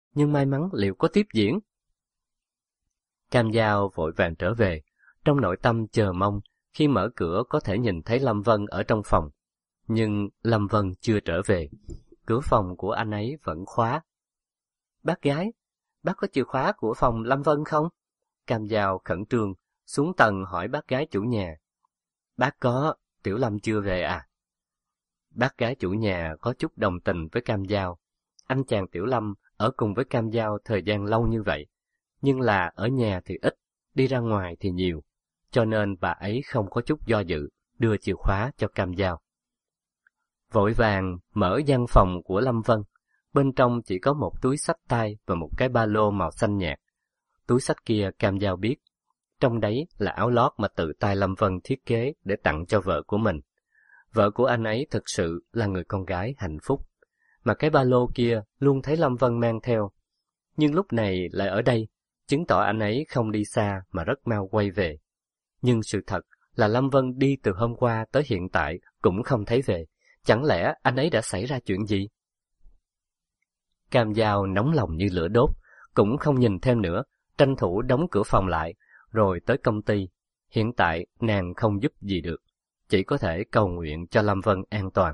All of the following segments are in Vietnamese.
nhưng may mắn liệu có tiếp diễn? Cam Dao vội vàng trở về, trong nội tâm chờ mong khi mở cửa có thể nhìn thấy Lâm Vân ở trong phòng. Nhưng Lâm Vân chưa trở về, cửa phòng của anh ấy vẫn khóa. Bác gái, bác có chìa khóa của phòng Lâm Vân không? Cam Dao khẩn trương, xuống tầng hỏi bác gái chủ nhà. Bác có, Tiểu Lâm chưa về à? Bác gái chủ nhà có chút đồng tình với Cam Dao. Anh chàng Tiểu Lâm ở cùng với Cam Dao thời gian lâu như vậy, nhưng là ở nhà thì ít, đi ra ngoài thì nhiều, cho nên bà ấy không có chút do dự, đưa chìa khóa cho Cam Dao. Vội vàng mở gian phòng của Lâm Vân, bên trong chỉ có một túi xách tay và một cái ba lô màu xanh nhạt. Túi xách kia Cam Dao biết, trong đấy là áo lót mà tự tay Lâm Vân thiết kế để tặng cho vợ của mình. Vợ của anh ấy thực sự là người con gái hạnh phúc, mà cái ba lô kia luôn thấy Lâm Vân mang theo. Nhưng lúc này lại ở đây, chứng tỏ anh ấy không đi xa mà rất mau quay về. Nhưng sự thật là Lâm Vân đi từ hôm qua tới hiện tại cũng không thấy về. Chẳng lẽ anh ấy đã xảy ra chuyện gì? Cam Dao nóng lòng như lửa đốt, cũng không nhìn thêm nữa, tranh thủ đóng cửa phòng lại, rồi tới công ty. Hiện tại nàng không giúp gì được, chỉ có thể cầu nguyện cho Lâm Vân an toàn.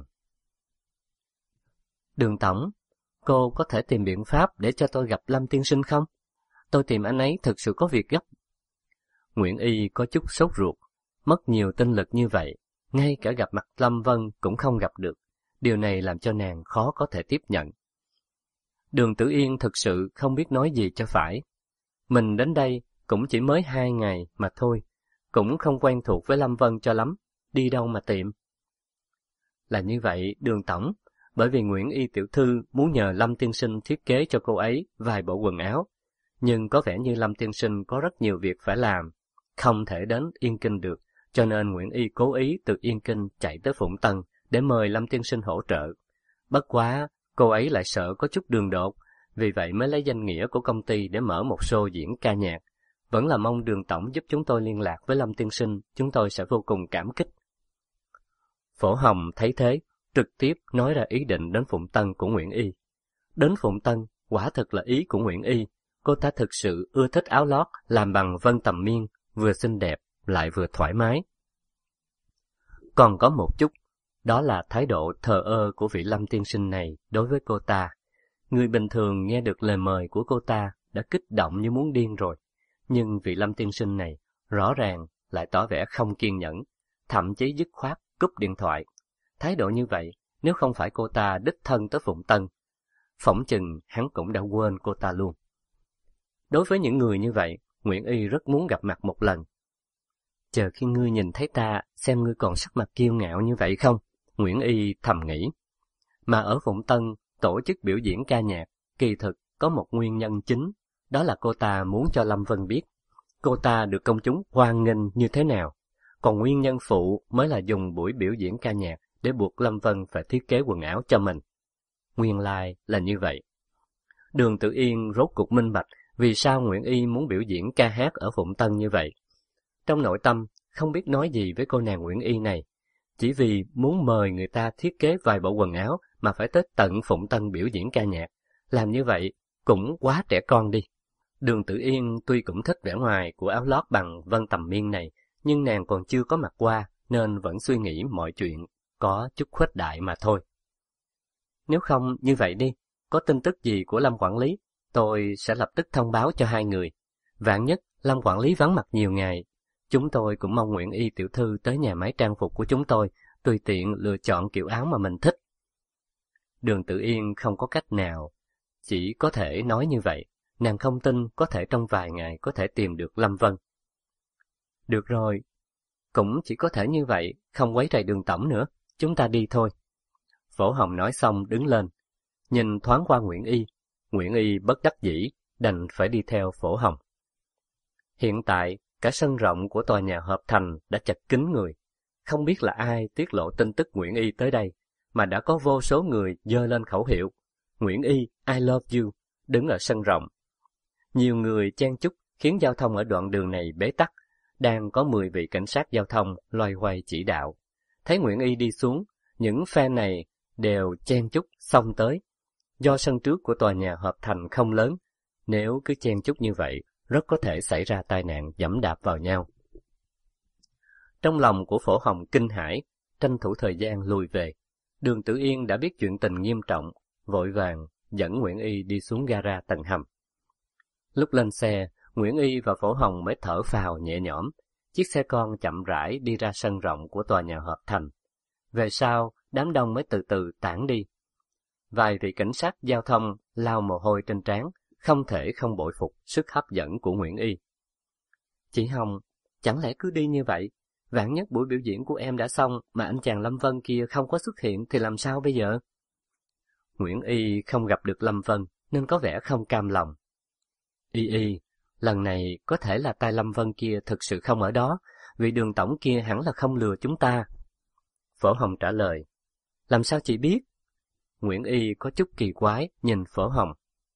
Đường tổng, cô có thể tìm biện pháp để cho tôi gặp Lâm tiên sinh không? Tôi tìm anh ấy thực sự có việc gấp. Nguyễn Y có chút sốt ruột, mất nhiều tinh lực như vậy, ngay cả gặp mặt Lâm Vân cũng không gặp được. Điều này làm cho nàng khó có thể tiếp nhận. Đường Tử Yên thực sự không biết nói gì cho phải. Mình đến đây cũng chỉ mới 2 ngày mà thôi, cũng không quen thuộc với Lâm Vân cho lắm, đi đâu mà tiệm. Là như vậy, Đường tổng, bởi vì Nguyễn Y tiểu thư muốn nhờ Lâm tiên sinh thiết kế cho cô ấy vài bộ quần áo, nhưng có vẻ như Lâm tiên sinh có rất nhiều việc phải làm, không thể đến Yên Kinh được, cho nên Nguyễn Y cố ý từ Yên Kinh chạy tới Phụng Tân để mời Lâm tiên sinh hỗ trợ. Bất quá, cô ấy lại sợ có chút đường đột, vì vậy mới lấy danh nghĩa của công ty để mở một show diễn ca nhạc. Vẫn là mong Đường tổng giúp chúng tôi liên lạc với Lâm tiên sinh, chúng tôi sẽ vô cùng cảm kích. Phổ Hồng thấy thế, trực tiếp nói ra ý định đến Phụng Tân của Nguyễn Y. Đến Phụng Tân, quả thực là ý của Nguyễn Y. Cô ta thực sự ưa thích áo lót làm bằng vân tầm miên, vừa xinh đẹp lại vừa thoải mái. Còn có một chút, đó là thái độ thờ ơ của vị Lâm tiên sinh này đối với cô ta. Người bình thường nghe được lời mời của cô ta đã kích động như muốn điên rồi, nhưng vị Lâm tiên sinh này rõ ràng lại tỏ vẻ không kiên nhẫn, thậm chí dứt khoát cúp điện thoại. Thái độ như vậy, nếu không phải cô ta đích thân tới Phụng Tân, phỏng chừng hắn cũng đã quên cô ta luôn. Đối với những người như vậy, Nguyễn Y rất muốn gặp mặt một lần. Chờ khi ngươi nhìn thấy ta, xem ngươi còn sắc mặt kiêu ngạo như vậy không? Nguyễn Y thầm nghĩ. Mà ở Phụng Tân, tổ chức biểu diễn ca nhạc, kỳ thực có một nguyên nhân chính, đó là cô ta muốn cho Lâm Vân biết cô ta được công chúng hoan nghênh như thế nào. Còn nguyên nhân phụ mới là dùng buổi biểu diễn ca nhạc để buộc Lâm Vân phải thiết kế quần áo cho mình. Nguyên lai là như vậy. Đường Tử Yên rốt cuộc minh bạch vì sao Nguyễn Y muốn biểu diễn ca hát ở Phụng Tân như vậy. Trong nội tâm không biết nói gì với cô nàng Nguyễn Y này, chỉ vì muốn mời người ta thiết kế vài bộ quần áo mà phải tới tận Phụng Tân biểu diễn ca nhạc. Làm như vậy cũng quá trẻ con đi. Đường Tử Yên tuy cũng thích vẻ ngoài của áo lót bằng vân tầm miên này, nhưng nàng còn chưa có mặc qua nên vẫn suy nghĩ mọi chuyện có chút khuếch đại mà thôi. Nếu không như vậy đi, có tin tức gì của Lâm quản lý, tôi sẽ lập tức thông báo cho hai người. Vạn nhất Lâm quản lý vắng mặt nhiều ngày, chúng tôi cũng mong Nguyễn Y tiểu thư tới nhà máy trang phục của chúng tôi, tùy tiện lựa chọn kiểu áo mà mình thích. Đường Tử Yên không có cách nào, chỉ có thể nói như vậy. Nàng không tin có thể trong vài ngày có thể tìm được Lâm Vân. Được rồi, cũng chỉ có thể như vậy, không quấy rầy Đường tổng nữa, chúng ta đi thôi. Phổ Hồng nói xong đứng lên, nhìn thoáng qua Nguyễn Y bất đắc dĩ, đành phải đi theo Phổ Hồng. Hiện tại, cả sân rộng của tòa nhà Hợp Thành đã chật kín người. Không biết là ai tiết lộ tin tức Nguyễn Y tới đây, mà đã có vô số người giơ lên khẩu hiệu Nguyễn Y, I love you, đứng ở sân rộng. Nhiều người chen chúc khiến giao thông ở đoạn đường này bế tắc, đang có 10 vị cảnh sát giao thông loay hoay chỉ đạo. Thấy Nguyễn Y đi xuống, những fan này đều chen chúc xông tới. Do sân trước của tòa nhà hợp thành không lớn, nếu cứ chen chúc như vậy, rất có thể xảy ra tai nạn giẫm đạp vào nhau. Trong lòng của Phổ Hồng kinh hãi, tranh thủ thời gian lùi về. Đường Tử Yên đã biết chuyện tình nghiêm trọng, vội vàng dẫn Nguyễn Y đi xuống gara tầng hầm. Lúc lên xe, Nguyễn Y và Phổ Hồng mới thở phào nhẹ nhõm. Chiếc xe con chậm rãi đi ra sân rộng của tòa nhà hợp thành. Về sau, đám đông mới từ từ tản đi. Vài vị cảnh sát giao thông lau mồ hôi trên trán, không thể không bội phục sức hấp dẫn của Nguyễn Y. Chị Hồng, chẳng lẽ cứ đi như vậy? Vạn nhất buổi biểu diễn của em đã xong mà anh chàng Lâm Vân kia không có xuất hiện thì làm sao bây giờ? Nguyễn Y không gặp được Lâm Vân nên có vẻ không cam lòng. Y, lần này có thể là tay Lâm Vân kia thực sự không ở đó, vị Đường tổng kia hẳn là không lừa chúng ta. Phổ Hồng trả lời, làm sao chị biết? Nguyễn Y có chút kỳ quái nhìn Phổ Hồng.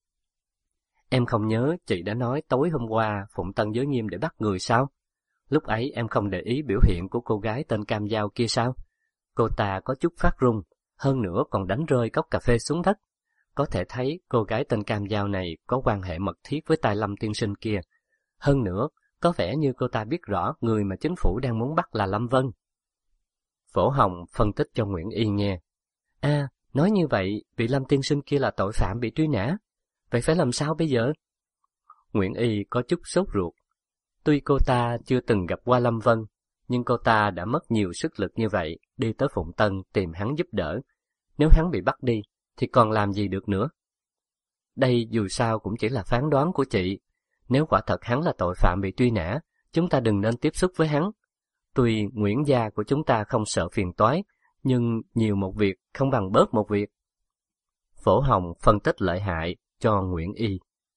Em không nhớ chị đã nói tối hôm qua Phụng Tân giới nghiêm để bắt người sao? Lúc ấy em không để ý biểu hiện của cô gái tên Cam Dao kia sao? Cô ta có chút phát run, hơn nữa còn đánh rơi cốc cà phê xuống đất. Có thể thấy cô gái tên Cam Dao này có quan hệ mật thiết với tay Lâm tiên sinh kia. Hơn nữa, có vẻ như cô ta biết rõ người mà chính phủ đang muốn bắt là Lâm Vân. Phổ Hồng phân tích cho Nguyễn Y nghe. Nói như vậy, vị Lâm tiên sinh kia là tội phạm bị truy nã. Vậy phải làm sao bây giờ? Nguyễn Y có chút sốt ruột. Tuy cô ta chưa từng gặp qua Lâm Vân, nhưng cô ta đã mất nhiều sức lực như vậy đi tới Phụng Tân tìm hắn giúp đỡ. Nếu hắn bị bắt đi, thì còn làm gì được nữa? Đây dù sao cũng chỉ là phán đoán của chị. Nếu quả thật hắn là tội phạm bị truy nã, chúng ta đừng nên tiếp xúc với hắn. Tuy Nguyễn gia của chúng ta không sợ phiền toái, nhưng nhiều một việc không bằng bớt một việc. Phổ Hồng phân tích lợi hại cho Nguyễn Y.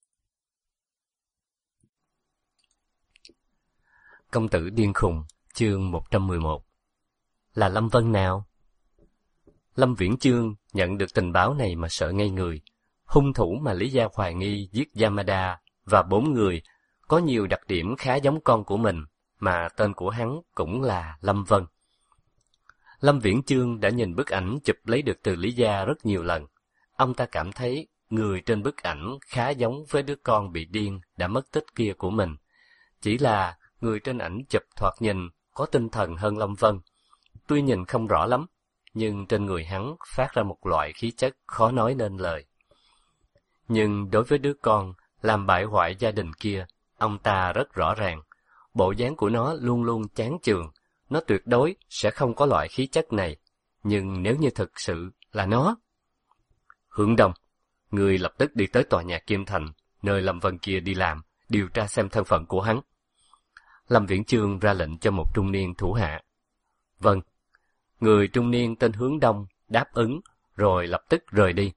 Công tử điên khùng, chương 111. Là Lâm Vân nào? Lâm Viễn Chương nhận được tình báo này mà sợ ngây người. Hung thủ mà Lý Gia hoài nghi giết Yamada và 4 người có nhiều đặc điểm khá giống con của mình, mà tên của hắn cũng là Lâm Vân. Lâm Viễn Chương đã nhìn bức ảnh chụp lấy được từ Lý Gia rất nhiều lần. Ông ta cảm thấy người trên bức ảnh khá giống với đứa con bị điên đã mất tích kia của mình. Chỉ là người trên ảnh chụp thoạt nhìn có tinh thần hơn Lâm Vân. Tuy nhìn không rõ lắm, nhưng trên người hắn phát ra một loại khí chất khó nói nên lời. Nhưng đối với đứa con làm bại hoại gia đình kia, ông ta rất rõ ràng. Bộ dáng của nó luôn luôn chán chường, nó tuyệt đối sẽ không có loại khí chất này. Nhưng nếu như thực sự là nó... Hướng Đông, người lập tức đi tới tòa nhà Kim Thành, nơi Lâm Vân kia đi làm, điều tra xem thân phận của hắn. Lâm Viễn Chương ra lệnh cho một trung niên thủ hạ. Vâng. Người trung niên tên Hướng Đông đáp ứng, rồi lập tức rời đi.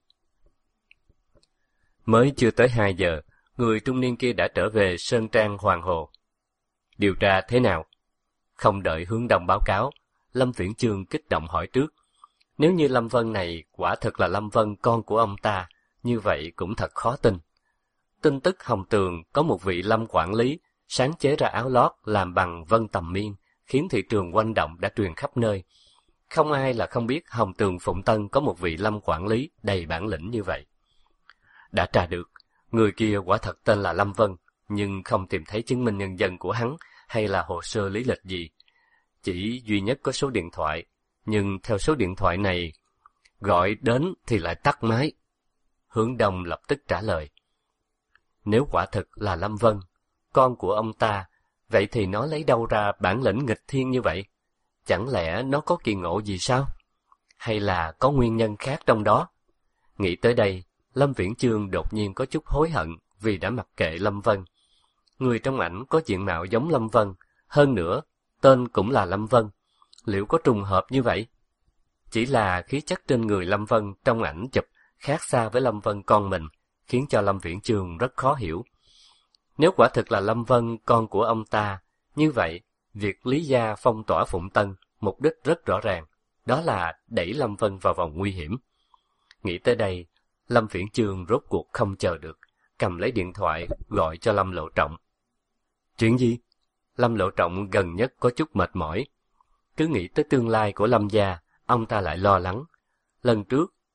Mới chưa tới 2 giờ, người trung niên kia đã trở về Sơn Trang Hoàng Hồ. Điều tra thế nào? Không đợi Hướng Đông báo cáo, Lâm Viễn Chương kích động hỏi trước. Nếu như Lâm Vân này quả thực là Lâm Vân con của ông ta, như vậy cũng thật khó tin. Tin tức Hồng Tường có một vị Lâm quản lý sáng chế ra áo lót làm bằng vân tầm miên, khiến thị trường quanh động đã truyền khắp nơi. Không ai là không biết Hồng Tường Phụng Tân có một vị Lâm quản lý đầy bản lĩnh như vậy. Đã tra được, người kia quả thật tên là Lâm Vân, nhưng không tìm thấy chứng minh nhân dân của hắn hay là hồ sơ lý lịch gì. Chỉ duy nhất có số điện thoại, nhưng theo số điện thoại này, gọi đến thì lại tắt máy. Hướng Đông lập tức trả lời. Nếu quả thực là Lâm Vân, con của ông ta, vậy thì nó lấy đâu ra bản lĩnh nghịch thiên như vậy? Chẳng lẽ nó có kỳ ngộ gì sao? Hay là có nguyên nhân khác trong đó? Nghĩ tới đây, Lâm Viễn Chương đột nhiên có chút hối hận vì đã mặc kệ Lâm Vân. Người trong ảnh có diện mạo giống Lâm Vân, hơn nữa, tên cũng là Lâm Vân. Liệu có trùng hợp như vậy? Chỉ là khí chất trên người Lâm Vân trong ảnh chụp khác xa với Lâm Vân con mình, khiến cho Lâm Viễn Chương rất khó hiểu. Nếu quả thực là Lâm Vân con của ông ta, như vậy, việc Lý Gia phong tỏa Phụng Tân, mục đích rất rõ ràng, đó là đẩy Lâm Vân vào vòng nguy hiểm. Nghĩ tới đây, Lâm Viễn Chương rốt cuộc không chờ được, cầm lấy điện thoại gọi cho Lâm Lộ Trọng. Chuyện gì? Lâm Lộ Trọng gần nhất có chút mệt mỏi. Cứ nghĩ tới tương lai của Lâm gia, ông ta lại lo lắng. Lần trước,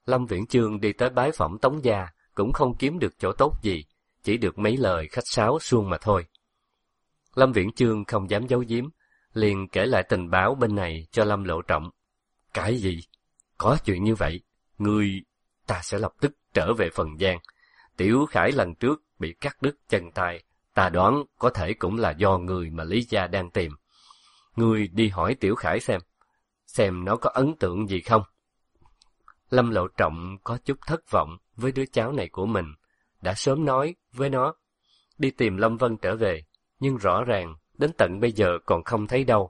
Lâm Viễn Chương đi tới bái phỏng Tống gia cũng không kiếm được chỗ tốt gì, chỉ được mấy lời khách sáo suông mà thôi. Lâm Viễn Chương không dám giấu giếm, liền kể lại tình báo bên này cho Lâm Lộ Trọng. Cái gì? Có chuyện như vậy? Ta sẽ lập tức trở về Phần Giang. Tiểu Khải lần trước bị cắt đứt chân tay, ta đoán có thể cũng là do người mà Lý gia đang tìm. Ngươi đi hỏi Tiểu Khải xem nó có ấn tượng gì không. Lâm Lộ Trọng có chút thất vọng với đứa cháu này của mình, đã sớm nói với nó đi tìm Lâm Vân trở về, nhưng rõ ràng đến tận bây giờ còn không thấy đâu.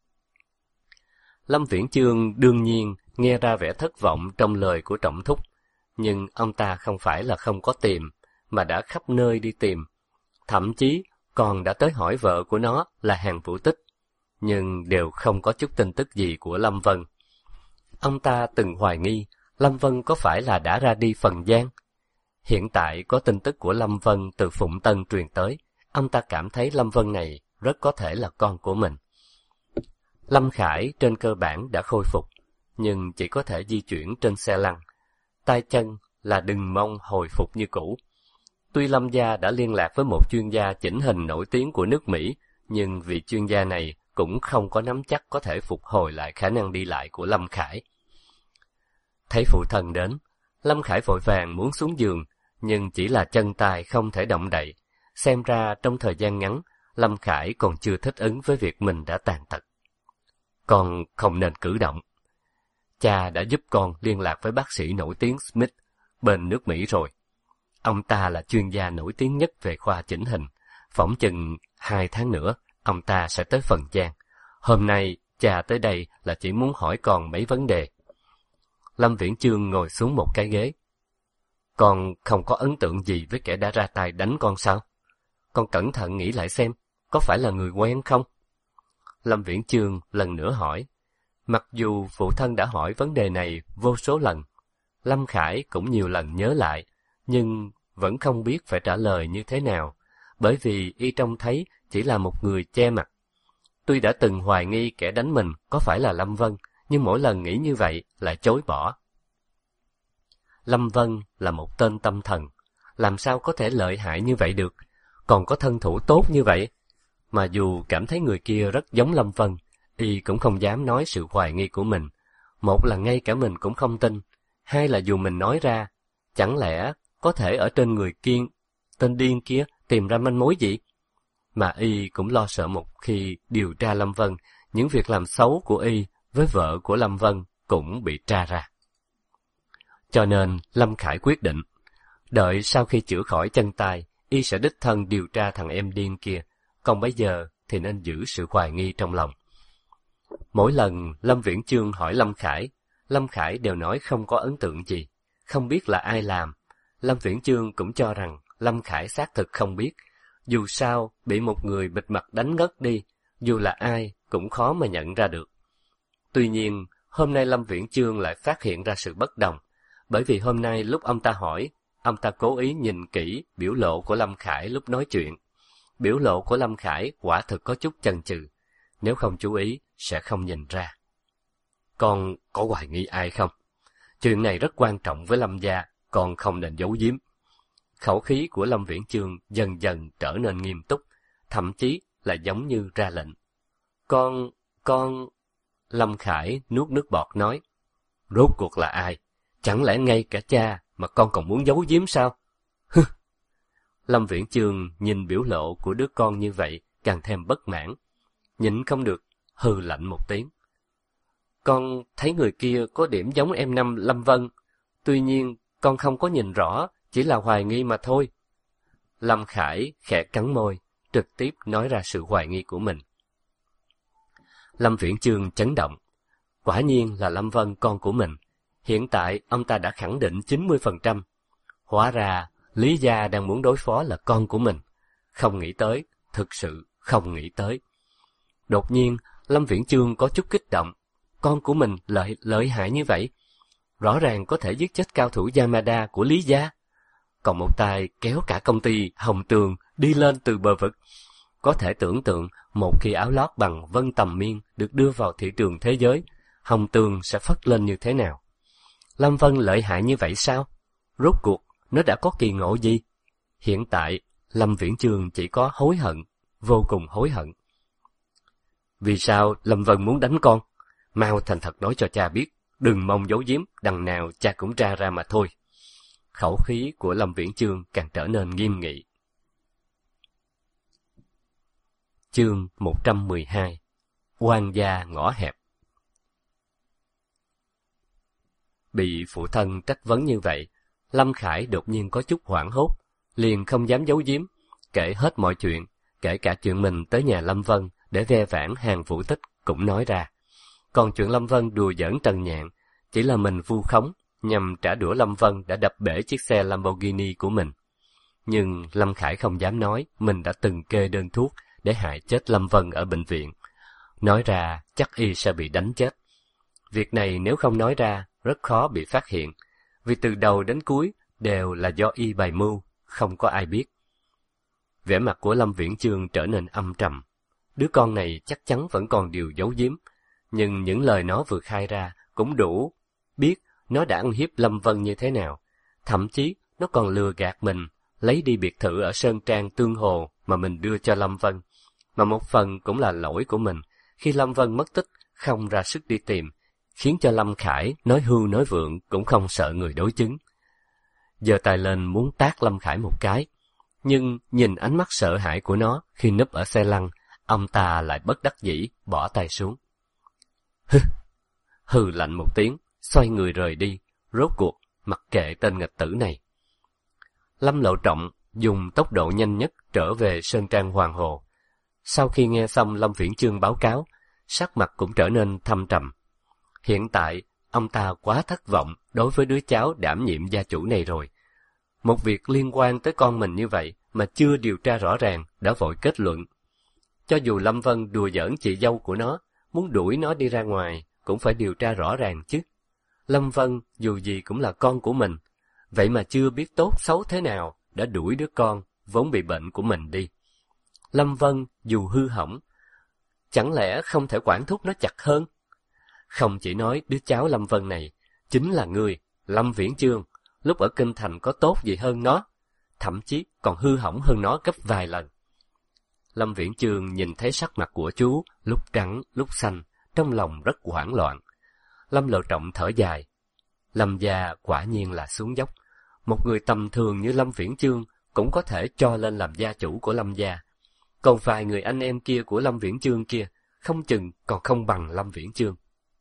Lâm Viễn Chương đương nhiên nghe ra vẻ thất vọng trong lời của Trọng Thúc, nhưng ông ta không phải là không có tìm, mà đã khắp nơi đi tìm, thậm chí còn đã tới hỏi vợ của nó là Hàn Vũ Tích, nhưng đều không có chút tin tức gì của Lâm Vân. Ông ta từng hoài nghi Lâm Vân có phải là đã ra đi Phần Giang. Hiện tại có tin tức của Lâm Vân từ Phụng Tân truyền tới, ông ta cảm thấy Lâm Vân này rất có thể là con của mình. Lâm Khải trên cơ bản đã khôi phục, nhưng chỉ có thể di chuyển trên xe lăn. Tay chân là đừng mong hồi phục như cũ. Tuy Lâm gia đã liên lạc với một chuyên gia chỉnh hình nổi tiếng của nước Mỹ, nhưng vị chuyên gia này cũng không có nắm chắc có thể phục hồi lại khả năng đi lại của Lâm Khải. Thấy phụ thân đến, Lâm Khải vội vàng muốn xuống giường, nhưng chỉ là chân tay không thể động đậy. Xem ra trong thời gian ngắn, Lâm Khải còn chưa thích ứng với việc mình đã tàn tật. Con không nên cử động. Cha đã giúp con liên lạc với bác sĩ nổi tiếng Smith bên nước Mỹ rồi. Ông ta là chuyên gia nổi tiếng nhất về khoa chỉnh hình. Phỏng chừng 2 tháng nữa, ông ta sẽ tới Phần Giang. Hôm nay, cha tới đây là chỉ muốn hỏi con mấy vấn đề. Lâm Viễn Chương ngồi xuống một cái ghế. Con không có ấn tượng gì với kẻ đã ra tay đánh con sao? Con cẩn thận nghĩ lại xem, có phải là người quen không? Lâm Viễn Chương lần nữa hỏi. Mặc dù phụ thân đã hỏi vấn đề này vô số lần, Lâm Khải cũng nhiều lần nhớ lại, nhưng vẫn không biết phải trả lời như thế nào, bởi vì y trông thấy chỉ là một người che mặt. Tuy đã từng hoài nghi kẻ đánh mình có phải là Lâm Vân, nhưng mỗi lần nghĩ như vậy lại chối bỏ. Lâm Vân là một tên tâm thần, làm sao có thể lợi hại như vậy được, còn có thân thủ tốt như vậy. Mà dù cảm thấy người kia rất giống Lâm Vân, y cũng không dám nói sự hoài nghi của mình. Một là ngay cả mình cũng không tin, hai là dù mình nói ra, chẳng lẽ có thể ở trên người kiên tên điên kia tìm ra manh mối gì? Mà y cũng lo sợ một khi điều tra Lâm Vân, những việc làm xấu của y với vợ của Lâm Vân cũng bị tra ra. Cho nên Lâm Khải quyết định, đợi sau khi chữa khỏi chân tay, y sẽ đích thân điều tra thằng em điên kia, còn bây giờ thì nên giữ sự hoài nghi trong lòng. Mỗi lần Lâm Viễn Chương hỏi Lâm Khải đều nói không có ấn tượng gì, không biết là ai làm. Lâm Viễn Chương cũng cho rằng Lâm Khải xác thực không biết, dù sao bị một người bịt mặt đánh ngất đi, dù là ai cũng khó mà nhận ra được. Tuy nhiên, hôm nay Lâm Viễn Chương lại phát hiện ra sự bất đồng, bởi vì hôm nay lúc ông ta hỏi, ông ta cố ý nhìn kỹ biểu lộ của Lâm Khải lúc nói chuyện. Biểu lộ của Lâm Khải quả thực có chút chần chừ, nếu không chú ý sẽ không nhìn ra. Con có hoài nghi ai không? Chuyện này rất quan trọng với Lâm gia, con không nên giấu giếm. Khẩu khí của Lâm Viễn Chương dần dần trở nên nghiêm túc, thậm chí là giống như ra lệnh. Con... Lâm Khải nuốt nước bọt nói. Rốt cuộc là ai? Chẳng lẽ ngay cả cha mà con còn muốn giấu giếm sao? Lâm Viễn Chương nhìn biểu lộ của đứa con như vậy càng thêm bất mãn, nhịn không được hừ lạnh một tiếng. Con thấy người kia có điểm giống em năm Lâm Vân, tuy nhiên con không có nhìn rõ, chỉ là hoài nghi mà thôi. Lâm Khải khẽ cắn môi, trực tiếp nói ra sự hoài nghi của mình. Lâm Viễn Chương chấn động. Quả nhiên là Lâm Vân con của mình. Hiện tại ông ta đã khẳng định 90%. Hóa ra Lý gia đang muốn đối phó là con của mình. Không nghĩ tới, thực sự không nghĩ tới. Đột nhiên, Lâm Viễn Chương có chút kích động. Con của mình lợi hại như vậy. Rõ ràng có thể giết chết cao thủ Yamada của Lý gia. Còn một tay kéo cả công ty Hồng Tường đi lên từ bờ vực. Có thể tưởng tượng một khi áo lót bằng Vân Tầm Miên được đưa vào thị trường thế giới, Hồng Tường sẽ phất lên như thế nào. Lâm Vân lợi hại như vậy sao? Rốt cuộc, nó đã có kỳ ngộ gì? Hiện tại, Lâm Viễn Chương chỉ có hối hận, vô cùng hối hận. Vì sao Lâm Vân muốn đánh con? Mau thành thật nói cho cha biết, đừng mong giấu giếm, đằng nào cha cũng ra mà thôi. Khẩu khí của Lâm Viễn Chương càng trở nên nghiêm nghị. Chương 112. Oan gia ngõ hẹp. Bị phụ thân trách vấn như vậy, Lâm Khải đột nhiên có chút hoảng hốt, liền không dám giấu giếm, kể hết mọi chuyện, kể cả chuyện mình tới nhà Lâm Vân để ve vãn hàng Vũ Tích cũng nói ra. Còn chuyện Lâm Vân đùa giỡn Trần Nhạn, chỉ là mình vu khống, nhằm trả đũa Lâm Vân đã đập bể chiếc xe Lamborghini của mình. Nhưng Lâm Khải không dám nói mình đã từng kê đơn thuốc để hại chết Lâm Vân ở bệnh viện. Nói ra chắc y sẽ bị đánh chết. Việc này nếu không nói ra, rất khó bị phát hiện, vì từ đầu đến cuối đều là do y bày mưu, không có ai biết. Vẻ mặt của Lâm Viễn Chương trở nên âm trầm. Đứa con này chắc chắn vẫn còn điều giấu giếm, nhưng những lời nó vừa khai ra cũng đủ biết nó đã ăn hiếp Lâm Vân như thế nào. Thậm chí nó còn lừa gạt mình, lấy đi biệt thự ở Sơn Trang Tương Hồ mà mình đưa cho Lâm Vân. Mà một phần cũng là lỗi của mình, khi Lâm Vân mất tích không ra sức đi tìm, khiến cho Lâm Khải nói hưu nói vượng cũng không sợ người đối chứng. Giơ tay lên muốn tát Lâm Khải một cái, nhưng nhìn ánh mắt sợ hãi của nó khi núp ở xe lăn, ông ta lại bất đắc dĩ bỏ tay xuống. Hừ lạnh một tiếng, xoay người rời đi, rốt cuộc mặc kệ tên nghịch tử này. Lâm Lộ Trọng dùng tốc độ nhanh nhất trở về Sơn Trang Hoàng Hồ. Sau khi nghe xong Lâm Viễn Chương báo cáo, sắc mặt cũng trở nên thâm trầm. Hiện tại, ông ta quá thất vọng đối với đứa cháu đảm nhiệm gia chủ này rồi. Một việc liên quan tới con mình như vậy mà chưa điều tra rõ ràng đã vội kết luận. Cho dù Lâm Vân đùa giỡn chị dâu của nó, muốn đuổi nó đi ra ngoài, cũng phải điều tra rõ ràng chứ. Lâm Vân dù gì cũng là con của mình, vậy mà chưa biết tốt xấu thế nào đã đuổi đứa con vốn bị bệnh của mình đi. Lâm Vân dù hư hỏng, chẳng lẽ không thể quản thúc nó chặt hơn? Không chỉ nói đứa cháu Lâm Vân này, chính là người, Lâm Viễn Chương, lúc ở Kinh Thành có tốt gì hơn nó, thậm chí còn hư hỏng hơn nó gấp vài lần. Lâm Viễn Chương nhìn thấy sắc mặt của chú, lúc trắng, lúc xanh, trong lòng rất hoảng loạn. Lâm Lộ Trọng thở dài. Lâm gia quả nhiên là xuống dốc. Một người tầm thường như Lâm Viễn Chương cũng có thể cho lên làm gia chủ của Lâm gia. Còn vài người anh em kia của Lâm Viễn Chương kia, không chừng còn không bằng Lâm Viễn Chương.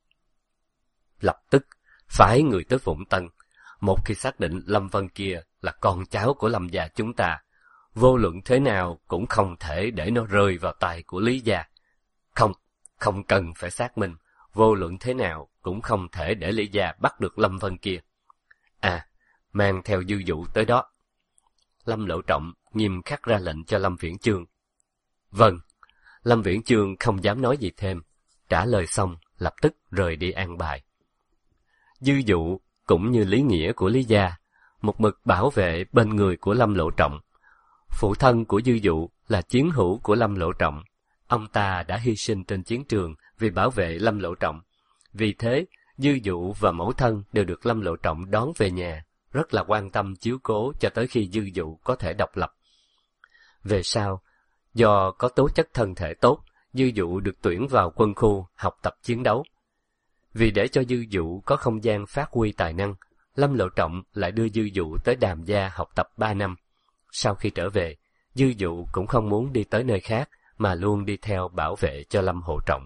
Lập tức, phái người tới Phụng Tân. Một khi xác định Lâm Vân kia là con cháu của Lâm gia chúng ta, vô luận thế nào cũng không thể để nó rơi vào tay của Lý gia. Không cần phải xác minh, vô luận thế nào cũng không thể để Lý gia bắt được Lâm Vân kia. À, mang theo Dư Dụ tới đó. Lâm Lộ Trọng nghiêm khắc ra lệnh cho Lâm Viễn Chương. Vâng. Lâm Viễn Chương không dám nói gì thêm, trả lời xong lập tức rời đi an bài. Dư Dụ cũng như Lý Nghĩa của Lý gia, một mực bảo vệ bên người của Lâm Lộ Trọng. Phụ thân của Dư Dụ là chiến hữu của Lâm Lộ Trọng. Ông ta đã hy sinh trên chiến trường vì bảo vệ Lâm Lộ Trọng. Vì thế, Dư Dụ và mẫu thân đều được Lâm Lộ Trọng đón về nhà, rất là quan tâm chiếu cố cho tới khi Dư Dụ có thể độc lập. Về sau, do có tố chất thân thể tốt, Dư Dụ được tuyển vào quân khu học tập chiến đấu. Vì để cho Dư Dụ có không gian phát huy tài năng, Lâm Lộ Trọng lại đưa Dư Dụ tới Đàm gia học tập 3 năm. Sau khi trở về, Dư Dụ cũng không muốn đi tới nơi khác, mà luôn đi theo bảo vệ cho Lâm Hộ Trọng.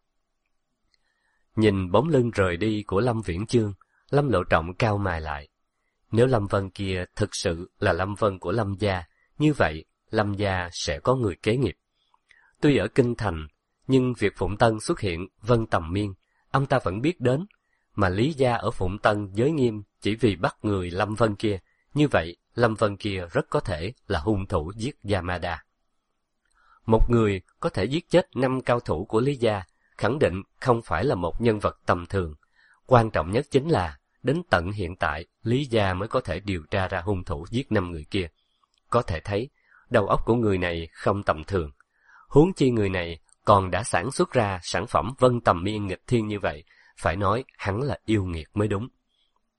Nhìn bóng lưng rời đi của Lâm Viễn Chương, Lâm Lộ Trọng cau mày lại. Nếu Lâm Vân kia thực sự là Lâm Vân của Lâm gia, như vậy Lâm gia sẽ có người kế nghiệp. Tuy ở Kinh Thành, nhưng việc Phụng Tân xuất hiện Vân Tầm Miên, ông ta vẫn biết đến, mà Lý gia ở Phụng Tân giới nghiêm chỉ vì bắt người Lâm Vân kia, như vậy Lâm Vân kia rất có thể là hung thủ giết Yamada. Một người có thể giết chết 5 cao thủ của Lý gia, khẳng định không phải là một nhân vật tầm thường. Quan trọng nhất chính là, đến tận hiện tại, Lý gia mới có thể điều tra ra hung thủ giết 5 người kia. Có thể thấy, đầu óc của người này không tầm thường. Huống chi người này còn đã sản xuất ra sản phẩm Vân Tầm Miên nghịch thiên như vậy, phải nói hắn là yêu nghiệt mới đúng.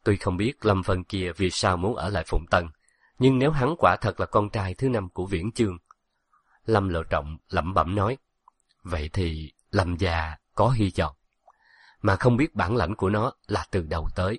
Tuy không biết Lâm Vân kia vì sao muốn ở lại Phụng Tân, nhưng nếu hắn quả thật là con trai thứ 5 của Viễn Chương. Lâm Lộ Trọng lẩm bẩm nói, vậy thì Lâm gia có hy vọng, mà không biết bản lãnh của nó là từ đâu tới.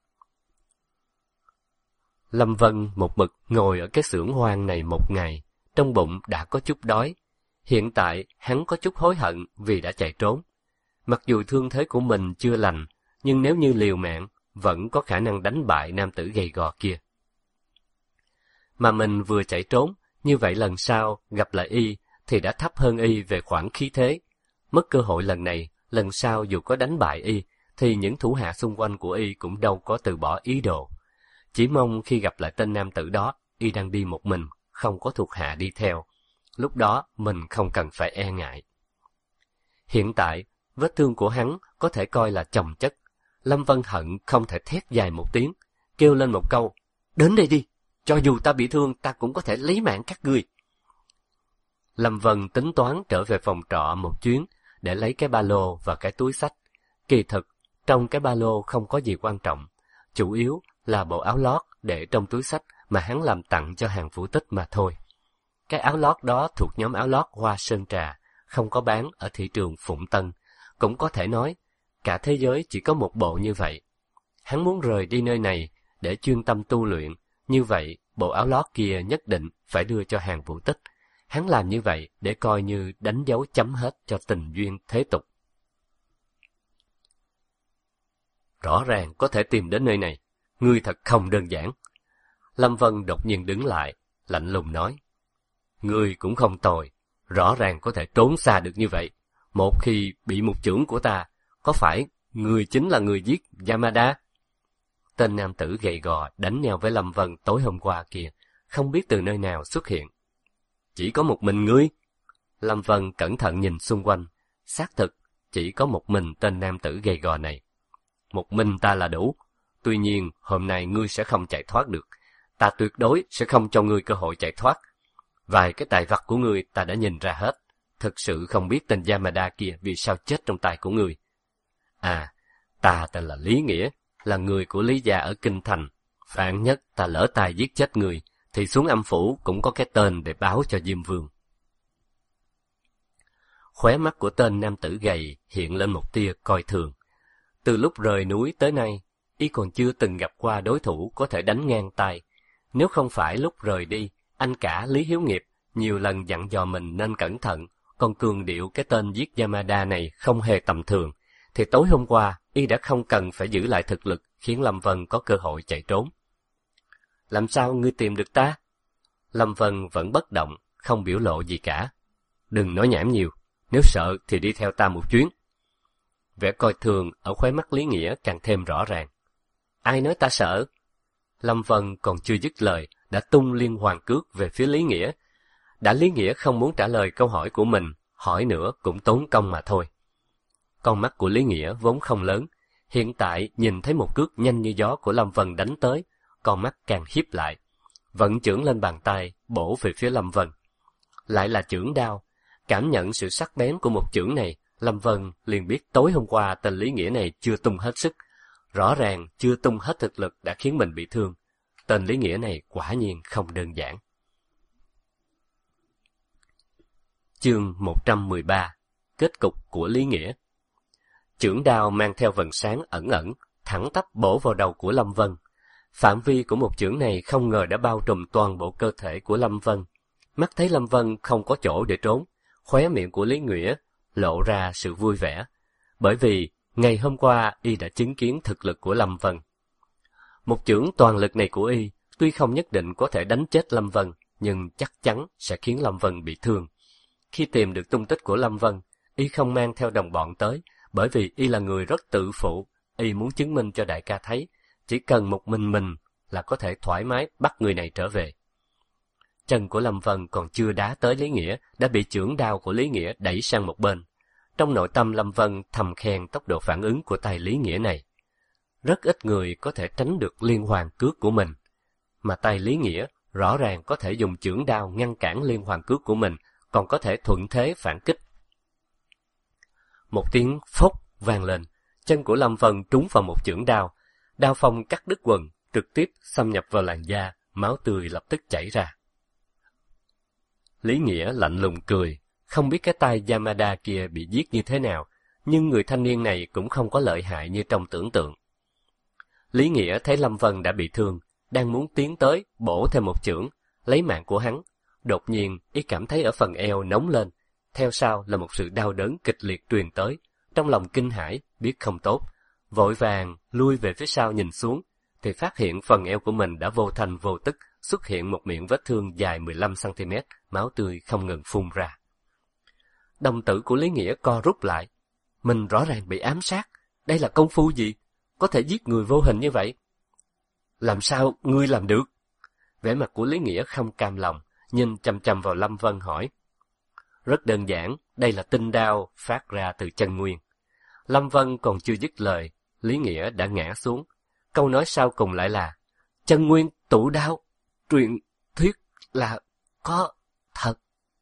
Lâm Vân một mực ngồi ở cái xưởng hoang này một ngày, trong bụng đã có chút đói. Hiện tại hắn có chút hối hận vì đã chạy trốn. Mặc dù thương thế của mình chưa lành, nhưng nếu như liều mạng, vẫn có khả năng đánh bại nam tử gầy gò kia. Mà mình vừa chạy trốn, như vậy lần sau gặp lại y thì đã thấp hơn y về khoảng khí thế. Mất cơ hội lần này, lần sau dù có đánh bại y, thì những thủ hạ xung quanh của y cũng đâu có từ bỏ ý đồ. Chỉ mong khi gặp lại tên nam tử đó, y đang đi một mình, không có thuộc hạ đi theo. Lúc đó mình không cần phải e ngại. Hiện tại, vết thương của hắn có thể coi là chồng chất. Lâm Vân hận không thể thét dài một tiếng, kêu lên một câu, đến đây đi, cho dù ta bị thương ta cũng có thể lấy mạng các ngươi. Lâm Vân tính toán trở về phòng trọ một chuyến để lấy cái ba lô và cái túi xách. Kỳ thực, trong cái ba lô không có gì quan trọng, chủ yếu là bộ áo lót để trong túi xách mà hắn làm tặng cho hàng Vũ Tích mà thôi. Cái áo lót đó thuộc nhóm áo lót Hoa Sơn Trà, không có bán ở thị trường Phụng Tân. Cũng có thể nói, cả thế giới chỉ có một bộ như vậy. Hắn muốn rời đi nơi này để chuyên tâm tu luyện, như vậy bộ áo lót kia nhất định phải đưa cho hàng Vũ Tích. Hắn làm như vậy để coi như đánh dấu chấm hết cho tình duyên thế tục. Rõ ràng có thể tìm đến nơi này, ngươi thật không đơn giản. Lâm Vân đột nhiên đứng lại, lạnh lùng nói. Ngươi cũng không tồi, rõ ràng có thể trốn xa được như vậy. Một khi bị một chưởng của ta, có phải ngươi chính là người giết Yamada? Tên nam tử gầy gò đánh nhau với Lâm Vân tối hôm qua kia, không biết từ nơi nào xuất hiện. Chỉ có một mình ngươi? Lâm Vân cẩn thận nhìn xung quanh, xác thực chỉ có một mình tên nam tử gầy gò này. Một mình ta là đủ, tuy nhiên hôm nay ngươi sẽ không chạy thoát được. Ta tuyệt đối sẽ không cho ngươi cơ hội chạy thoát. Vài cái tài vật của ngươi ta đã nhìn ra hết. Thực sự không biết tên Yamada kia vì sao chết trong tay của ngươi. À, ta tên là Lý Nghĩa, là người của Lý gia ở Kinh Thành. Vạn nhất ta lỡ tay giết chết người, thì xuống âm phủ cũng có cái tên để báo cho Diêm Vương. Khóe mắt của tên nam tử gầy hiện lên một tia coi thường. Từ lúc rời núi tới nay, y còn chưa từng gặp qua đối thủ có thể đánh ngang tay. Nếu không phải lúc rời đi, anh cả Lý Hiếu Nghiệp nhiều lần dặn dò mình nên cẩn thận, còn cường điệu cái tên giết Yamada này không hề tầm thường, thì tối hôm qua y đã không cần phải giữ lại thực lực khiến Lâm Vân có cơ hội chạy trốn. Làm sao ngươi tìm được ta? Lâm Vân vẫn bất động, không biểu lộ gì cả. Đừng nói nhảm nhiều, nếu sợ thì đi theo ta một chuyến. Vẻ coi thường ở khóe mắt Lý Nghĩa càng thêm rõ ràng. Ai nói ta sợ? Lâm Vân còn chưa dứt lời, đã tung liên hoàn cước về phía Lý Nghĩa. Đã Lý Nghĩa không muốn trả lời câu hỏi của mình, hỏi nữa cũng tốn công mà thôi. Con mắt của Lý Nghĩa vốn không lớn, hiện tại nhìn thấy một cước nhanh như gió của Lâm Vân đánh tới, con mắt càng híp lại, vận chưởng lên bàn tay, bổ về phía Lâm Vân. Lại là chưởng đao, cảm nhận sự sắc bén của một chưởng này, Lâm Vân liền biết tối hôm qua tên Lý Nghĩa này chưa tung hết sức, rõ ràng chưa tung hết thực lực đã khiến mình bị thương. Tên Lý Nghĩa này quả nhiên không đơn giản. Chương 113. Kết cục của Lý Nghĩa. Chưởng đao mang theo vầng sáng ẩn ẩn, thẳng tắp bổ vào đầu của Lâm Vân. Phạm vi của một chưởng này không ngờ đã bao trùm toàn bộ cơ thể của Lâm Vân. Mắt thấy Lâm Vân không có chỗ để trốn, khóe miệng của Lý Nghĩa lộ ra sự vui vẻ, bởi vì ngày hôm qua y đã chứng kiến thực lực của Lâm Vân. Một chưởng toàn lực này của y tuy không nhất định có thể đánh chết Lâm Vân, nhưng chắc chắn sẽ khiến Lâm Vân bị thương. Khi tìm được tung tích của Lâm Vân, y không mang theo đồng bọn tới, bởi vì y là người rất tự phụ, y muốn chứng minh cho đại ca thấy, chỉ cần một mình là có thể thoải mái bắt người này trở về. Chân của Lâm Vân còn chưa đá tới Lý Nghĩa, đã bị chưởng đao của Lý Nghĩa đẩy sang một bên. Trong nội tâm Lâm Vân thầm khen tốc độ phản ứng của tay Lý Nghĩa này. Rất ít người có thể tránh được liên hoàn cước của mình, mà tay Lý Nghĩa rõ ràng có thể dùng chưởng đao ngăn cản liên hoàn cước của mình, còn có thể thuận thế phản kích. Một tiếng phốc vang lên, chân của Lâm Vân trúng vào một chưởng đao. Đao phong cắt đứt quần, trực tiếp xâm nhập vào làn da, máu tươi lập tức chảy ra. Lý Nghĩa lạnh lùng cười, không biết cái tay Yamada kia bị giết như thế nào, nhưng người thanh niên này cũng không có lợi hại như trong tưởng tượng. Lý Nghĩa thấy Lâm Vân đã bị thương, đang muốn tiến tới bổ thêm một chưởng, lấy mạng của hắn. Đột nhiên, y cảm thấy ở phần eo nóng lên, theo sau là một sự đau đớn kịch liệt truyền tới. Trong lòng kinh hãi, biết không tốt, vội vàng lui về phía sau nhìn xuống, thì phát hiện phần eo của mình đã vô thành vô tức xuất hiện một miệng vết thương dài 15 cm, máu tươi không ngừng phun ra. Đồng tử của Lý Nghĩa co rút lại. Mình rõ ràng bị ám sát, đây là công phu gì? Có thể giết người vô hình như vậy? Làm sao ngươi làm được? Vẻ mặt của Lý Nghĩa không cam lòng, nhìn chằm chằm vào Lâm Vân hỏi. Rất đơn giản, đây là tinh đao phát ra từ chân nguyên. Lâm Vân còn chưa dứt lời, Lý Nghĩa đã ngã xuống. Câu nói sau cùng lại là, chân nguyên tụ đao, truyền thuyết là có thật.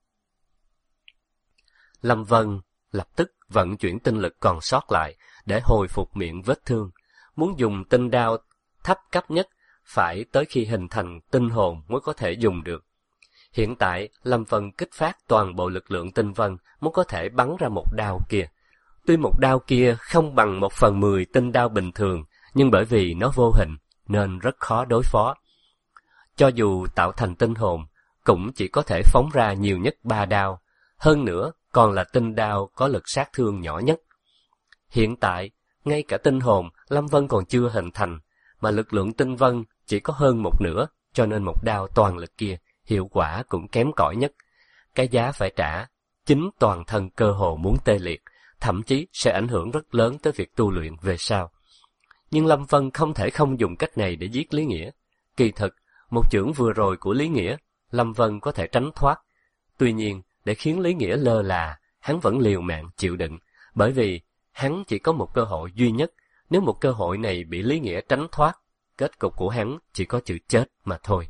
Lâm Vân lập tức vận chuyển tinh lực còn sót lại để hồi phục miệng vết thương. Muốn dùng tinh đao thấp cấp nhất, phải tới khi hình thành tinh hồn mới có thể dùng được. Hiện tại, Lâm Vân kích phát toàn bộ lực lượng tinh vân mới có thể bắn ra một đao kia. Tuy một đao kia không bằng 1/10 tinh đao bình thường, nhưng bởi vì nó vô hình, nên rất khó đối phó. Cho dù tạo thành tinh hồn, cũng chỉ có thể phóng ra nhiều nhất 3 đao, hơn nữa còn là tinh đao có lực sát thương nhỏ nhất. Hiện tại, ngay cả tinh hồn, Lâm Vân còn chưa hình thành, mà lực lượng tinh vân chỉ có hơn một nửa, cho nên một đao toàn lực kia, hiệu quả cũng kém cỏi nhất. Cái giá phải trả, chính toàn thân cơ hồ muốn tê liệt, thậm chí sẽ ảnh hưởng rất lớn tới việc tu luyện về sau. Nhưng Lâm Vân không thể không dùng cách này để giết Lý Nghĩa. Kỳ thực, một chưởng vừa rồi của Lý Nghĩa, Lâm Vân có thể tránh thoát. Tuy nhiên, để khiến Lý Nghĩa lơ là, hắn vẫn liều mạng chịu đựng, bởi vì hắn chỉ có một cơ hội duy nhất. Nếu một cơ hội này bị Lý Nghĩa tránh thoát, kết cục của hắn chỉ có chữ chết mà thôi.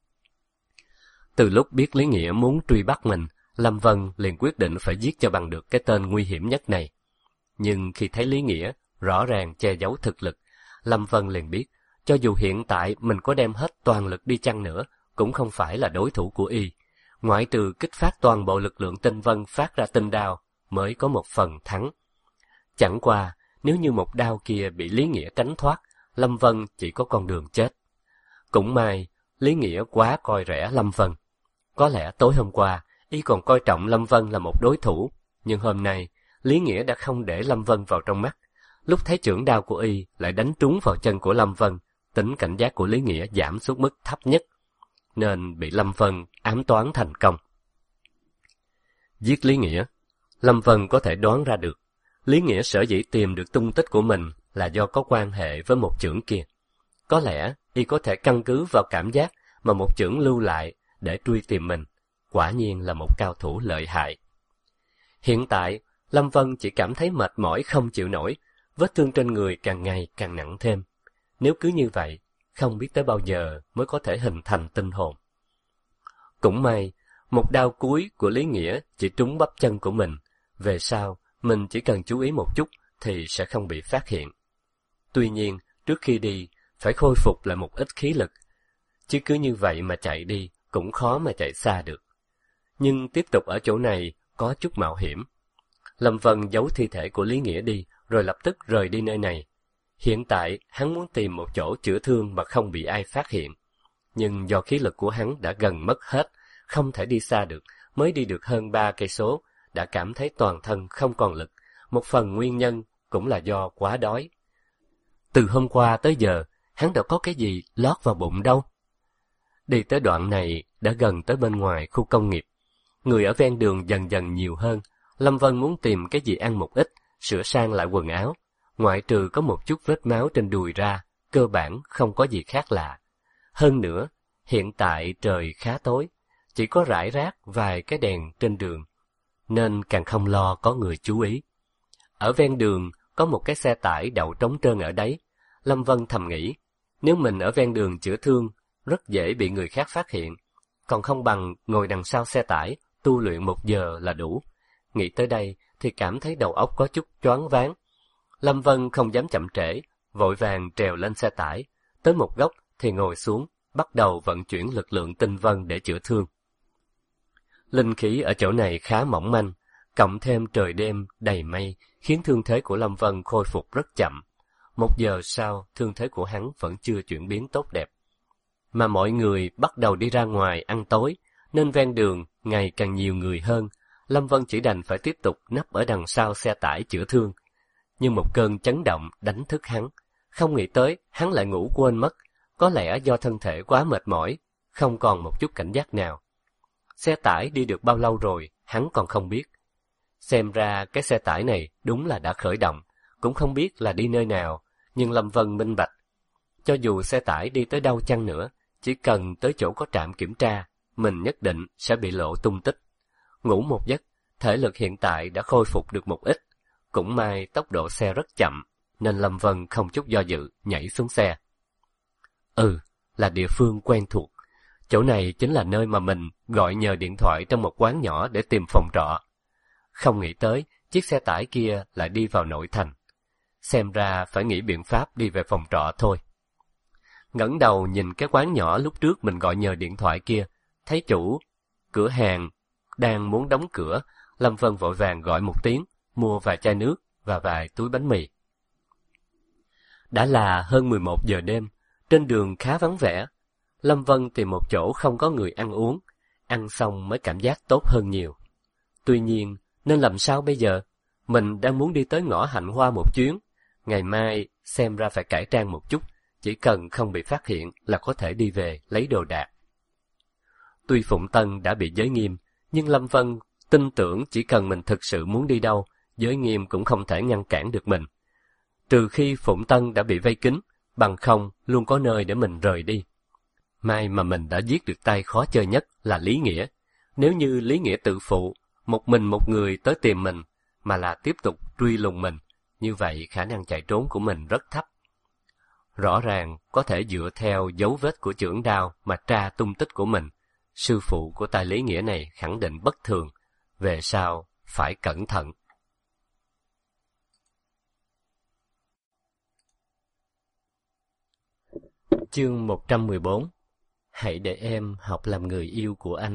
Từ lúc biết Lý Nghĩa muốn truy bắt mình, Lâm Vân liền quyết định phải giết cho bằng được cái tên nguy hiểm nhất này. Nhưng khi thấy Lý Nghĩa rõ ràng che giấu thực lực, Lâm Vân liền biết, cho dù hiện tại mình có đem hết toàn lực đi chăng nữa, cũng không phải là đối thủ của y. Ngoại trừ kích phát toàn bộ lực lượng tinh vân phát ra tinh đao, mới có một phần thắng. Chẳng qua, nếu như một đao kia bị Lý Nghĩa tránh thoát, Lâm Vân chỉ có con đường chết. Cũng may, Lý Nghĩa quá coi rẻ Lâm Vân. Có lẽ tối hôm qua, y còn coi trọng Lâm Vân là một đối thủ, nhưng hôm nay, Lý Nghĩa đã không để Lâm Vân vào trong mắt. Lúc thấy chưởng đao của y lại đánh trúng vào chân của Lâm Vân, tính cảnh giác của Lý Nghĩa giảm xuống mức thấp nhất, nên bị Lâm Vân ám toán thành công. Giết Lý Nghĩa, Lâm Vân có thể đoán ra được, Lý Nghĩa sở dĩ tìm được tung tích của mình là do có quan hệ với một chưởng kia. Có lẽ y có thể căn cứ vào cảm giác mà một chưởng lưu lại để truy tìm mình. Quả nhiên là một cao thủ lợi hại. Hiện tại, Lâm Vân chỉ cảm thấy mệt mỏi không chịu nổi, vết thương trên người càng ngày càng nặng thêm. Nếu cứ như vậy, không biết tới bao giờ mới có thể hình thành tinh hồn. Cũng may, một đao cuối của Lý Nghĩa chỉ trúng bắp chân của mình. Về sau, mình chỉ cần chú ý một chút thì sẽ không bị phát hiện. Tuy nhiên, trước khi đi, phải khôi phục lại một ít khí lực. Chứ cứ như vậy mà chạy đi, cũng khó mà chạy xa được. Nhưng tiếp tục ở chỗ này có chút mạo hiểm. Lâm Vân giấu thi thể của Lý Nghĩa đi, rồi lập tức rời đi nơi này. Hiện tại, hắn muốn tìm một chỗ chữa thương mà không bị ai phát hiện. Nhưng do khí lực của hắn đã gần mất hết, không thể đi xa được, mới đi được hơn 3 cây số, đã cảm thấy toàn thân không còn lực. Một phần nguyên nhân cũng là do quá đói. Từ hôm qua tới giờ, hắn đã có cái gì lót vào bụng đâu. Đi tới đoạn này đã gần tới bên ngoài khu công nghiệp. Người ở ven đường dần dần nhiều hơn. Lâm Vân muốn tìm cái gì ăn một ít, sửa sang lại quần áo. Ngoại trừ có một chút vết máu trên đùi ra, cơ bản không có gì khác lạ. Hơn nữa, hiện tại trời khá tối, chỉ có rải rác vài cái đèn trên đường, nên càng không lo có người chú ý. Ở ven đường có một cái xe tải đậu trống trơn ở đấy. Lâm Vân thầm nghĩ, nếu mình ở ven đường chữa thương, rất dễ bị người khác phát hiện, còn không bằng ngồi đằng sau xe tải, tu luyện 1 giờ là đủ. Nghĩ tới đây thì cảm thấy đầu óc có chút choáng váng. Lâm Vân không dám chậm trễ, vội vàng trèo lên xe tải, tới một góc thì ngồi xuống, bắt đầu vận chuyển lực lượng tinh vân để chữa thương. Linh khí ở chỗ này khá mỏng manh, cộng thêm trời đêm đầy mây, khiến thương thế của Lâm Vân khôi phục rất chậm. 1 giờ sau, thương thế của hắn vẫn chưa chuyển biến tốt đẹp. Mà mọi người bắt đầu đi ra ngoài ăn tối, nên ven đường ngày càng nhiều người hơn. Lâm Vân chỉ đành phải tiếp tục nấp ở đằng sau xe tải chữa thương. Nhưng một cơn chấn động đánh thức hắn. Không nghĩ tới, hắn lại ngủ quên mất. Có lẽ do thân thể quá mệt mỏi, không còn một chút cảnh giác nào. Xe tải đi được bao lâu rồi, hắn còn không biết. Xem ra cái xe tải này đúng là đã khởi động, cũng không biết là đi nơi nào, nhưng Lâm Vân minh bạch. Cho dù xe tải đi tới đâu chăng nữa, chỉ cần tới chỗ có trạm kiểm tra, mình nhất định sẽ bị lộ tung tích. Ngủ một giấc, thể lực hiện tại đã khôi phục được một ít. Cũng may tốc độ xe rất chậm, nên Lâm Vân không chút do dự nhảy xuống xe. Là địa phương quen thuộc. Chỗ này chính là nơi mà mình gọi nhờ điện thoại trong một quán nhỏ để tìm phòng trọ. Không nghĩ tới, chiếc xe tải kia lại đi vào nội thành. Xem ra phải nghĩ biện pháp đi về phòng trọ thôi. Ngẩng đầu nhìn cái quán nhỏ lúc trước mình gọi nhờ điện thoại kia, thấy chủ cửa hàng đang muốn đóng cửa, Lâm Vân vội vàng gọi một tiếng, mua vài chai nước và vài túi bánh mì. Đã là hơn 11 giờ đêm, trên đường khá vắng vẻ. Lâm Vân tìm một chỗ không có người ăn uống, ăn xong mới cảm giác tốt hơn nhiều. Tuy nhiên, nên làm sao bây giờ? Mình đang muốn đi tới ngõ Hạnh Hoa một chuyến, ngày mai xem ra phải cải trang một chút, chỉ cần không bị phát hiện là có thể đi về lấy đồ đạc. Tuy Phụng Tân đã bị giới nghiêm, nhưng Lâm Vân tin tưởng chỉ cần mình thực sự muốn đi đâu, giới nghiêm cũng không thể ngăn cản được mình. Trừ khi Phụng Tân đã bị vây kín, bằng không luôn có nơi để mình rời đi. May mà mình đã giết được tay khó chơi nhất là Lý Nghĩa. Nếu như Lý Nghĩa tự phụ, một mình một người tới tìm mình, mà là tiếp tục truy lùng mình, như vậy khả năng chạy trốn của mình rất thấp. Rõ ràng có thể dựa theo dấu vết của chưởng đao mà tra tung tích của mình. Sư phụ của tay Lý Nghĩa này khẳng định bất thường, về sau phải cẩn thận. Chương 114. Hãy để em học làm người yêu của anh.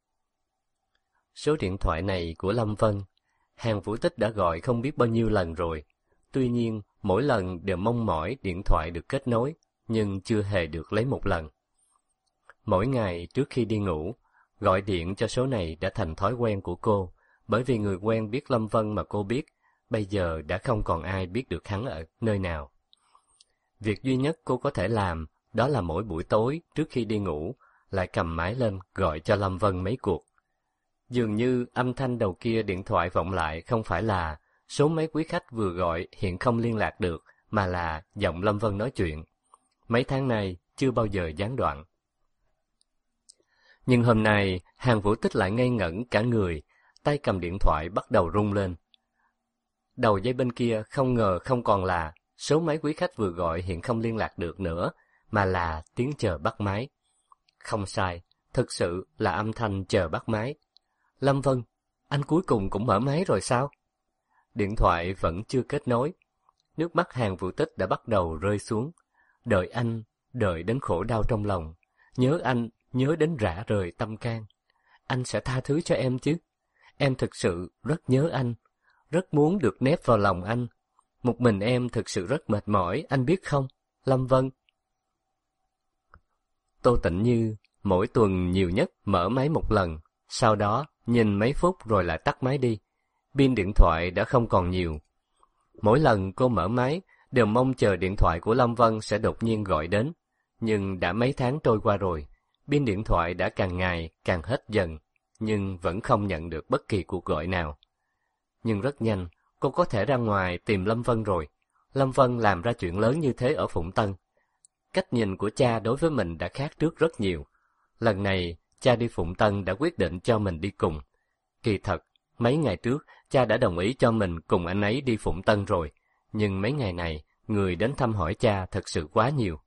Số điện thoại này của Lâm Vân, Hàn Vũ Tích đã gọi không biết bao nhiêu lần rồi. Tuy nhiên, mỗi lần đều mong mỏi điện thoại được kết nối, nhưng chưa hề được lấy một lần. Mỗi ngày trước khi đi ngủ, gọi điện cho số này đã thành thói quen của cô, bởi vì người quen biết Lâm Vân mà cô biết, bây giờ đã không còn ai biết được hắn ở nơi nào. Việc duy nhất cô có thể làm, đó là mỗi buổi tối trước khi đi ngủ, lại cầm máy lên gọi cho Lâm Vân mấy cuộc. Dường như âm thanh đầu kia điện thoại vọng lại không phải là số mấy quý khách vừa gọi hiện không liên lạc được, mà là giọng Lâm Vân nói chuyện. Mấy tháng nay chưa bao giờ gián đoạn. Nhưng hôm nay, Hàn Vũ Tích lại ngây ngẩn cả người, tay cầm điện thoại bắt đầu rung lên. Đầu dây bên kia không ngờ không còn là số mấy quý khách vừa gọi hiện không liên lạc được nữa, mà là tiếng chờ bắt máy. Không sai, thực sự là âm thanh chờ bắt máy. Lâm Vân, anh cuối cùng cũng mở máy rồi sao? Điện thoại vẫn chưa kết nối. Nước mắt Hàn Vũ Tích đã bắt đầu rơi xuống. Đợi anh, đợi đến khổ đau trong lòng. Nhớ anh, nhớ đến rã rời tâm can. Anh sẽ tha thứ cho em chứ? Em thực sự rất nhớ anh, rất muốn được nép vào lòng anh. Một mình em thực sự rất mệt mỏi, anh biết không, Lâm Vân? Tô Tĩnh Như mỗi tuần nhiều nhất mở máy một lần, sau đó nhìn mấy phút rồi lại tắt máy đi. Pin điện thoại đã không còn nhiều. Mỗi lần cô mở máy, đều mong chờ điện thoại của Lâm Vân sẽ đột nhiên gọi đến. Nhưng đã mấy tháng trôi qua rồi, pin điện thoại đã càng ngày càng hết dần, nhưng vẫn không nhận được bất kỳ cuộc gọi nào. Nhưng rất nhanh, cô có thể ra ngoài tìm Lâm Vân rồi. Lâm Vân làm ra chuyện lớn như thế ở Phụng Tân. Cách nhìn của cha đối với mình đã khác trước rất nhiều. Lần này, cha đi Phụng Tân đã quyết định cho mình đi cùng. Kỳ thật, mấy ngày trước, cha đã đồng ý cho mình cùng anh ấy đi Phụng Tân rồi. Nhưng mấy ngày này, người đến thăm hỏi cha thật sự quá nhiều.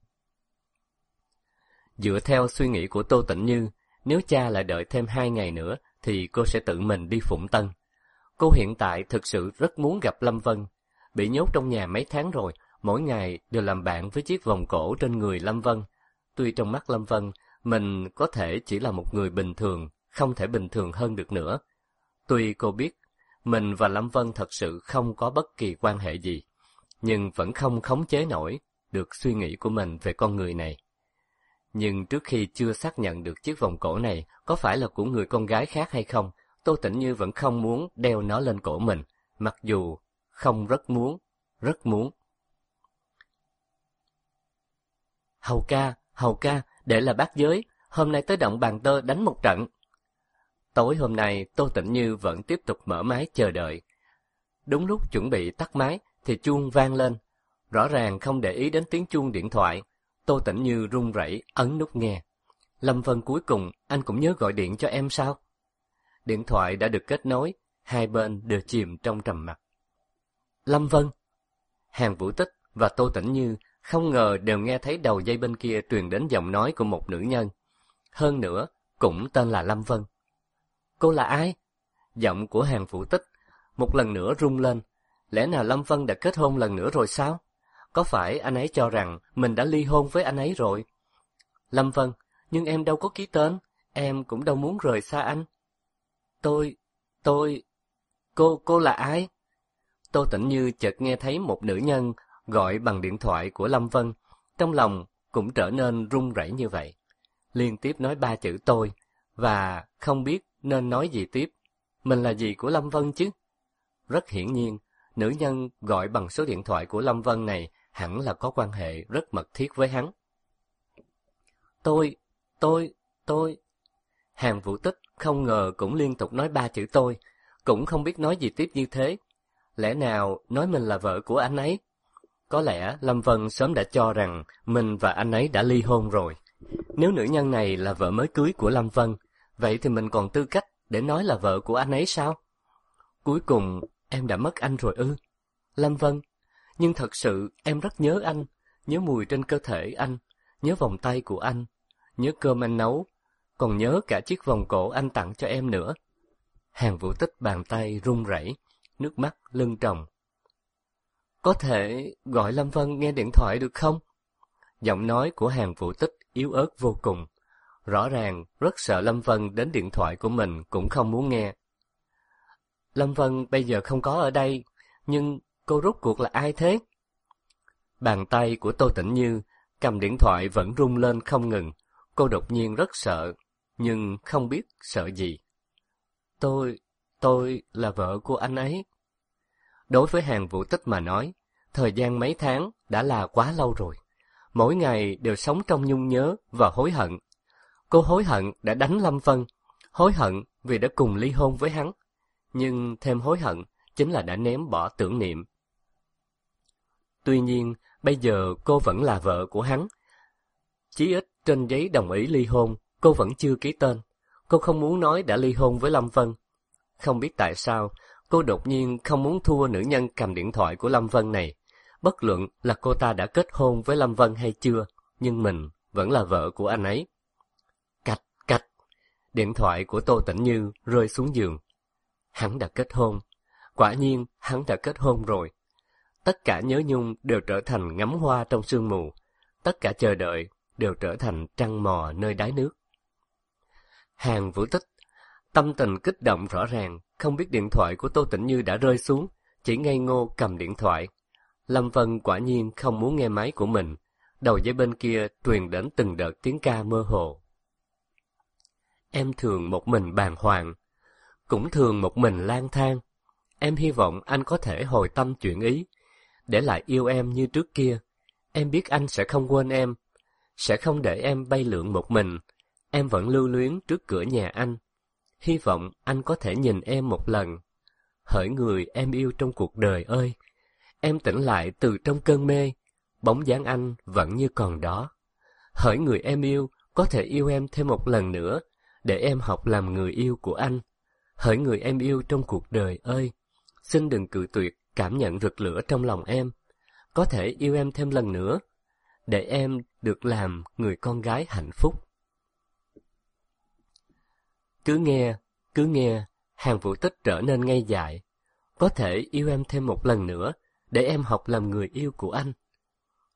Dựa theo suy nghĩ của Tô Tĩnh Như, nếu cha lại đợi thêm 2 ngày nữa, thì cô sẽ tự mình đi Phụng Tân. Cô hiện tại thực sự rất muốn gặp Lâm Vân. Bị nhốt trong nhà mấy tháng rồi, mỗi ngày đều làm bạn với chiếc vòng cổ trên người Lâm Vân. Tuy trong mắt Lâm Vân, mình có thể chỉ là một người bình thường, không thể bình thường hơn được nữa. Tuy cô biết, mình và Lâm Vân thật sự không có bất kỳ quan hệ gì, nhưng vẫn không khống chế nổi được suy nghĩ của mình về con người này. Nhưng trước khi chưa xác nhận được chiếc vòng cổ này có phải là của người con gái khác hay không, Tô Tĩnh Như vẫn không muốn đeo nó lên cổ mình, mặc dù không rất muốn. Hầu ca, để là bát giới, hôm nay tới động bàn tơ đánh một trận. Tối hôm nay, Tô Tĩnh Như vẫn tiếp tục mở máy chờ đợi. Đúng lúc chuẩn bị tắt máy, thì chuông vang lên. Rõ ràng không để ý đến tiếng chuông điện thoại, Tô Tĩnh Như run rẩy ấn nút nghe. Lâm Vân, cuối cùng, anh cũng nhớ gọi điện cho em sao? Điện thoại đã được kết nối, hai bên đều chìm trong trầm mặc. Lâm Vân. Hàn Vũ Tích và Tô Tĩnh Như không ngờ đều nghe thấy đầu dây bên kia truyền đến giọng nói của một nữ nhân. Hơn nữa, cũng tên là Lâm Vân. Cô là ai? Giọng của Hàn Vũ Tích một lần nữa rung lên. Lẽ nào Lâm Vân đã kết hôn lần nữa rồi sao? Có phải anh ấy cho rằng mình đã ly hôn với anh ấy rồi? Lâm Vân, nhưng em đâu có ký tên, em cũng đâu muốn rời xa anh. Cô là ai? Tô Tĩnh Như chợt nghe thấy một nữ nhân gọi bằng điện thoại của Lâm Vân, trong lòng cũng trở nên run rẩy như vậy. Liên tiếp nói 3 chữ tôi, và không biết nên nói gì tiếp. Mình là gì của Lâm Vân chứ? Rất hiển nhiên, nữ nhân gọi bằng số điện thoại của Lâm Vân này hẳn là có quan hệ rất mật thiết với hắn. Tôi. Hàn Vũ Tích không ngờ cũng liên tục nói 3 chữ tôi, cũng không biết nói gì tiếp như thế. Lẽ nào nói mình là vợ của anh ấy? Có lẽ Lâm Vân sớm đã cho rằng mình và anh ấy đã ly hôn rồi. Nếu nữ nhân này là vợ mới cưới của Lâm Vân, vậy thì mình còn tư cách để nói là vợ của anh ấy sao? Cuối cùng em đã mất anh rồi ư? Lâm Vân, nhưng thật sự em rất nhớ anh, nhớ mùi trên cơ thể anh, nhớ vòng tay của anh, nhớ cơm anh nấu, còn nhớ cả chiếc vòng cổ anh tặng cho em nữa. Hàn Vũ Tích bàn tay run rẩy, nước mắt lưng tròng. Có thể gọi Lâm Vân nghe điện thoại được không? Giọng nói của Hàn Vũ Tích yếu ớt vô cùng. Rõ ràng rất sợ Lâm Vân đến điện thoại của mình cũng không muốn nghe. Lâm Vân bây giờ không có ở đây, nhưng cô rốt cuộc là ai thế? Bàn tay của Tô Tĩnh Như cầm điện thoại vẫn rung lên không ngừng. Cô đột nhiên rất sợ, nhưng không biết sợ gì. Tôi là vợ của anh ấy. Đối với Hàn Vũ Tích mà nói, thời gian mấy tháng đã là quá lâu rồi. Mỗi ngày đều sống trong nhung nhớ và hối hận. Cô hối hận đã đánh Lâm Vân, hối hận vì đã cùng ly hôn với hắn. Nhưng thêm hối hận chính là đã ném bỏ tưởng niệm. Tuy nhiên, bây giờ cô vẫn là vợ của hắn. Chí ít trên giấy đồng ý ly hôn, cô vẫn chưa ký tên. Cô không muốn nói đã ly hôn với Lâm Vân. Không biết tại sao, cô đột nhiên không muốn thua nữ nhân cầm điện thoại của Lâm Vân này. Bất luận là cô ta đã kết hôn với Lâm Vân hay chưa, nhưng mình vẫn là vợ của anh ấy. Cạch, cạch, điện thoại của Tô Tĩnh Như rơi xuống giường. Hắn đã kết hôn. Quả nhiên, hắn đã kết hôn rồi. Tất cả nhớ nhung đều trở thành ngắm hoa trong sương mù. Tất cả chờ đợi đều trở thành trăng mò nơi đáy nước. Hàn Vũ Tích, tâm tình kích động rõ ràng, không biết điện thoại của Tô Tĩnh Như đã rơi xuống, chỉ ngây ngô cầm điện thoại. Lâm Vân quả nhiên không muốn nghe máy của mình. Đầu dây bên kia truyền đến từng đợt tiếng ca mơ hồ. Em thường một mình bàng hoàng, cũng thường một mình lang thang. Em hy vọng anh có thể hồi tâm chuyển ý, để lại yêu em như trước kia. Em biết anh sẽ không quên em, sẽ không để em bay lượn một mình. Em vẫn lưu luyến trước cửa nhà anh. Hy vọng anh có thể nhìn em một lần. Hỡi người em yêu trong cuộc đời ơi, em tỉnh lại từ trong cơn mê, bóng dáng anh vẫn như còn đó. Hỡi người em yêu, có thể yêu em thêm một lần nữa, để em học làm người yêu của anh. Hỡi người em yêu trong cuộc đời ơi, xin đừng cự tuyệt cảm nhận rực lửa trong lòng em. Có thể yêu em thêm lần nữa, để em được làm người con gái hạnh phúc. Cứ nghe, Hàn Vũ Tích trở nên ngây dại. Có thể yêu em thêm một lần nữa, để em học làm người yêu của anh.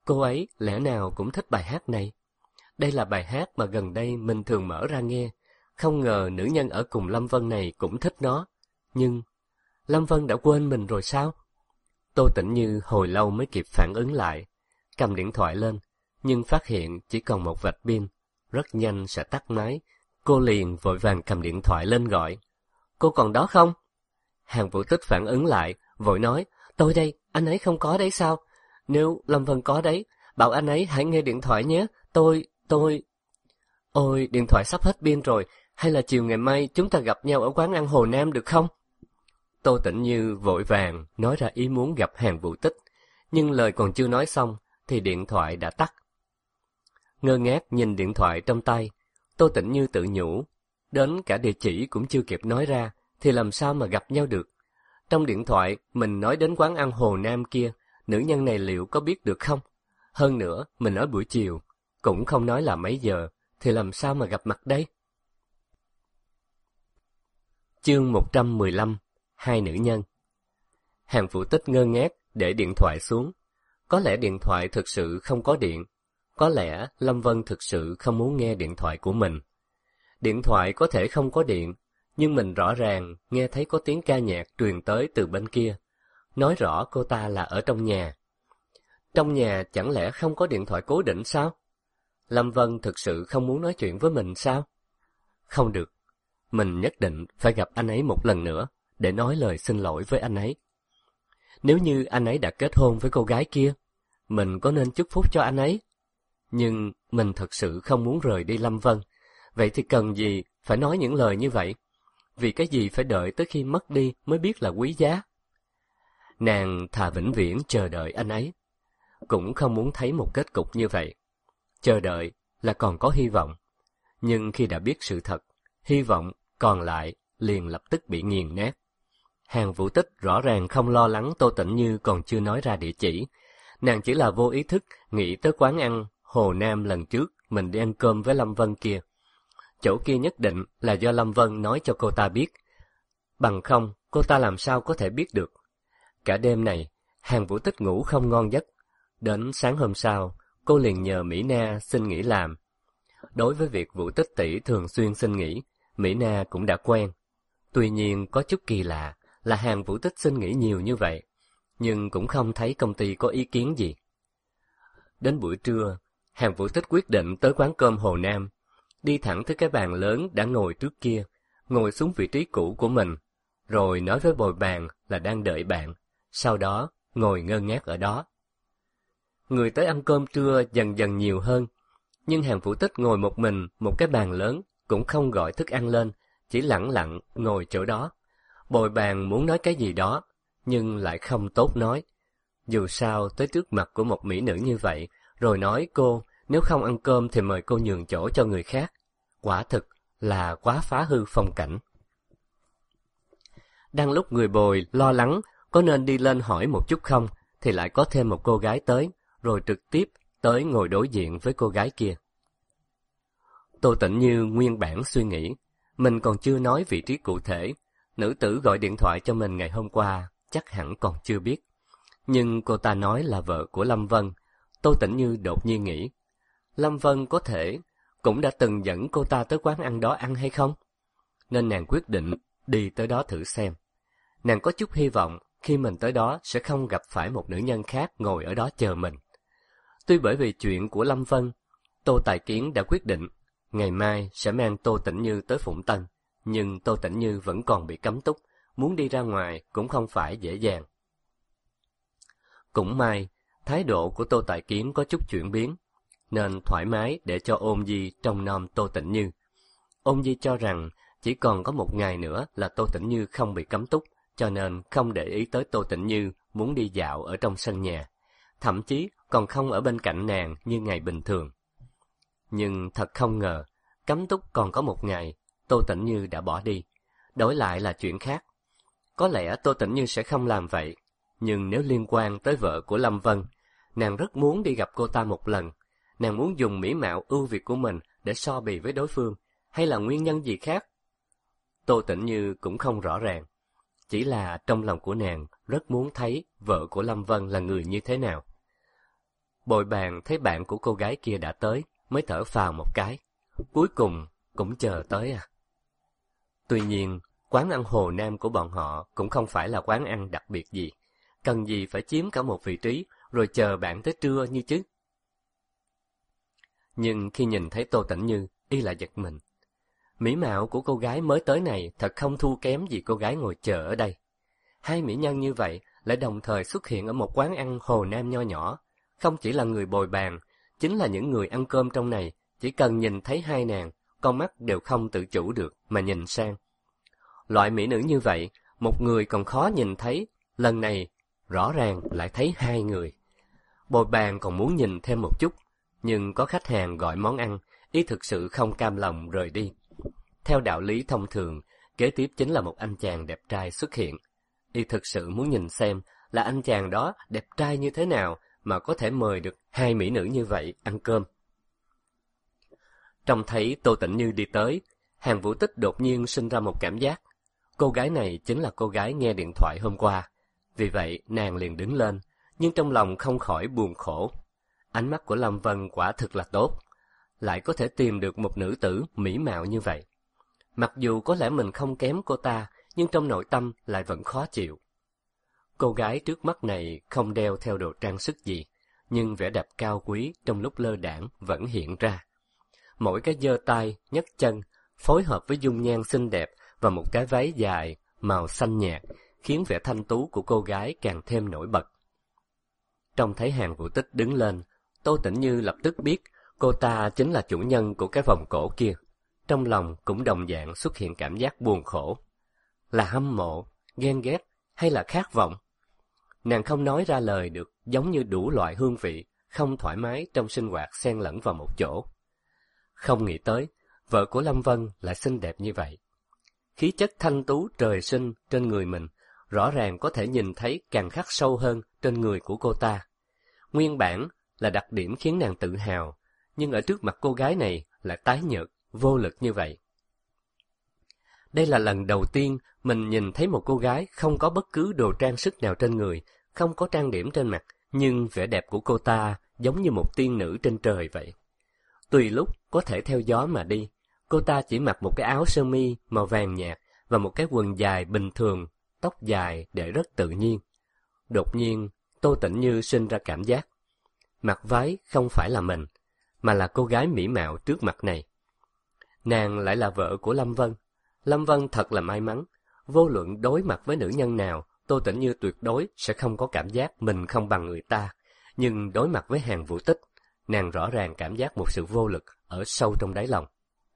Cô ấy lẽ nào cũng thích bài hát này? Đây là bài hát mà gần đây mình thường mở ra nghe. Không ngờ nữ nhân ở cùng Lâm Vân này cũng thích nó. Nhưng Lâm Vân đã quên mình rồi sao? Tô Tĩnh Như hồi lâu mới kịp phản ứng lại, cầm điện thoại lên, nhưng phát hiện chỉ còn một vạch pin, rất nhanh sẽ tắt máy. Cô liền vội vàng cầm điện thoại lên gọi. Cô còn đó không? Hàn Vũ Tích phản ứng lại, vội nói, tôi đây, anh ấy không có đấy sao? Nếu Lâm Vân có đấy, bảo anh ấy hãy nghe điện thoại nhé, tôi... Ôi, điện thoại sắp hết pin rồi, hay là chiều ngày mai chúng ta gặp nhau ở quán ăn Hồ Nam được không? Tô Tĩnh Như vội vàng nói ra ý muốn gặp Hàn Vũ Tích, nhưng lời còn chưa nói xong thì điện thoại đã tắt. Ngơ ngác nhìn điện thoại trong tay, Tô Tĩnh Như tự nhủ, đến cả địa chỉ cũng chưa kịp nói ra thì làm sao mà gặp nhau được. Trong điện thoại mình nói đến quán ăn Hồ Nam kia, nữ nhân này liệu có biết được không? Hơn nữa, mình nói buổi chiều, cũng không nói là mấy giờ, thì làm sao mà gặp mặt đây? Chương 115. Hai nữ nhân. Hàn Vũ Tích ngơ ngác để điện thoại xuống. Có lẽ điện thoại thực sự không có điện. Có lẽ Lâm Vân thực sự không muốn nghe điện thoại của mình. Điện thoại có thể không có điện, nhưng mình rõ ràng nghe thấy có tiếng ca nhạc truyền tới từ bên kia. Nói rõ cô ta là ở trong nhà. Trong nhà chẳng lẽ không có điện thoại cố định sao? Lâm Vân thực sự không muốn nói chuyện với mình sao? Không được. Mình nhất định phải gặp anh ấy một lần nữa, để nói lời xin lỗi với anh ấy. Nếu như anh ấy đã kết hôn với cô gái kia, mình có nên chúc phúc cho anh ấy? Nhưng mình thật sự không muốn rời đi Lâm Vân, vậy thì cần gì phải nói những lời như vậy? Vì cái gì phải đợi tới khi mất đi mới biết là quý giá? Nàng thà vĩnh viễn chờ đợi anh ấy, cũng không muốn thấy một kết cục như vậy. Chờ đợi là còn có hy vọng, nhưng khi đã biết sự thật, hy vọng còn lại liền lập tức bị nghiền nát. Hàn Vũ Tích rõ ràng không lo lắng Tô Tĩnh Như còn chưa nói ra địa chỉ. Nàng chỉ là vô ý thức nghĩ tới quán ăn Hồ Nam lần trước mình đi ăn cơm với Lâm Vân kia. Chỗ kia nhất định là do Lâm Vân nói cho cô ta biết. Bằng không, cô ta làm sao có thể biết được. Cả đêm này, Hàn Vũ Tích ngủ không ngon giấc. Đến sáng hôm sau, cô liền nhờ Mỹ Na xin nghỉ làm. Đối với việc Vũ Tích tỷ thường xuyên xin nghỉ, Mỹ Na cũng đã quen. Tuy nhiên có chút kỳ lạ là Hàn Vũ Tích xin nghỉ nhiều như vậy, nhưng cũng không thấy công ty có ý kiến gì. Đến buổi trưa, Hàn Vũ Tích quyết định tới quán cơm Hồ Nam, đi thẳng tới cái bàn lớn đã ngồi trước kia, ngồi xuống vị trí cũ của mình, rồi nói với bồi bàn là đang đợi bạn, sau đó ngồi ngơ ngác ở đó. Người tới ăn cơm trưa dần dần nhiều hơn, nhưng Hàn Vũ Tích ngồi một mình một cái bàn lớn, cũng không gọi thức ăn lên, chỉ lẳng lặng ngồi chỗ đó. Bồi bàn muốn nói cái gì đó, nhưng lại không tốt nói. Dù sao tới trước mặt của một mỹ nữ như vậy, rồi nói cô nếu không ăn cơm thì mời cô nhường chỗ cho người khác. Quả thực là quá phá hư phong cảnh. Đang lúc người bồi lo lắng có nên đi lên hỏi một chút không, thì lại có thêm một cô gái tới, rồi trực tiếp tới ngồi đối diện với cô gái kia. Tô Tĩnh Như nguyên bản suy nghĩ, mình còn chưa nói vị trí cụ thể, nữ tử gọi điện thoại cho mình ngày hôm qua chắc hẳn còn chưa biết. Nhưng cô ta nói là vợ của Lâm Vân. Tô Tĩnh Như đột nhiên nghĩ, Lâm Vân có thể cũng đã từng dẫn cô ta tới quán ăn đó ăn hay không? Nên nàng quyết định đi tới đó thử xem. Nàng có chút hy vọng khi mình tới đó sẽ không gặp phải một nữ nhân khác ngồi ở đó chờ mình. Tuy bởi vì chuyện của Lâm Vân, Tô Tài Kiến đã quyết định ngày mai sẽ mang Tô Tĩnh Như tới Phụng Tân, nhưng Tô Tĩnh Như vẫn còn bị cấm túc, muốn đi ra ngoài cũng không phải dễ dàng. Cũng may, thái độ của Tô Tài Kiến có chút chuyển biến, nên thoải mái để cho Ôn Di trông nom Tô Tĩnh Như. Ôn Di cho rằng chỉ còn có một ngày nữa là Tô Tĩnh Như không bị cấm túc, cho nên không để ý tới Tô Tĩnh Như muốn đi dạo ở trong sân nhà, thậm chí còn không ở bên cạnh nàng như ngày bình thường. Nhưng thật không ngờ, cấm túc còn có một ngày, Tô Tĩnh Như đã bỏ đi. Đổi lại là chuyện khác. Có lẽ Tô Tĩnh Như sẽ không làm vậy, nhưng nếu liên quan tới vợ của Lâm Vân, nàng rất muốn đi gặp cô ta một lần. Nàng muốn dùng mỹ mạo ưu việt của mình để so bì với đối phương, hay là nguyên nhân gì khác? Tô Tĩnh Như cũng không rõ ràng. Chỉ là trong lòng của nàng rất muốn thấy vợ của Lâm Vân là người như thế nào. Bồi bàn thấy bạn của cô gái kia đã tới, mới thở phào một cái. Cuối cùng cũng chờ tới à. Tuy nhiên, quán ăn Hồ Nam của bọn họ cũng không phải là quán ăn đặc biệt gì. Cần gì phải chiếm cả một vị trí, rồi chờ bạn tới trưa như chứ. Nhưng khi nhìn thấy Tô Tĩnh Như, y lại giật mình. Mỹ mạo của cô gái mới tới này thật không thua kém gì cô gái ngồi chờ ở đây. Hai mỹ nhân như vậy lại đồng thời xuất hiện ở một quán ăn Hồ Nam nho nhỏ. Không chỉ là người bồi bàn, chính là những người ăn cơm trong này, chỉ cần nhìn thấy hai nàng, con mắt đều không tự chủ được mà nhìn sang. Loại mỹ nữ như vậy, một người còn khó nhìn thấy, lần này rõ ràng lại thấy hai người. Bồi bàn còn muốn nhìn thêm một chút, nhưng có khách hàng gọi món ăn, y thực sự không cam lòng rời đi. Theo đạo lý thông thường, kế tiếp chính là một anh chàng đẹp trai xuất hiện. Y thực sự muốn nhìn xem là anh chàng đó đẹp trai như thế nào mà có thể mời được hai mỹ nữ như vậy ăn cơm. Trông thấy Tô Tĩnh Như đi tới, Hàn Vũ Tích đột nhiên sinh ra một cảm giác. Cô gái này chính là cô gái nghe điện thoại hôm qua. Vì vậy nàng liền đứng lên, nhưng trong lòng không khỏi buồn khổ. Ánh mắt của Lâm Vân quả thực là tốt, lại có thể tìm được một nữ tử mỹ mạo như vậy. Mặc dù có lẽ mình không kém cô ta, nhưng trong nội tâm lại vẫn khó chịu. Cô gái trước mắt này không đeo theo đồ trang sức gì, nhưng vẻ đẹp cao quý trong lúc lơ đãng vẫn hiện ra. Mỗi cái giơ tay, nhấc chân, phối hợp với dung nhan xinh đẹp và một cái váy dài màu xanh nhạt, khiến vẻ thanh tú của cô gái càng thêm nổi bật. Trông thấy Hàn Vũ Tích đứng lên, Tô Tĩnh Như lập tức biết cô ta chính là chủ nhân của cái vòng cổ kia. Trong lòng cũng đồng dạng xuất hiện cảm giác buồn khổ. Là hâm mộ, ghen ghét hay là khát vọng? Nàng không nói ra lời được, giống như đủ loại hương vị, không thoải mái trong sinh hoạt xen lẫn vào một chỗ. Không nghĩ tới, vợ của Lâm Vân lại xinh đẹp như vậy. Khí chất thanh tú trời sinh trên người mình, rõ ràng có thể nhìn thấy càng khắc sâu hơn trên người của cô ta. Nguyên bản là đặc điểm khiến nàng tự hào, nhưng ở trước mặt cô gái này lại tái nhợt, vô lực như vậy. Đây là lần đầu tiên mình nhìn thấy một cô gái không có bất cứ đồ trang sức nào trên người, không có trang điểm trên mặt, nhưng vẻ đẹp của cô ta giống như một tiên nữ trên trời vậy. Tùy lúc có thể theo gió mà đi, cô ta chỉ mặc một cái áo sơ mi màu vàng nhạt và một cái quần dài bình thường, tóc dài để rất tự nhiên. Đột nhiên, Tô Tĩnh Như sinh ra cảm giác, mặc váy không phải là mình, mà là cô gái mỹ mạo trước mặt này. Nàng lại là vợ của Lâm Vân. Lâm Vân thật là may mắn, vô luận đối mặt với nữ nhân nào, Tô Tĩnh Như tuyệt đối sẽ không có cảm giác mình không bằng người ta. Nhưng đối mặt với Hàn Vũ Tích, nàng rõ ràng cảm giác một sự vô lực ở sâu trong đáy lòng.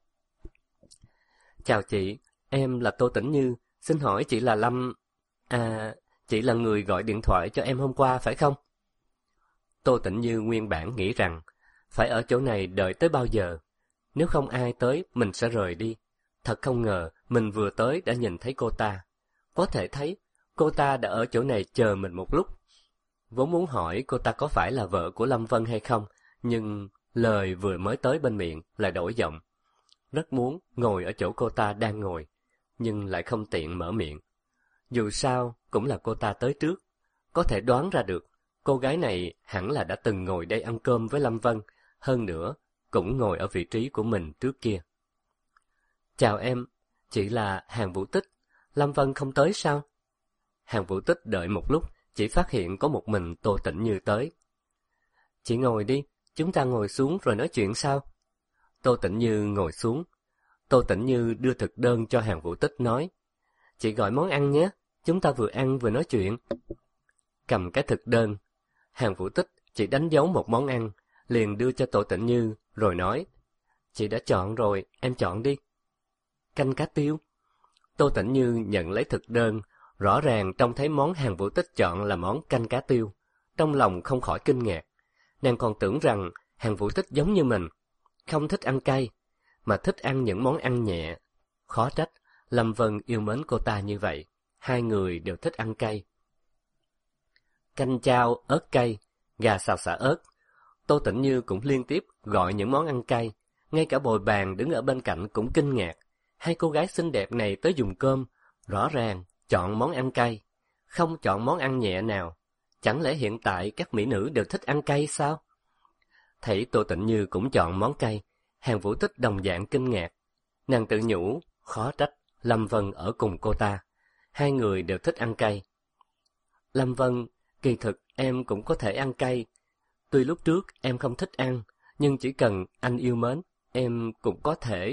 Chào chị, em là Tô Tĩnh Như, xin hỏi chị là Lâm... chị là người gọi điện thoại cho em hôm qua phải không? Tô Tĩnh Như nguyên bản nghĩ rằng, phải ở chỗ này đợi tới bao giờ? Nếu không ai tới, mình sẽ rời đi. Thật không ngờ, mình vừa tới đã nhìn thấy cô ta. Có thể thấy, cô ta đã ở chỗ này chờ mình một lúc. Vốn muốn hỏi cô ta có phải là vợ của Lâm Vân hay không, nhưng lời vừa mới tới bên miệng lại đổi giọng. Rất muốn ngồi ở chỗ cô ta đang ngồi, nhưng lại không tiện mở miệng. Dù sao, cũng là cô ta tới trước. Có thể đoán ra được, cô gái này hẳn là đã từng ngồi đây ăn cơm với Lâm Vân, hơn nữa, cũng ngồi ở vị trí của mình trước kia. Chào em, chị là Hàn Vũ Tích, Lâm Vân không tới sao? Hàn Vũ Tích đợi một lúc, chỉ phát hiện có một mình Tô Tĩnh Như tới. Chị ngồi đi, chúng ta ngồi xuống rồi nói chuyện sao? Tô Tĩnh Như ngồi xuống. Tô Tĩnh Như đưa thực đơn cho Hàn Vũ Tích nói, chị gọi món ăn nhé, chúng ta vừa ăn vừa nói chuyện. Cầm cái thực đơn, Hàn Vũ Tích chỉ đánh dấu một món ăn, liền đưa cho Tô Tĩnh Như, rồi nói, chị đã chọn rồi, em chọn đi. Canh cá tiêu. Tô Tĩnh Như nhận lấy thực đơn, rõ ràng trông thấy món Hàn Vũ Tích chọn là món canh cá tiêu. Trong lòng không khỏi kinh ngạc. Nàng còn tưởng rằng Hàn Vũ Tích giống như mình, không thích ăn cay, mà thích ăn những món ăn nhẹ. Khó trách, Lâm Vân yêu mến cô ta như vậy, hai người đều thích ăn cay. Canh chao, ớt cay, gà xào xả ớt. Tô Tĩnh Như cũng liên tiếp gọi những món ăn cay, ngay cả bồi bàn đứng ở bên cạnh cũng kinh ngạc. Hai cô gái xinh đẹp này tới dùng cơm, rõ ràng chọn món ăn cay, không chọn món ăn nhẹ nào. Chẳng lẽ hiện tại các mỹ nữ đều thích ăn cay sao? Thấy Tô Tĩnh Như cũng chọn món cay, Hàn Vũ Tích đồng dạng kinh ngạc. Nàng tự nhủ, khó trách Lâm Vân ở cùng cô ta. Hai người đều thích ăn cay. Lâm Vân, kỳ thực em cũng có thể ăn cay. Tuy lúc trước em không thích ăn, nhưng chỉ cần anh yêu mến, em cũng có thể.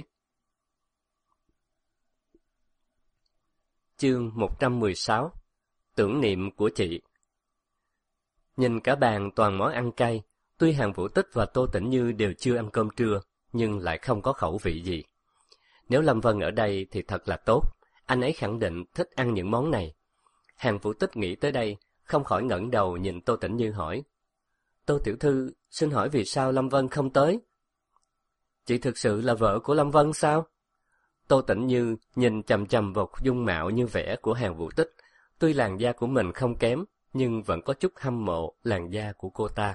Chương 116. Tưởng niệm của chị. Nhìn cả bàn toàn món ăn cay, tuy Hàn Vũ Tích và Tô Tĩnh Như đều chưa ăn cơm trưa, nhưng lại không có khẩu vị gì. Nếu Lâm Vân ở đây thì thật là tốt, anh ấy khẳng định thích ăn những món này. Hàn Vũ Tích nghĩ tới đây, không khỏi ngẩng đầu nhìn Tô Tĩnh Như hỏi. Tô tiểu thư, xin hỏi vì sao Lâm Vân không tới? Chị thực sự là vợ của Lâm Vân sao? Tô Tĩnh Như nhìn chằm chằm vào dung mạo như vẽ của Hàn Vũ Tích, tuy làn da của mình không kém, nhưng vẫn có chút hâm mộ làn da của cô ta.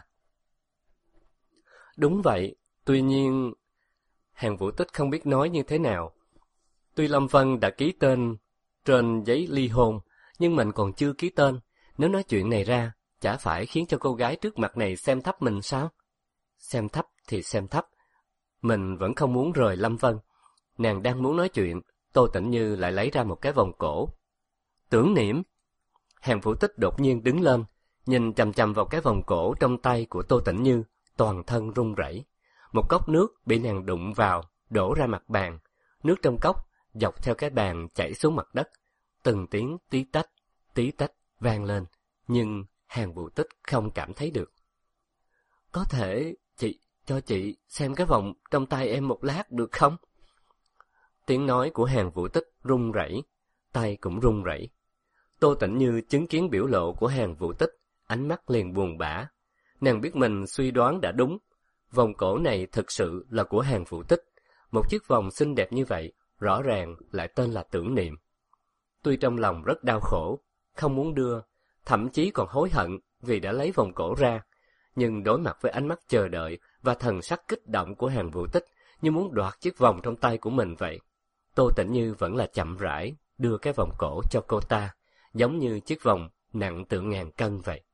Đúng vậy, tuy nhiên... Hàn Vũ Tích không biết nói như thế nào. Tuy Lâm Vân đã ký tên trên giấy ly hôn, nhưng mình còn chưa ký tên. Nếu nói chuyện này ra, chả phải khiến cho cô gái trước mặt này xem thấp mình sao? Xem thấp thì xem thấp. Mình vẫn không muốn rời Lâm Vân. Nàng đang muốn nói chuyện, Tô Tĩnh Như lại lấy ra một cái vòng cổ. Tưởng niệm. Hàn Vũ Tích đột nhiên đứng lên, nhìn chằm chằm vào cái vòng cổ trong tay của Tô Tĩnh Như, toàn thân run rẩy. Một cốc nước bị nàng đụng vào, đổ ra mặt bàn. Nước trong cốc dọc theo cái bàn chảy xuống mặt đất. Từng tiếng tí tách vang lên, nhưng Hàn Vũ Tích không cảm thấy được. Có thể cho chị xem cái vòng trong tay em một lát được không? Tiếng nói của Hàn Vũ Tích run rẩy, tay cũng run rẩy. Tô Tĩnh Như chứng kiến biểu lộ của Hàn Vũ Tích, ánh mắt liền buồn bã. Nàng biết mình suy đoán đã đúng. Vòng cổ này thực sự là của Hàn Vũ Tích. Một chiếc vòng xinh đẹp như vậy, rõ ràng lại tên là Tưởng Niệm. Tuy trong lòng rất đau khổ, không muốn đưa, thậm chí còn hối hận vì đã lấy vòng cổ ra, nhưng đối mặt với ánh mắt chờ đợi và thần sắc kích động của Hàn Vũ Tích như muốn đoạt chiếc vòng trong tay của mình vậy, Tô Tĩnh Như vẫn là chậm rãi đưa cái vòng cổ cho cô ta, giống như chiếc vòng nặng tựa ngàn cân vậy.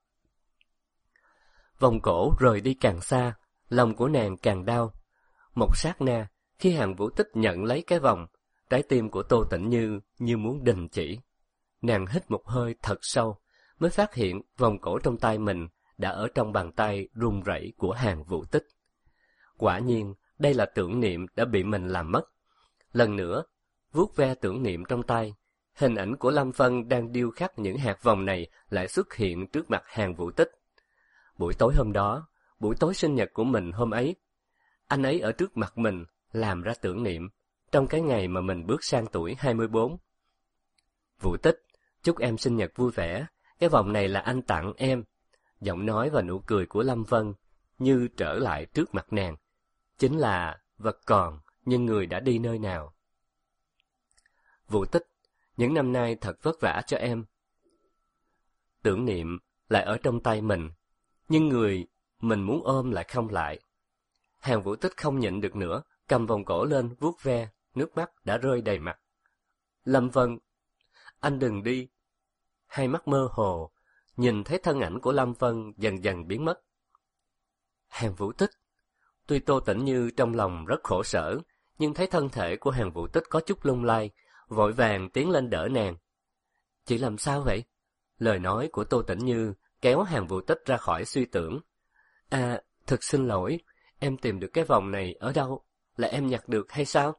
Vòng cổ rời đi càng xa, lòng của nàng càng đau. Một sát na, khi Hàn Vũ Tích nhận lấy cái vòng, trái tim của Tô Tĩnh như muốn đình chỉ. Nàng hít một hơi thật sâu, mới phát hiện vòng cổ trong tay mình đã ở trong bàn tay run rẩy của Hàn Vũ Tích. Quả nhiên, đây là Tưởng Niệm đã bị mình làm mất. Lần nữa, vuốt ve Tưởng Niệm trong tay, hình ảnh của Lâm Vân đang điêu khắc những hạt vòng này lại xuất hiện trước mặt Hàn Vũ Tích. Buổi tối hôm đó, buổi tối sinh nhật của mình hôm ấy, anh ấy ở trước mặt mình làm ra tưởng niệm, trong cái ngày mà mình bước sang tuổi 24. Vũ Tích, chúc em sinh nhật vui vẻ, cái vòng này là anh tặng em. Giọng nói và nụ cười của Lâm Vân như trở lại trước mặt nàng. Chính là vật còn, nhưng người đã đi nơi nào. Vũ Tích, những năm nay thật vất vả cho em. Tưởng niệm lại ở trong tay mình, nhưng người mình muốn ôm lại không lại. Hàn Vũ Tích không nhịn được nữa, cầm vòng cổ lên vuốt ve, nước mắt đã rơi đầy mặt. Lâm Vân, anh đừng đi. Hai mắt mơ hồ, nhìn thấy thân ảnh của Lâm Vân dần dần biến mất. Hàn Vũ Tích, tuy Tô Tĩnh Như trong lòng rất khổ sở, nhưng thấy thân thể của Hàn Vũ Tích có chút lung lay, vội vàng tiến lên đỡ nàng. Chị làm sao vậy? Lời nói của Tô Tĩnh Như kéo Hàn Vũ Tích ra khỏi suy tưởng. À, thật xin lỗi, em tìm được cái vòng này ở đâu? Là em nhặt được hay sao?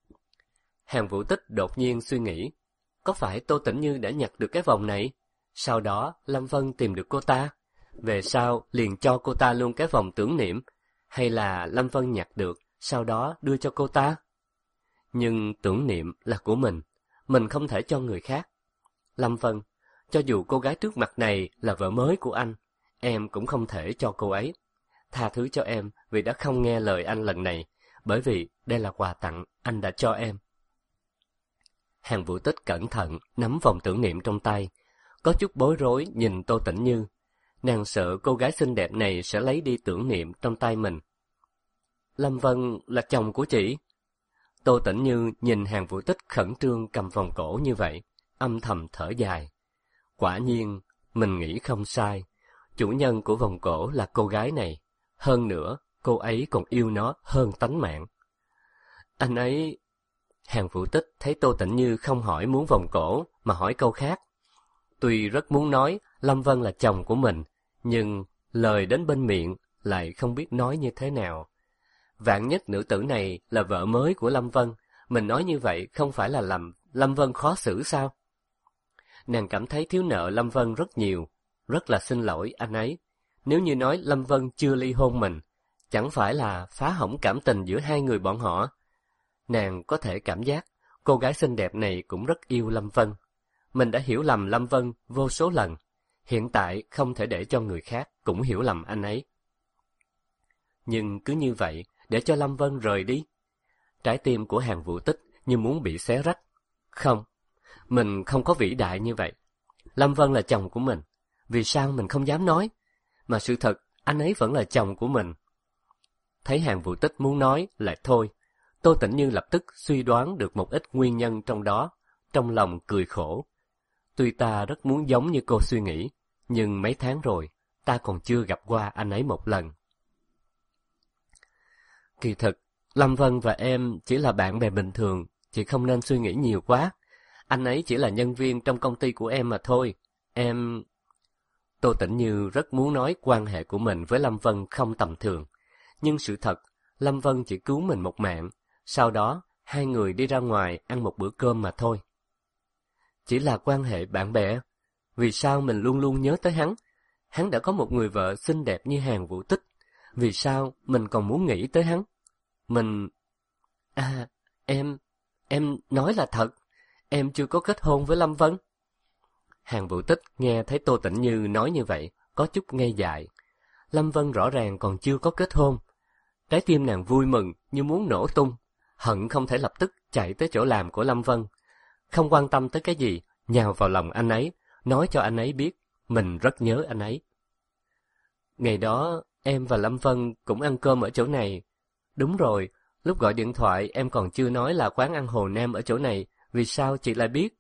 Hàn Vũ Tích đột nhiên suy nghĩ, có phải Tô Tĩnh Như đã nhặt được cái vòng này? Sau đó Lâm Vân tìm được cô ta, về sau liền cho cô ta luôn cái vòng tưởng niệm, hay là Lâm Vân nhặt được, sau đó đưa cho cô ta? Nhưng tưởng niệm là của mình không thể cho người khác. Lâm Vân, cho dù cô gái trước mặt này là vợ mới của anh, em cũng không thể cho cô ấy. Tha thứ cho em vì đã không nghe lời anh lần này, bởi vì đây là quà tặng anh đã cho em. Hàn Vũ Tích cẩn thận nắm vòng tưởng niệm trong tay, có chút bối rối nhìn Tô Tĩnh Như. Nàng sợ cô gái xinh đẹp này sẽ lấy đi tưởng niệm trong tay mình. Lâm Vân là chồng của chị. Tô Tĩnh Như nhìn Hàn Vũ Tích khẩn trương cầm vòng cổ như vậy, âm thầm thở dài. Quả nhiên, mình nghĩ không sai. Chủ nhân của vòng cổ là cô gái này. Hơn nữa, cô ấy còn yêu nó hơn tánh mạng. Anh ấy... Hàng Vũ Tích thấy Tô Tĩnh Như không hỏi muốn vòng cổ, mà hỏi câu khác. Tuy rất muốn nói Lâm Vân là chồng của mình, nhưng lời đến bên miệng lại không biết nói như thế nào. Vạn nhất nữ tử này là vợ mới của Lâm Vân, mình nói như vậy không phải là làm Lâm Vân khó xử sao? Nàng cảm thấy thiếu nợ Lâm Vân rất nhiều, rất là xin lỗi anh ấy. Nếu như nói Lâm Vân chưa ly hôn mình, chẳng phải là phá hỏng cảm tình giữa hai người bọn họ. Nàng có thể cảm giác cô gái xinh đẹp này cũng rất yêu Lâm Vân. Mình đã hiểu lầm Lâm Vân vô số lần, hiện tại không thể để cho người khác cũng hiểu lầm anh ấy. Nhưng cứ như vậy, để cho Lâm Vân rời đi. Trái tim của Hàng Vũ Tích như muốn bị xé rách. Không, mình không có vĩ đại như vậy. Lâm Vân là chồng của mình, vì sao mình không dám nói? Mà sự thật, anh ấy vẫn là chồng của mình. Thấy Hàng Vũ Tích muốn nói lại thôi, Tô Tĩnh Như lập tức suy đoán được một ít nguyên nhân trong đó, trong lòng cười khổ. Tuy ta rất muốn giống như cô suy nghĩ, nhưng mấy tháng rồi, ta còn chưa gặp qua anh ấy một lần. Kỳ thực, Lâm Vân và em chỉ là bạn bè bình thường, chị không nên suy nghĩ nhiều quá. Anh ấy chỉ là nhân viên trong công ty của em mà thôi. Em... Tô Tĩnh Như rất muốn nói quan hệ của mình với Lâm Vân không tầm thường. Nhưng sự thật, Lâm Vân chỉ cứu mình một mạng. Sau đó, hai người đi ra ngoài ăn một bữa cơm mà thôi. Chỉ là quan hệ bạn bè. Vì sao mình luôn luôn nhớ tới hắn? Hắn đã có một người vợ xinh đẹp như Hàng Vũ Tích. Vì sao mình còn muốn nghĩ tới hắn? Mình... À, em nói là thật. Em chưa có kết hôn với Lâm Vân. Hàng Vũ Tích nghe thấy Tô Tĩnh Như nói như vậy, có chút ngây dại. Lâm Vân rõ ràng còn chưa có kết hôn. Trái tim nàng vui mừng như muốn nổ tung, hận không thể lập tức chạy tới chỗ làm của Lâm Vân. Không quan tâm tới cái gì, nhào vào lòng anh ấy, nói cho anh ấy biết mình rất nhớ anh ấy. Ngày đó, em và Lâm Vân cũng ăn cơm ở chỗ này. Đúng rồi, lúc gọi điện thoại em còn chưa nói là quán ăn Hồ Nam ở chỗ này, vì sao chị lại biết?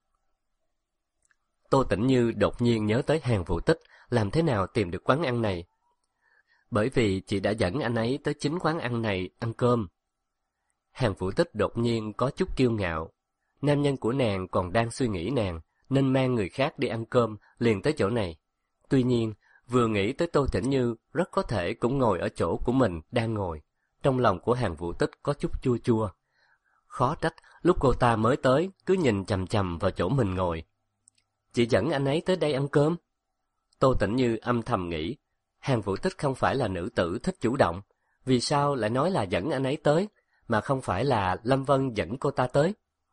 Tô Tĩnh Như đột nhiên nhớ tới Hàng Vũ Tích, làm thế nào tìm được quán ăn này. Bởi vì chị đã dẫn anh ấy tới chính quán ăn này ăn cơm. Hàng Vũ Tích đột nhiên có chút kiêu ngạo. Nam nhân của nàng còn đang suy nghĩ nàng nên mang người khác đi ăn cơm liền tới chỗ này. Tuy nhiên, vừa nghĩ tới Tô Tĩnh Như rất có thể cũng ngồi ở chỗ của mình đang ngồi. Trong lòng của Hàng Vũ Tích có chút chua chua. Khó trách lúc cô ta mới tới cứ nhìn chằm chằm vào chỗ mình ngồi. Chị dẫn anh ấy tới đây ăn cơm. Tô Tĩnh Như âm thầm nghĩ, Hàng Vũ Tích không phải là nữ tử thích chủ động, vì sao lại nói là dẫn anh ấy tới, mà không phải là Lâm Vân dẫn cô ta tới?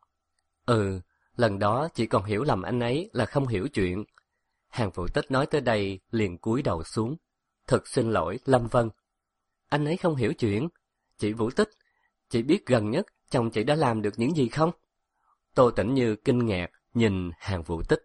Lần đó chị còn hiểu lầm anh ấy là không hiểu chuyện. Hàng Vũ Tích nói tới đây liền cúi đầu xuống. Thật xin lỗi Lâm Vân. Anh ấy không hiểu chuyện. Chị Vũ Tích, chị biết gần nhất chồng chị đã làm được những gì không? Tô Tĩnh Như kinh ngạc nhìn Hàng Vũ Tích.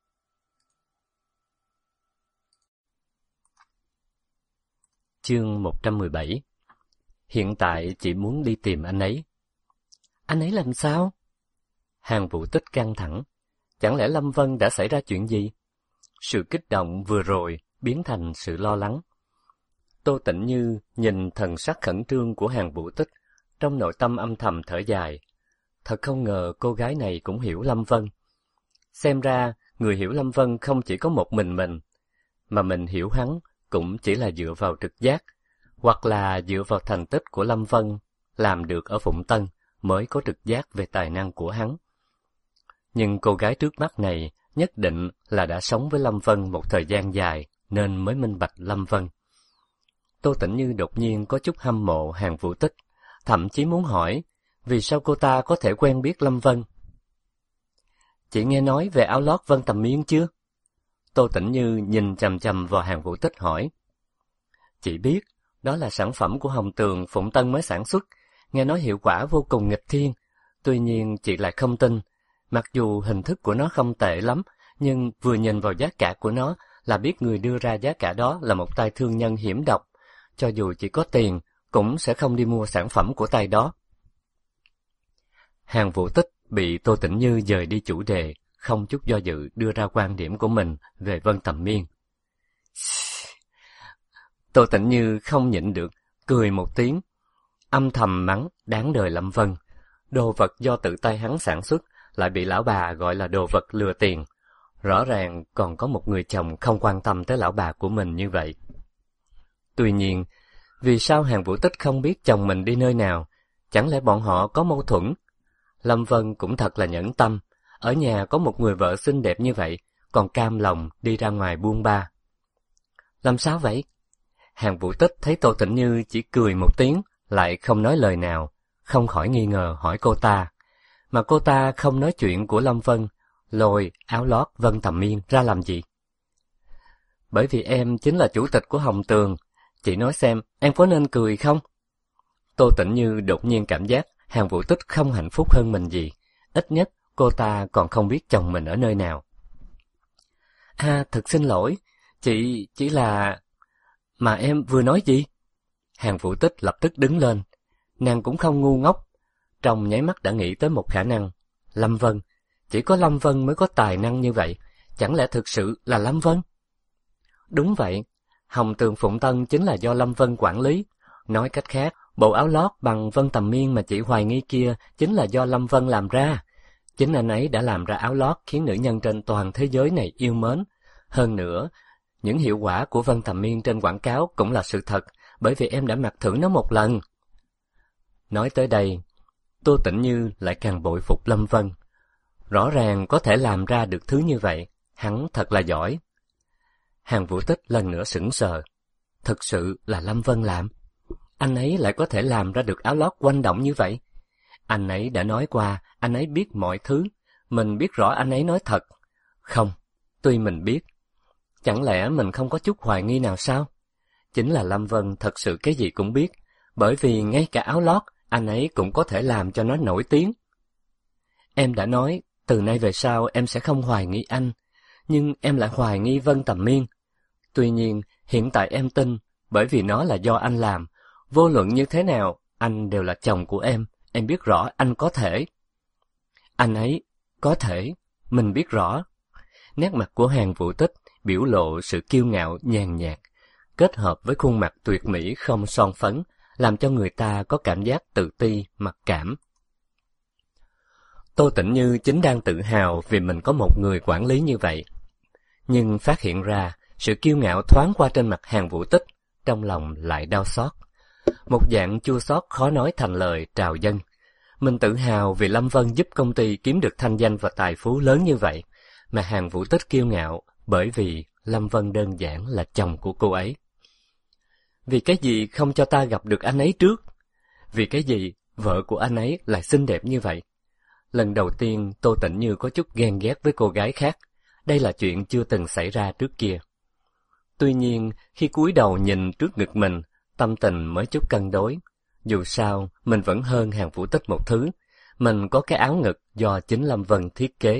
Chương 117. Hiện tại chị muốn đi tìm anh ấy. Anh ấy làm sao? Hàng Vũ Tích căng thẳng. Chẳng lẽ Lâm Vân đã xảy ra chuyện gì? Sự kích động vừa rồi biến thành sự lo lắng. Tô Tĩnh Như nhìn thần sắc khẩn trương của Hàng Vũ Tích, trong nội tâm âm thầm thở dài. Thật không ngờ cô gái này cũng hiểu Lâm Vân. Xem ra, người hiểu Lâm Vân không chỉ có một mình, mà mình hiểu hắn cũng chỉ là dựa vào trực giác, hoặc là dựa vào thành tích của Lâm Vân làm được ở Phụng Tân mới có trực giác về tài năng của hắn. Nhưng cô gái trước mắt này nhất định là đã sống với Lâm Vân một thời gian dài nên mới minh bạch Lâm Vân. Tô Tĩnh Như đột nhiên có chút hâm mộ Hàng Vũ Tích, thậm chí muốn hỏi vì sao cô ta có thể quen biết Lâm Vân. Chị nghe nói về áo lót Vân Tầm Miên chưa? Tô Tĩnh Như nhìn chằm chằm vào Hàng Vũ Tích hỏi. Chị biết, đó là sản phẩm của Hồng Tường Phụng Tân mới sản xuất, nghe nói hiệu quả vô cùng nghịch thiên. Tuy nhiên chị lại không tin, mặc dù hình thức của nó không tệ lắm, nhưng vừa nhìn vào giá cả của nó là biết người đưa ra giá cả đó là một tay thương nhân hiểm độc. Cho dù chị có tiền, cũng sẽ không đi mua sản phẩm của tay đó. Hàng Vũ Tích bị Tô Tĩnh Như dời đi chủ đề, không chút do dự đưa ra quan điểm của mình về Vân Tầm Miên. Tô Tĩnh Như không nhịn được, cười một tiếng, âm thầm mắng đáng đời Lâm Vân. Đồ vật do tự tay hắn sản xuất lại bị lão bà gọi là đồ vật lừa tiền. Rõ ràng còn có một người chồng không quan tâm tới lão bà của mình như vậy. Tuy nhiên, vì sao Hàn Vũ Tích không biết chồng mình đi nơi nào? Chẳng lẽ bọn họ có mâu thuẫn? Lâm Vân cũng thật là nhẫn tâm, ở nhà có một người vợ xinh đẹp như vậy, còn cam lòng đi ra ngoài buôn ba. Làm sao vậy? Hàn Vũ Tích thấy Tô Tĩnh Như chỉ cười một tiếng, lại không nói lời nào, không khỏi nghi ngờ hỏi cô ta. Mà cô ta không nói chuyện của Lâm Vân, lôi áo lót Vân Tầm Miên ra làm gì? Bởi vì em chính là chủ tịch của Hồng Tường, chị nói xem em có nên cười không? Tô Tĩnh Như đột nhiên cảm giác Hàn Vũ Tích không hạnh phúc hơn mình gì, ít nhất cô ta còn không biết chồng mình ở nơi nào. Thật xin lỗi, chị chỉ là... Mà em vừa nói gì? Hàn Vũ Tích lập tức đứng lên, nàng cũng không ngu ngốc, trong nháy mắt đã nghĩ tới một khả năng. Lâm Vân, chỉ có Lâm Vân mới có tài năng như vậy, chẳng lẽ thực sự là Lâm Vân? Đúng vậy, Hồng Tường Phụng Tân chính là do Lâm Vân quản lý. Nói cách khác, bộ áo lót bằng Vân Tầm Miên mà chị hoài nghi kia chính là do Lâm Vân làm ra. Chính anh ấy đã làm ra áo lót khiến nữ nhân trên toàn thế giới này yêu mến. Hơn nữa, những hiệu quả của Vân Tầm Miên trên quảng cáo cũng là sự thật, bởi vì em đã mặc thử nó một lần. Nói tới đây, Tô Tĩnh Như lại càng bội phục Lâm Vân. Rõ ràng có thể làm ra được thứ như vậy, hắn thật là giỏi. Hàn Vũ Tích lần nữa sững sờ. Thực sự là Lâm Vân làm. Anh ấy lại có thể làm ra được áo lót quanh động như vậy. Anh ấy đã nói qua, anh ấy biết mọi thứ. Mình biết rõ anh ấy nói thật. Không, tuy mình biết. Chẳng lẽ mình không có chút hoài nghi nào sao? Chính là Lâm Vân thật sự cái gì cũng biết. Bởi vì ngay cả áo lót, anh ấy cũng có thể làm cho nó nổi tiếng. Em đã nói, từ nay về sau em sẽ không hoài nghi anh. Nhưng em lại hoài nghi Vân Tầm Miên. Tuy nhiên, hiện tại em tin, bởi vì nó là do anh làm. Vô luận như thế nào, anh đều là chồng của em biết rõ anh có thể. Anh ấy, có thể, mình biết rõ. Nét mặt của Hàn Vũ Tích biểu lộ sự kiêu ngạo nhàn nhạt, kết hợp với khuôn mặt tuyệt mỹ không son phấn, làm cho người ta có cảm giác tự ti, mặc cảm. Tô Tĩnh Như chính đang tự hào vì mình có một người quản lý như vậy. Nhưng phát hiện ra, sự kiêu ngạo thoáng qua trên mặt Hàn Vũ Tích, trong lòng lại đau xót. Một dạng chua xót khó nói thành lời trào dâng. Mình tự hào vì Lâm Vân giúp công ty kiếm được thanh danh và tài phú lớn như vậy, mà Hàn Vũ Tích kiêu ngạo bởi vì Lâm Vân đơn giản là chồng của cô ấy. Vì cái gì không cho ta gặp được anh ấy trước? Vì cái gì vợ của anh ấy lại xinh đẹp như vậy? Lần đầu tiên Tô Tĩnh Như có chút ghen ghét với cô gái khác. Đây là chuyện chưa từng xảy ra trước kia. Tuy nhiên, khi cúi đầu nhìn trước ngực mình, tâm tình mới chút cân đối. Dù sao, mình vẫn hơn Hàn Vũ Tích một thứ. Mình có cái áo ngực do chính Lâm Vân thiết kế.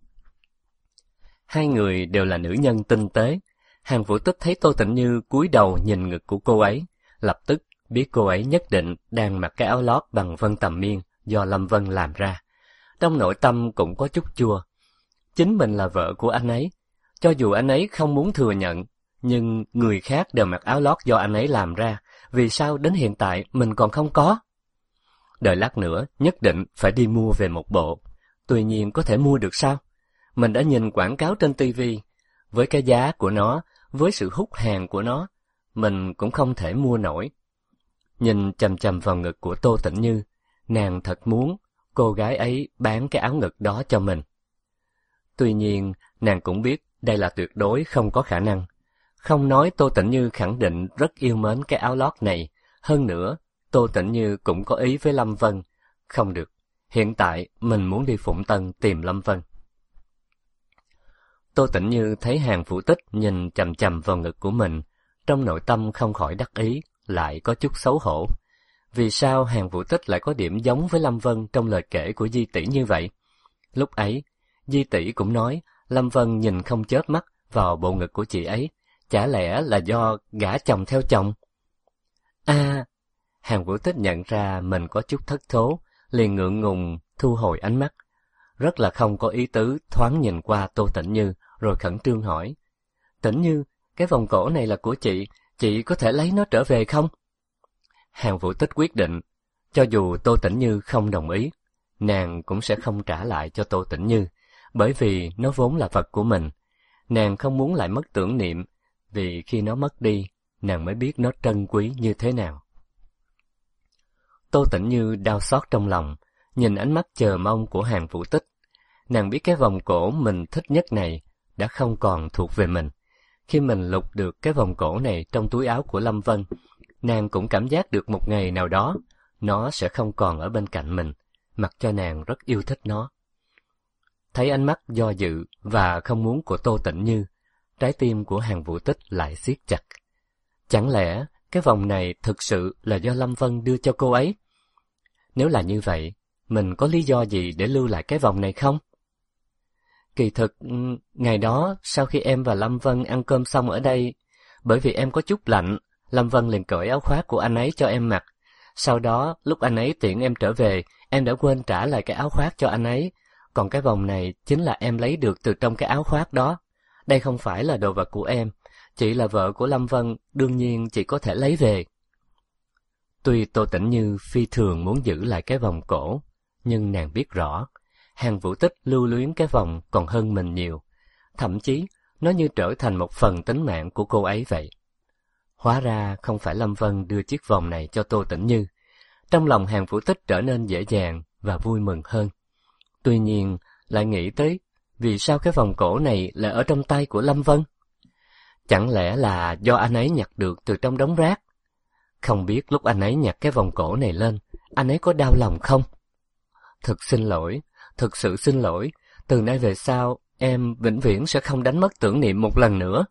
Hai người đều là nữ nhân tinh tế. Hàn Vũ Tích thấy Tô Tĩnh Như cúi đầu nhìn ngực của cô ấy, lập tức biết cô ấy nhất định đang mặc cái áo lót bằng Vân Tầm Miên do Lâm Vân làm ra. Trong nội tâm cũng có chút chua. Chính mình là vợ của anh ấy. Cho dù anh ấy không muốn thừa nhận, nhưng người khác đều mặc áo lót do anh ấy làm ra. Vì sao đến hiện tại mình còn không có? Đợi lát nữa nhất định phải đi mua về một bộ. Tuy nhiên có thể mua được sao? Mình đã nhìn quảng cáo trên TV. Với cái giá của nó, với sự hút hàng của nó, mình cũng không thể mua nổi. Nhìn chằm chằm vào ngực của Tô Tĩnh Như, nàng thật muốn cô gái ấy bán cái áo ngực đó cho mình. Tuy nhiên, nàng cũng biết đây là tuyệt đối không có khả năng. Không nói Tô Tĩnh Như khẳng định rất yêu mến cái áo lót này. Hơn nữa, Tô Tĩnh Như cũng có ý với Lâm Vân. Không được, hiện tại mình muốn đi Phụng Tân tìm Lâm Vân. Tô Tĩnh Như thấy Hàn Vũ Tích nhìn chằm chằm vào ngực của mình, trong nội tâm không khỏi đắc ý, lại có chút xấu hổ. Vì sao Hàn Vũ Tích lại có điểm giống với Lâm Vân trong lời kể của Di tỷ như vậy? Lúc ấy, Di tỷ cũng nói Lâm Vân nhìn không chớp mắt vào bộ ngực của chị ấy, chả lẽ là do gả chồng theo chồng? Hàn Vũ Tích nhận ra mình có chút thất thố, liền ngượng ngùng thu hồi ánh mắt, rất là không có ý tứ thoáng nhìn qua Tô Tĩnh Như, rồi khẩn trương hỏi: Tĩnh Như, cái vòng cổ này là của chị có thể lấy nó trở về không? Hàn Vũ Tích quyết định, cho dù Tô Tĩnh Như không đồng ý, nàng cũng sẽ không trả lại cho Tô Tĩnh Như, bởi vì nó vốn là vật của mình. Nàng không muốn lại mất tưởng niệm, vì khi nó mất đi, nàng mới biết nó trân quý như thế nào. Tô Tĩnh Như đau xót trong lòng, nhìn ánh mắt chờ mong của Hàn Vũ Tích. Nàng biết cái vòng cổ mình thích nhất này đã không còn thuộc về mình. Khi mình lục được cái vòng cổ này trong túi áo của Lâm Vân, nàng cũng cảm giác được một ngày nào đó, nó sẽ không còn ở bên cạnh mình, mặc cho nàng rất yêu thích nó. Thấy ánh mắt do dự và không muốn của Tô Tĩnh Như, trái tim của Hàn Vũ Tích lại siết chặt. Chẳng lẽ cái vòng này thực sự là do Lâm Vân đưa cho cô ấy? Nếu là như vậy, mình có lý do gì để lưu lại cái vòng này không? Kỳ thực, ngày đó sau khi em và Lâm Vân ăn cơm xong ở đây, bởi vì em có chút lạnh, Lâm Vân liền cởi áo khoác của anh ấy cho em mặc. Sau đó, lúc anh ấy tiễn em trở về, em đã quên trả lại cái áo khoác cho anh ấy. Còn cái vòng này chính là em lấy được từ trong cái áo khoác đó. Đây không phải là đồ vật của em. Chị là vợ của Lâm Vân, đương nhiên chị có thể lấy về. Tuy Tô Tĩnh Như phi thường muốn giữ lại cái vòng cổ, nhưng nàng biết rõ, Hàn Vũ Tích lưu luyến cái vòng còn hơn mình nhiều. Thậm chí, nó như trở thành một phần tính mạng của cô ấy vậy. Hóa ra không phải Lâm Vân đưa chiếc vòng này cho Tô Tĩnh Như. Trong lòng Hàn Vũ Tích trở nên dễ dàng và vui mừng hơn. Tuy nhiên, lại nghĩ tới vì sao cái vòng cổ này lại ở trong tay của Lâm Vân? Chẳng lẽ là do anh ấy nhặt được từ trong đống rác? Không biết lúc anh ấy nhặt cái vòng cổ này lên, anh ấy có đau lòng không? Thực xin lỗi, thực sự xin lỗi, từ nay về sau, em vĩnh viễn sẽ không đánh mất tưởng niệm một lần nữa.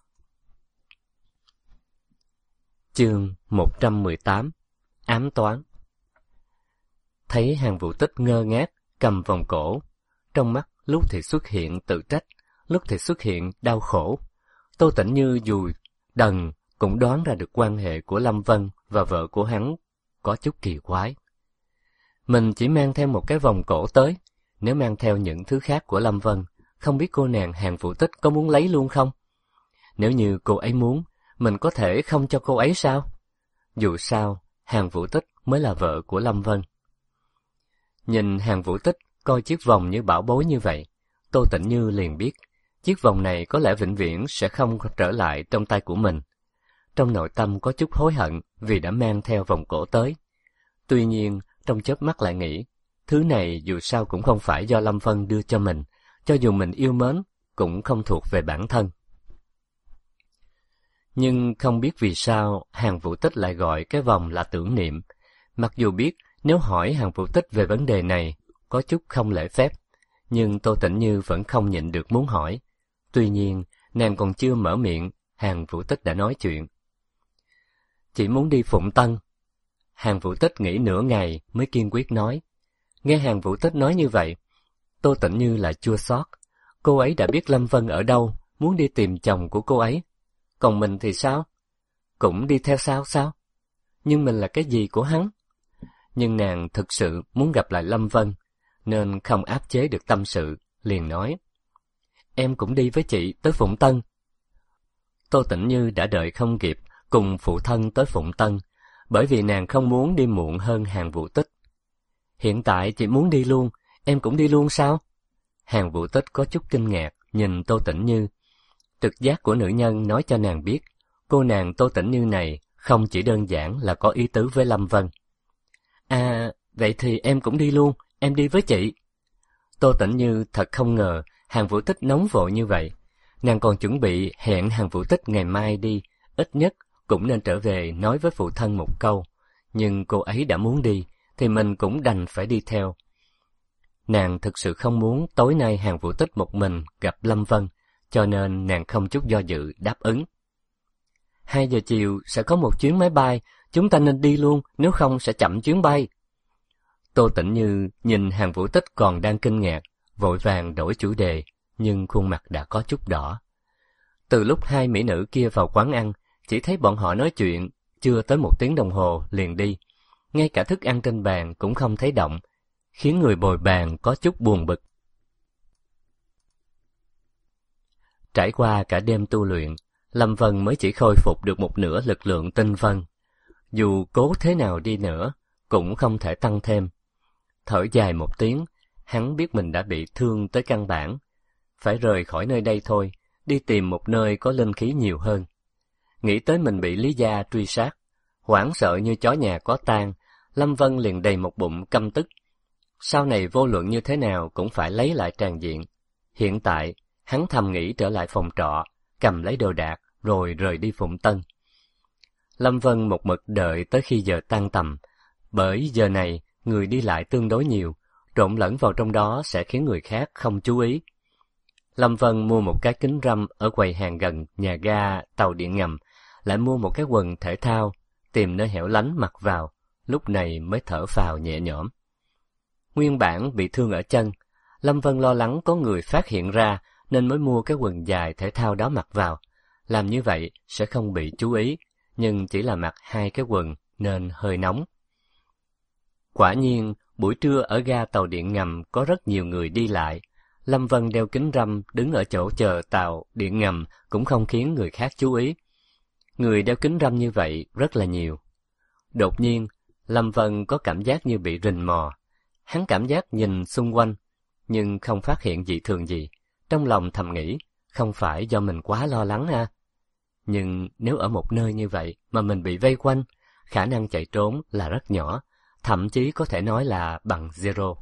Chương 118 Ám toán. Thấy Hàn Vũ Tích ngơ ngác cầm vòng cổ, trong mắt lúc thì xuất hiện tự trách, lúc thì xuất hiện đau khổ. Tô Tĩnh Như dù đần cũng đoán ra được quan hệ của Lâm Vân và vợ của hắn có chút kỳ quái. Mình chỉ mang theo một cái vòng cổ tới, nếu mang theo những thứ khác của Lâm Vân, không biết cô nàng Hàn Vũ Tích có muốn lấy luôn không? Nếu như cô ấy muốn, mình có thể không cho cô ấy sao? Dù sao, Hàn Vũ Tích mới là vợ của Lâm Vân. Nhìn Hàn Vũ Tích coi chiếc vòng như bảo bối như vậy, Tô Tĩnh Như liền biết, chiếc vòng này có lẽ vĩnh viễn sẽ không trở lại trong tay của mình. Trong nội tâm có chút hối hận vì đã mang theo vòng cổ tới. Tuy nhiên, trong chớp mắt lại nghĩ, thứ này dù sao cũng không phải do Lâm Vân đưa cho mình, cho dù mình yêu mến, cũng không thuộc về bản thân. Nhưng không biết vì sao Hàn Vũ Tích lại gọi cái vòng là tưởng niệm, mặc dù biết nếu hỏi Hàn Vũ Tích về vấn đề này có chút không lễ phép, nhưng Tô Tĩnh Như vẫn không nhịn được muốn hỏi. Tuy nhiên, nàng còn chưa mở miệng, Hàn Vũ Tích đã nói chuyện. Chị muốn đi Phụng Tân. Hàn Vũ Tích nghĩ nửa ngày mới kiên quyết nói. Nghe Hàn Vũ Tích nói như vậy, Tô Tĩnh Như lại chua xót. Cô ấy đã biết Lâm Vân ở đâu, muốn đi tìm chồng của cô ấy. Còn mình thì sao? Cũng đi theo sao? Nhưng mình là cái gì của hắn? Nhưng nàng thực sự muốn gặp lại Lâm Vân, nên không áp chế được tâm sự, liền nói. Em cũng đi với chị tới Phụng Tân. Tô Tĩnh Như đã đợi không kịp cùng phụ thân tới Phụng Tân, bởi vì nàng không muốn đi muộn hơn Hàn Vũ Tích. Hiện tại chị muốn đi luôn, em cũng đi luôn sao? Hàn Vũ Tích có chút kinh ngạc nhìn Tô Tĩnh Như. Trực giác của nữ nhân nói cho nàng biết, cô nàng Tô Tĩnh Như này không chỉ đơn giản là có ý tứ với Lâm Vân. À, vậy thì em cũng đi luôn, em đi với chị. Tô Tĩnh Như thật không ngờ Hàn Vũ Tích nóng vội như vậy. Nàng còn chuẩn bị hẹn Hàn Vũ Tích ngày mai đi, ít nhất cũng nên trở về nói với phụ thân một câu. Nhưng cô ấy đã muốn đi, thì mình cũng đành phải đi theo. Nàng thực sự không muốn tối nay Hàn Vũ Tích một mình gặp Lâm Vân, cho nên nàng không chút do dự đáp ứng. 2 giờ chiều sẽ có một chuyến máy bay, chúng ta nên đi luôn, nếu không sẽ chậm chuyến bay. Tô Tĩnh Như nhìn Hàn Vũ Tích còn đang kinh ngạc, vội vàng đổi chủ đề, nhưng khuôn mặt đã có chút đỏ. Từ lúc 2 mỹ nữ kia vào quán ăn, chỉ thấy bọn họ nói chuyện, chưa tới 1 tiếng đồng hồ liền đi. Ngay cả thức ăn trên bàn cũng không thấy động, khiến người bồi bàn có chút buồn bực. Trải qua cả đêm tu luyện, Lâm Vân mới chỉ khôi phục được một nửa lực lượng tinh vân. Dù cố thế nào đi nữa, cũng không thể tăng thêm. Thở dài một tiếng, hắn biết mình đã bị thương tới căn bản. Phải rời khỏi nơi đây thôi, đi tìm một nơi có linh khí nhiều hơn. Nghĩ tới mình bị Lý Gia truy sát, hoảng sợ như chó nhà có tang, Lâm Vân liền đầy một bụng căm tức. Sau này vô luận như thế nào cũng phải lấy lại tràng diện. Hiện tại, hắn thầm nghĩ trở lại phòng trọ, cầm lấy đồ đạc, rồi rời đi Phụng Tân. Lâm Vân một mực đợi tới khi giờ tan tầm, bởi giờ này người đi lại tương đối nhiều, trộn lẫn vào trong đó sẽ khiến người khác không chú ý. Lâm Vân mua một cái kính râm ở quầy hàng gần nhà ga tàu điện ngầm, lại mua một cái quần thể thao, tìm nơi hẻo lánh mặc vào, lúc này mới thở phào nhẹ nhõm. Nguyên bản bị thương ở chân, Lâm Vân lo lắng có người phát hiện ra nên mới mua cái quần dài thể thao đó mặc vào. Làm như vậy sẽ không bị chú ý, nhưng chỉ là mặc hai cái quần nên hơi nóng. Quả nhiên, buổi trưa ở ga tàu điện ngầm có rất nhiều người đi lại. Lâm Vân đeo kính râm đứng ở chỗ chờ tàu điện ngầm cũng không khiến người khác chú ý. Người đeo kính râm như vậy rất là nhiều. Đột nhiên, Lâm Vân có cảm giác như bị rình mò. Hắn cảm giác nhìn xung quanh, nhưng không phát hiện dị thường gì. Trong lòng thầm nghĩ, không phải do mình quá lo lắng à? Nhưng nếu ở một nơi như vậy mà mình bị vây quanh, khả năng chạy trốn là rất nhỏ, thậm chí có thể nói là bằng zero.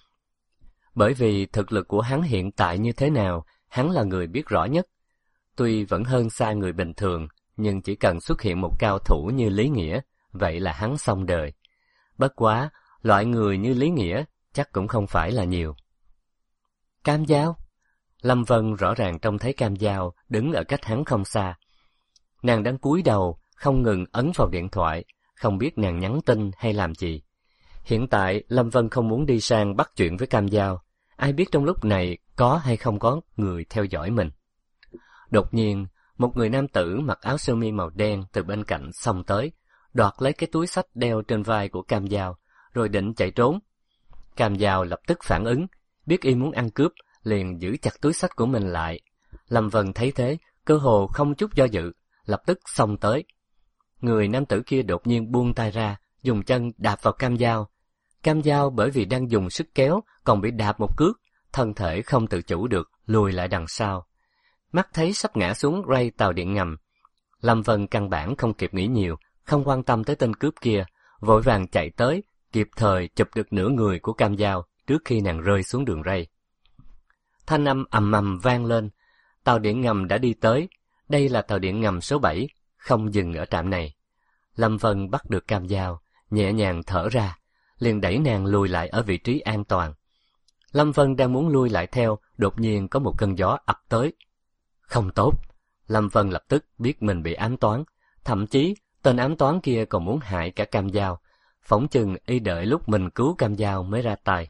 Bởi vì thực lực của hắn hiện tại như thế nào, hắn là người biết rõ nhất. Tuy vẫn hơn xa người bình thường, nhưng chỉ cần xuất hiện một cao thủ như Lý Nghĩa, vậy là hắn xong đời. Bất quá, loại người như Lý Nghĩa chắc cũng không phải là nhiều. Cam Giao? Lâm Vân rõ ràng trông thấy Cam Giao đứng ở cách hắn không xa. Nàng đang cúi đầu, không ngừng ấn vào điện thoại, không biết nàng nhắn tin hay làm gì. Hiện tại, Lâm Vân không muốn đi sang bắt chuyện với Cam Giao. Ai biết trong lúc này có hay không có người theo dõi mình. Đột nhiên, một người nam tử mặc áo sơ mi màu đen từ bên cạnh xông tới, đoạt lấy cái túi xách đeo trên vai của Cam Giao, rồi định chạy trốn. Cam Giao lập tức phản ứng, biết y muốn ăn cướp, liền giữ chặt túi xách của mình lại. Lâm Vân thấy thế, cơ hồ không chút do dự, lập tức xông tới. Người nam tử kia đột nhiên buông tay ra, dùng chân đạp vào Cam Giao. Cam Giao bởi vì đang dùng sức kéo, còn bị đạp một cước, thân thể không tự chủ được, lùi lại đằng sau. Mắt thấy sắp ngã xuống ray tàu điện ngầm. Lâm Vân căn bản không kịp nghĩ nhiều, không quan tâm tới tên cướp kia, vội vàng chạy tới, kịp thời chụp được nửa người của Cam Giao trước khi nàng rơi xuống đường ray. Thanh âm ầm ầm vang lên, tàu điện ngầm đã đi tới. Đây là tàu điện ngầm số 7, không dừng ở trạm này. Lâm Vân bắt được Cam Giao, nhẹ nhàng thở ra, liền đẩy nàng lùi lại ở vị trí an toàn. Lâm Vân đang muốn lui lại theo, đột nhiên có một cơn gió ập tới. Không tốt, Lâm Vân lập tức biết mình bị ám toán, thậm chí tên ám toán kia còn muốn hại cả Cam Giao, phỏng chừng y đợi lúc mình cứu Cam Giao mới ra tay.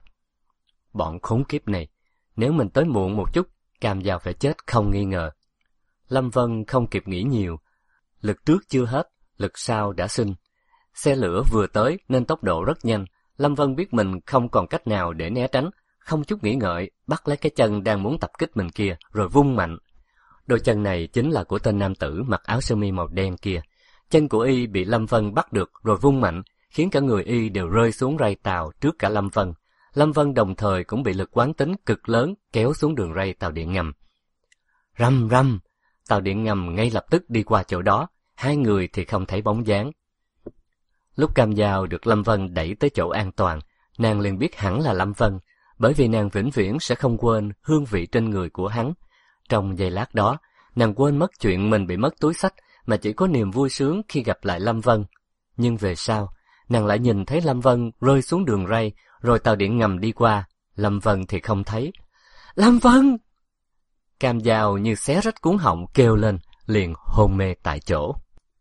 Bọn khốn kiếp này, nếu mình tới muộn một chút, Cam Giao phải chết không nghi ngờ. Lâm Vân không kịp nghĩ nhiều, lực trước chưa hết, lực sau đã sinh. Xe lửa vừa tới nên tốc độ rất nhanh, Lâm Vân biết mình không còn cách nào để né tránh, không chút nghĩ ngợi, bắt lấy cái chân đang muốn tập kích mình kia, rồi vung mạnh. Đôi chân này chính là của tên nam tử mặc áo sơ mi màu đen kia. Chân của y bị Lâm Vân bắt được rồi vung mạnh, khiến cả người y đều rơi xuống ray tàu trước cả Lâm Vân. Lâm Vân đồng thời cũng bị lực quán tính cực lớn kéo xuống đường ray tàu điện ngầm. Rầm rầm, tàu điện ngầm ngay lập tức đi qua chỗ đó, hai người thì không thấy bóng dáng. Lúc Cam Giao được Lâm Vân đẩy tới chỗ an toàn, nàng liền biết hẳn là Lâm Vân, bởi vì nàng vĩnh viễn sẽ không quên hương vị trên người của hắn. Trong giây lát đó, nàng quên mất chuyện mình bị mất túi xách, mà chỉ có niềm vui sướng khi gặp lại Lâm Vân. Nhưng về sau, nàng lại nhìn thấy Lâm Vân rơi xuống đường ray, rồi tàu điện ngầm đi qua, Lâm Vân thì không thấy. Lâm Vân! Cam Giao như xé rách cuống họng kêu lên, liền hôn mê tại chỗ.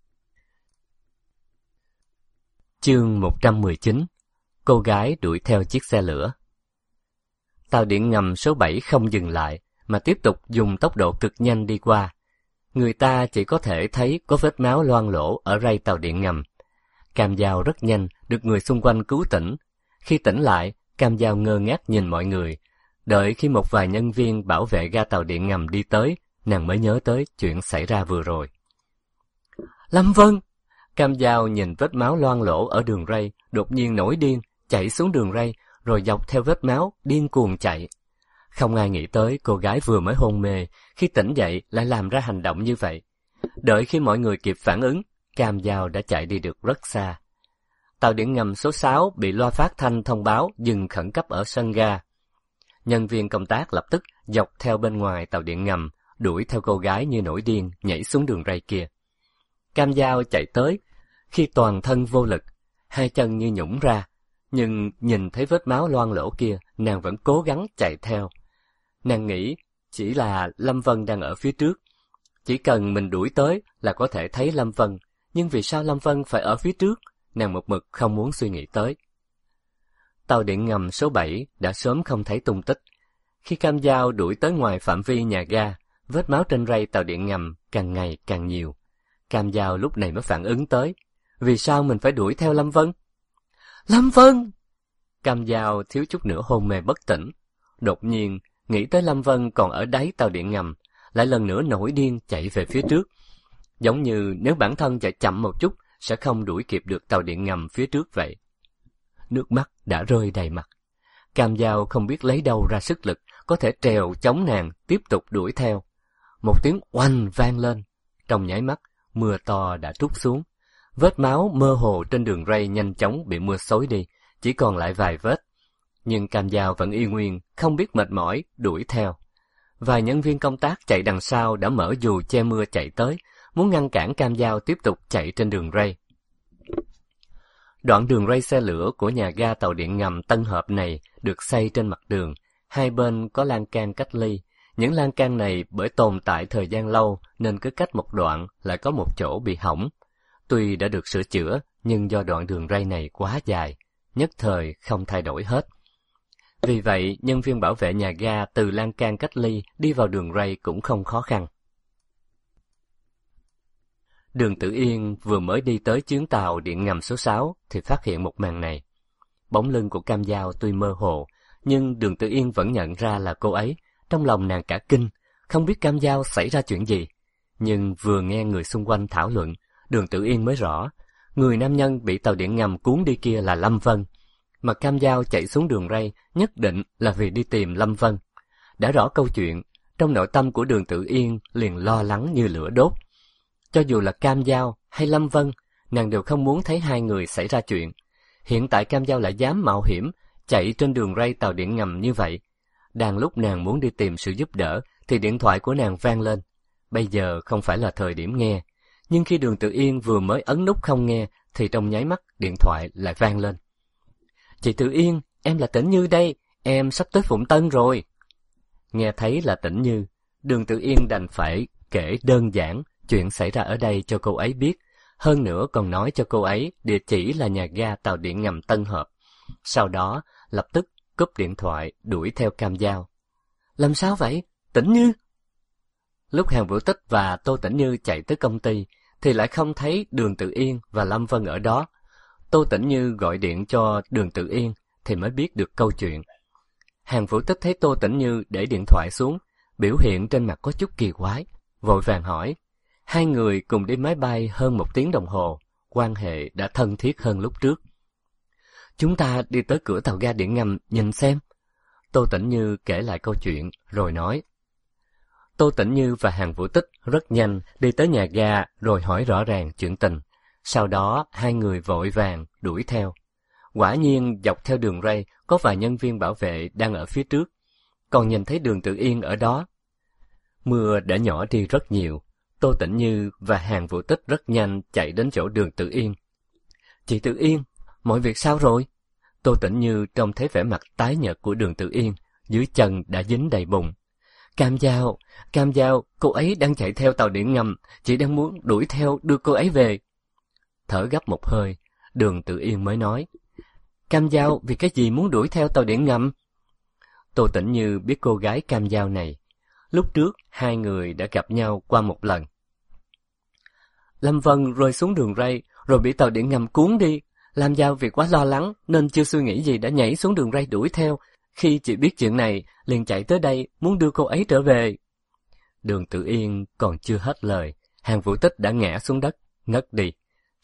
Chương 119. Cô gái đuổi theo chiếc xe lửa. Tàu điện ngầm số 7 không dừng lại, mà tiếp tục dùng tốc độ cực nhanh đi qua. Người ta chỉ có thể thấy có vết máu loang lổ ở ray tàu điện ngầm. Cam Giao rất nhanh được người xung quanh cứu tỉnh. Khi tỉnh lại, Cam Giao ngơ ngác nhìn mọi người. Đợi khi một vài nhân viên bảo vệ ga tàu điện ngầm đi tới, nàng mới nhớ tới chuyện xảy ra vừa rồi. Lâm Vân! Cam Dao nhìn vết máu loang lổ ở đường ray, đột nhiên nổi điên, chạy xuống đường ray, rồi dọc theo vết máu, điên cuồng chạy. Không ai nghĩ tới cô gái vừa mới hôn mê, khi tỉnh dậy lại làm ra hành động như vậy. Đợi khi mọi người kịp phản ứng, Cam Dao đã chạy đi được rất xa. Tàu điện ngầm số 6 bị loa phát thanh thông báo dừng khẩn cấp ở sân ga. Nhân viên công tác lập tức dọc theo bên ngoài tàu điện ngầm, đuổi theo cô gái như nổi điên nhảy xuống đường ray kia. Cam Dao chạy tới, khi toàn thân vô lực, hai chân như nhũn ra, nhưng nhìn thấy vết máu loang lổ kia, nàng vẫn cố gắng chạy theo. Nàng nghĩ chỉ là Lâm Vân đang ở phía trước, chỉ cần mình đuổi tới là có thể thấy Lâm Vân, nhưng vì sao Lâm Vân phải ở phía trước, nàng một mực không muốn suy nghĩ tới. Tàu điện ngầm số 7 đã sớm không thấy tung tích. Khi Cam Dao đuổi tới ngoài phạm vi nhà ga, vết máu trên ray tàu điện ngầm càng ngày càng nhiều. Cam Dao lúc này mới phản ứng tới, vì sao mình phải đuổi theo Lâm Vân? Lâm Vân! Cam Dao thiếu chút nữa hôn mê bất tỉnh. Đột nhiên, nghĩ tới Lâm Vân còn ở đáy tàu điện ngầm, lại lần nữa nổi điên chạy về phía trước. Giống như nếu bản thân chạy chậm một chút, sẽ không đuổi kịp được tàu điện ngầm phía trước vậy. Nước mắt đã rơi đầy mặt. Cam Dao không biết lấy đâu ra sức lực, có thể trèo chống nàng tiếp tục đuổi theo. Một tiếng oanh vang lên. Trong nháy mắt, mưa to đã trút xuống. Vết máu mơ hồ trên đường ray nhanh chóng bị mưa xối đi, chỉ còn lại vài vết. Nhưng Cam Dao vẫn y nguyên, không biết mệt mỏi, đuổi theo. Vài nhân viên công tác chạy đằng sau đã mở dù che mưa chạy tới, muốn ngăn cản Cam Dao tiếp tục chạy trên đường ray. Đoạn đường ray xe lửa của nhà ga tàu điện ngầm Tân Hợp này được xây trên mặt đường, hai bên có lan can cách ly. Những lan can này bởi tồn tại thời gian lâu nên cứ cách một đoạn lại có một chỗ bị hỏng. Tuy đã được sửa chữa, nhưng do đoạn đường ray này quá dài, nhất thời không thay đổi hết. Vì vậy, nhân viên bảo vệ nhà ga từ lan can cách ly đi vào đường ray cũng không khó khăn. Đường Tử Yên vừa mới đi tới chuyến tàu điện ngầm số 6 thì phát hiện một màn này. Bóng lưng của Cam Dao tuy mơ hồ, nhưng Đường Tử Yên vẫn nhận ra là cô ấy. Trong lòng nàng cả kinh, không biết Cam Dao xảy ra chuyện gì. Nhưng vừa nghe người xung quanh thảo luận, Đường Tử Yên mới rõ, người nam nhân bị tàu điện ngầm cuốn đi kia là Lâm Vân. Mà Cam Dao chạy xuống đường ray nhất định là vì đi tìm Lâm Vân. Đã rõ câu chuyện, trong nội tâm của Đường Tử Yên liền lo lắng như lửa đốt. Cho dù là Cam Dao hay Lâm Vân, nàng đều không muốn thấy hai người xảy ra chuyện. Hiện tại Cam Dao lại dám mạo hiểm, chạy trên đường ray tàu điện ngầm như vậy. Đang lúc nàng muốn đi tìm sự giúp đỡ, thì điện thoại của nàng vang lên. Bây giờ không phải là thời điểm nghe, nhưng khi Đường Tử Yên vừa mới ấn nút không nghe, thì trong nháy mắt điện thoại lại vang lên. Chị Tử Yên, em là Tĩnh Như đây, em sắp tới Phụng Tân rồi. Nghe thấy là Tĩnh Như, Đường Tử Yên đành phải kể đơn giản chuyện xảy ra ở đây cho cô ấy biết, hơn nữa còn nói cho cô ấy địa chỉ là nhà ga tàu điện ngầm Tân Hợp. Sau đó, lập tức cúp điện thoại đuổi theo Cam Dao. Làm sao vậy? Tĩnh Như? Lúc Hàn Vũ Tích và Tô Tĩnh Như chạy tới công ty, thì lại không thấy Đường Tử Yên và Lâm Vân ở đó. Tô Tĩnh Như gọi điện cho Đường Tử Yên, thì mới biết được câu chuyện. Hàn Vũ Tích thấy Tô Tĩnh Như để điện thoại xuống, biểu hiện trên mặt có chút kỳ quái, vội vàng hỏi. Hai người cùng đi máy bay hơn 1 tiếng đồng hồ, quan hệ đã thân thiết hơn lúc trước. Chúng ta đi tới cửa tàu ga điện ngầm nhìn xem. Tô Tĩnh Như kể lại câu chuyện, rồi nói. Tô Tĩnh Như và Hàn Vũ Tích rất nhanh đi tới nhà ga rồi hỏi rõ ràng chuyện tình. Sau đó hai người vội vàng đuổi theo. Quả nhiên dọc theo đường ray có vài nhân viên bảo vệ đang ở phía trước, còn nhìn thấy Đường Tử Yên ở đó. Mưa đã nhỏ đi rất nhiều. Tô Tĩnh Như và Hàn Vũ Tích rất nhanh chạy đến chỗ Đường Tử Yên. Chị Tử Yên, mọi việc sao rồi? Tô Tĩnh Như trông thấy vẻ mặt tái nhợt của Đường Tử Yên, dưới chân đã dính đầy bùn. Cam Dao, cô ấy đang chạy theo tàu điện ngầm, chị đang muốn đuổi theo đưa cô ấy về. Thở gấp một hơi, Đường Tử Yên mới nói. Cam Dao vì cái gì muốn đuổi theo tàu điện ngầm? Tô Tĩnh Như biết cô gái Cam Dao này. Lúc trước, hai người đã gặp nhau qua một lần. Lâm Vân rơi xuống đường ray, rồi bị tàu điện ngầm cuốn đi. Lam Dao vì quá lo lắng, nên chưa suy nghĩ gì đã nhảy xuống đường ray đuổi theo. Khi chị biết chuyện này, liền chạy tới đây, muốn đưa cô ấy trở về. Đường Tử Yên còn chưa hết lời, Hàn Vũ Tích đã ngã xuống đất, ngất đi.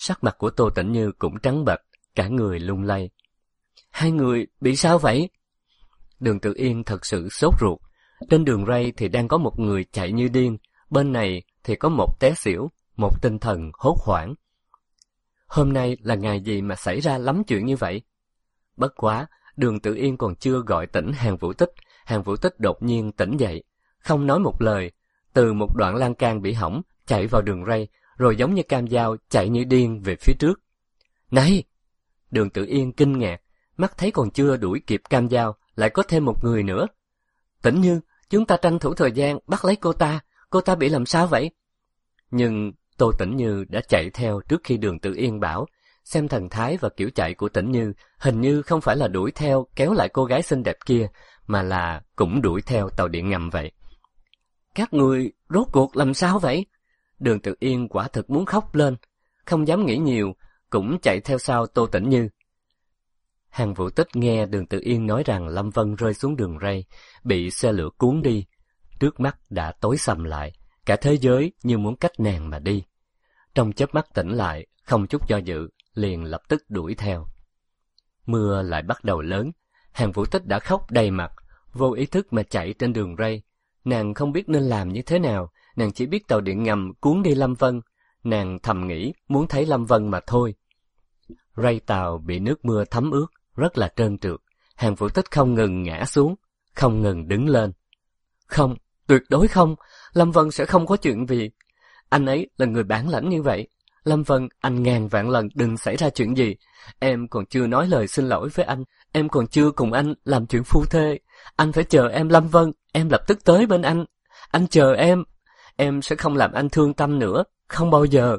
Sắc mặt của Tô Tĩnh Như cũng trắng bệch, cả người lung lay. Hai người bị sao vậy? Đường Tự Yên thật sự sốt ruột. Trên đường ray thì đang có một người chạy như điên, bên này thì có một té xỉu, một tinh thần hốt hoảng. Hôm nay là ngày gì mà xảy ra lắm chuyện như vậy? Bất quá, Đường Tự Yên còn chưa gọi tỉnh Hàn Vũ Tích, Hàn Vũ Tích đột nhiên tỉnh dậy, không nói một lời, từ một đoạn lan can bị hỏng chạy vào đường ray, rồi giống như Cam Dao chạy như điên về phía trước. Này! Đường Tự Yên kinh ngạc, mắt thấy còn chưa đuổi kịp Cam Dao, lại có thêm một người nữa. Tĩnh Như, chúng ta tranh thủ thời gian bắt lấy cô ta bị làm sao vậy? Nhưng Tô Tĩnh Như đã chạy theo trước khi Đường Tự Yên bảo, xem thần thái và kiểu chạy của Tĩnh Như hình như không phải là đuổi theo kéo lại cô gái xinh đẹp kia, mà là cũng đuổi theo tàu điện ngầm vậy. Các người rốt cuộc làm sao vậy? Đường Tự Yên quả thực muốn khóc lên, không dám nghĩ nhiều, cũng chạy theo sau Tô Tĩnh Như. Hàn Vũ Tích nghe Đường Tự Yên nói rằng Lâm Vân rơi xuống đường ray, bị xe lửa cuốn đi. Trước mắt đã tối sầm lại, cả thế giới như muốn cách nàng mà đi. Trong chớp mắt tỉnh lại, không chút do dự, liền lập tức đuổi theo. Mưa lại bắt đầu lớn, Hàn Vũ Tích đã khóc đầy mặt, vô ý thức mà chạy trên đường ray. Nàng không biết nên làm như thế nào, nàng chỉ biết tàu điện ngầm cuốn đi Lâm Vân. Nàng thầm nghĩ muốn thấy Lâm Vân mà thôi. Ray tàu bị nước mưa thấm ướt, rất là trơn trượt. Hàn Vũ Tích không ngừng ngã xuống, không ngừng đứng lên. Không, tuyệt đối không, Lâm Vân sẽ không có chuyện gì. Anh ấy là người bản lãnh như vậy. Lâm Vân, anh ngàn vạn lần đừng xảy ra chuyện gì. Em còn chưa nói lời xin lỗi với anh, em còn chưa cùng anh làm chuyện phu thê. Anh phải chờ em Lâm Vân, em lập tức tới bên anh. Anh chờ em sẽ không làm anh thương tâm nữa, không bao giờ.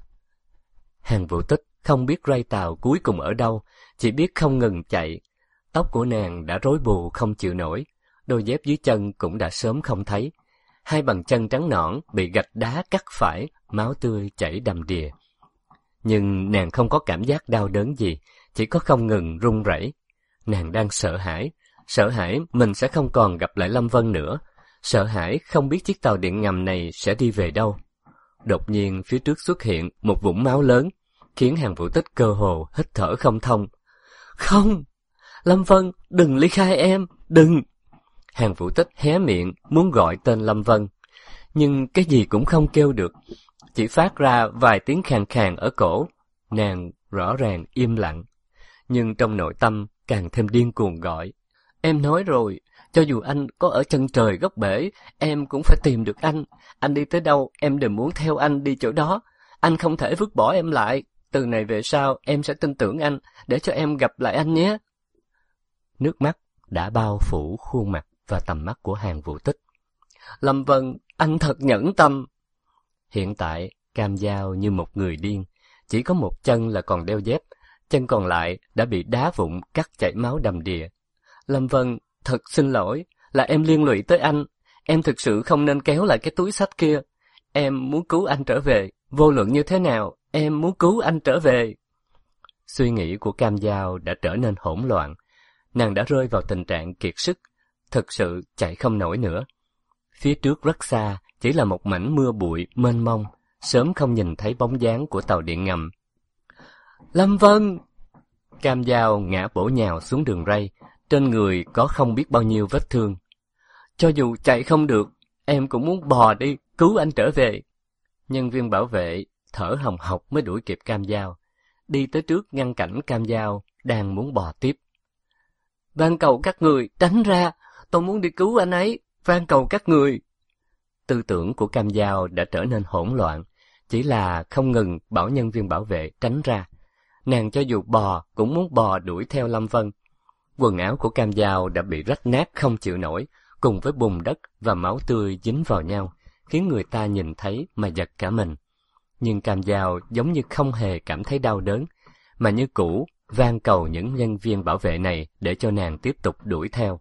Hàn Vũ Tích không biết ray tàu cuối cùng ở đâu, chỉ biết không ngừng chạy. Tóc của nàng đã rối bù không chịu nổi, đôi dép dưới chân cũng đã sớm không thấy. Hai bàn chân trắng nõn bị gạch đá cắt phải, máu tươi chảy đầm đìa. Nhưng nàng không có cảm giác đau đớn gì, chỉ có không ngừng run rẩy. Nàng đang sợ hãi mình sẽ không còn gặp lại Lâm Vân nữa, sợ hãi không biết chiếc tàu điện ngầm này sẽ đi về đâu. Đột nhiên phía trước xuất hiện một vũng máu lớn, khiến Hàn Vũ Tích cơ hồ hít thở không thông. Không! Lâm Vân, đừng ly khai em, đừng! Hàn Vũ Tích hé miệng muốn gọi tên Lâm Vân, nhưng cái gì cũng không kêu được, chỉ phát ra vài tiếng khàn khàn ở cổ. Nàng rõ ràng im lặng, nhưng trong nội tâm càng thêm điên cuồng gọi. Em nói rồi, cho dù anh có ở chân trời góc bể, em cũng phải tìm được anh. Anh đi tới đâu, em đều muốn theo anh đi chỗ đó. Anh không thể vứt bỏ em lại. Từ này về sau, em sẽ tin tưởng anh, để cho em gặp lại anh nhé. Nước mắt đã bao phủ khuôn mặt và tầm mắt của Hàn Vũ Tích. Lâm Vân, anh thật nhẫn tâm. Hiện tại, Cam Dao như một người điên, chỉ có một chân là còn đeo dép, chân còn lại đã bị đá vụn cắt chảy máu đầm đìa. Lâm Vân, thật xin lỗi, là em liên lụy tới anh. Em thực sự không nên kéo lại cái túi xách kia. Em muốn cứu anh trở về, vô luận như thế nào, em muốn cứu anh trở về. Suy nghĩ của Cam Dao đã trở nên hỗn loạn. Nàng đã rơi vào tình trạng kiệt sức, thực sự chạy không nổi nữa. Phía trước rất xa, chỉ là một mảnh mưa bụi mênh mông, sớm không nhìn thấy bóng dáng của tàu điện ngầm. Lâm Vân! Cam Dao ngã bổ nhào xuống đường ray, trên người có không biết bao nhiêu vết thương. Cho dù chạy không được, em cũng muốn bò đi, cứu anh trở về. Nhân viên bảo vệ thở hồng hộc mới đuổi kịp Cam Dao, đi tới trước ngăn cản Cam Dao đang muốn bò tiếp. Van cầu các người tránh ra, tôi muốn đi cứu anh ấy, van cầu các người. Tư tưởng của Cam Dao đã trở nên hỗn loạn, chỉ là không ngừng bảo nhân viên bảo vệ tránh ra. Nàng cho dù bò cũng muốn bò đuổi theo Lâm Vân. Quần áo của Cam Dao đã bị rách nát không chịu nổi, cùng với bùn đất và máu tươi dính vào nhau, khiến người ta nhìn thấy mà giật cả mình. Nhưng Cam Dao giống như không hề cảm thấy đau đớn, mà như cũ van cầu những nhân viên bảo vệ này để cho nàng tiếp tục đuổi theo.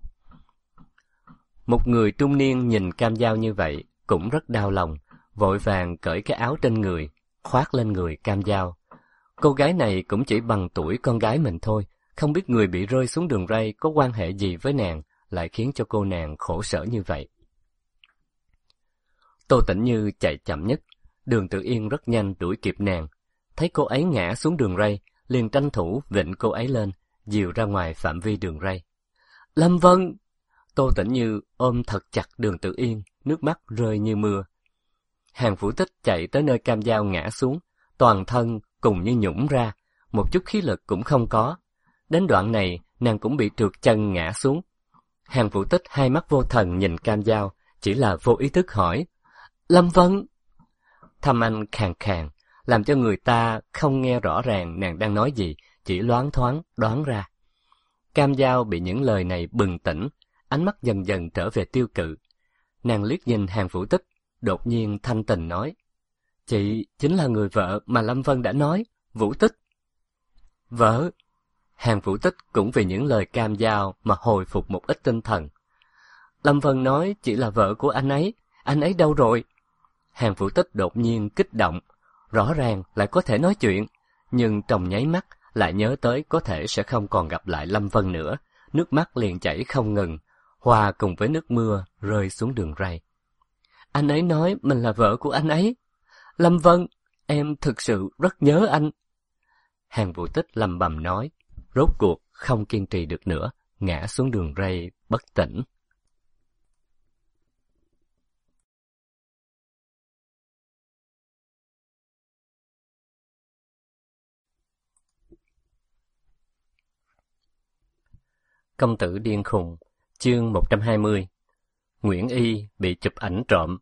Một người trung niên nhìn Cam Dao như vậy cũng rất đau lòng, vội vàng cởi cái áo trên người, khoác lên người Cam Dao. Cô gái này cũng chỉ bằng tuổi con gái mình thôi, không biết người bị rơi xuống đường ray có quan hệ gì với nàng, lại khiến cho cô nàng khổ sở như vậy. Tô Tĩnh Như chạy chậm nhất, Đường Tự Yên rất nhanh đuổi kịp nàng. thấy cô ấy ngã xuống đường ray, liền tranh thủ vịn cô ấy lên, dìu ra ngoài phạm vi đường ray. Lâm Vân! Tô Tĩnh Như ôm thật chặt Đường Tử Yên, nước mắt rơi như mưa. Hàn Vũ Tích chạy tới nơi Cam Dao ngã xuống, toàn thân cùng như nhũn ra, một chút khí lực cũng không có. Đến đoạn này, nàng cũng bị trượt chân ngã xuống. Hàn Vũ Tích hai mắt vô thần nhìn Cam Dao, chỉ là vô ý thức hỏi, Lâm Vân! Thâm Anh khàn khàn, làm cho người ta không nghe rõ ràng nàng đang nói gì, chỉ loáng thoáng đoán ra. Cam Dao bị những lời này bừng tỉnh, ánh mắt dần dần trở về tiêu cự. Nàng liếc nhìn Hàn Vũ Tích, đột nhiên thanh tình nói, chị chính là người vợ mà Lâm Vân đã nói, Vũ Tích. Vợ? Hàn Vũ Tích cũng vì những lời Cam Dao mà hồi phục một ít tinh thần. Lâm Vân nói chị là vợ của anh ấy đâu rồi? Hàn Vũ Tích đột nhiên kích động, rõ ràng lại có thể nói chuyện, nhưng trong nháy mắt lại nhớ tới có thể sẽ không còn gặp lại Lâm Vân nữa, nước mắt liền chảy không ngừng, hòa cùng với nước mưa rơi xuống đường ray. Anh ấy nói mình là vợ của anh ấy. Lâm Vân, em thực sự rất nhớ anh. Hàn Vũ Tích lầm bầm nói, rốt cuộc không kiên trì được nữa, ngã xuống đường ray bất tỉnh. Công tử điên khùng, chương 120. Nguyễn Y bị chụp ảnh trộm.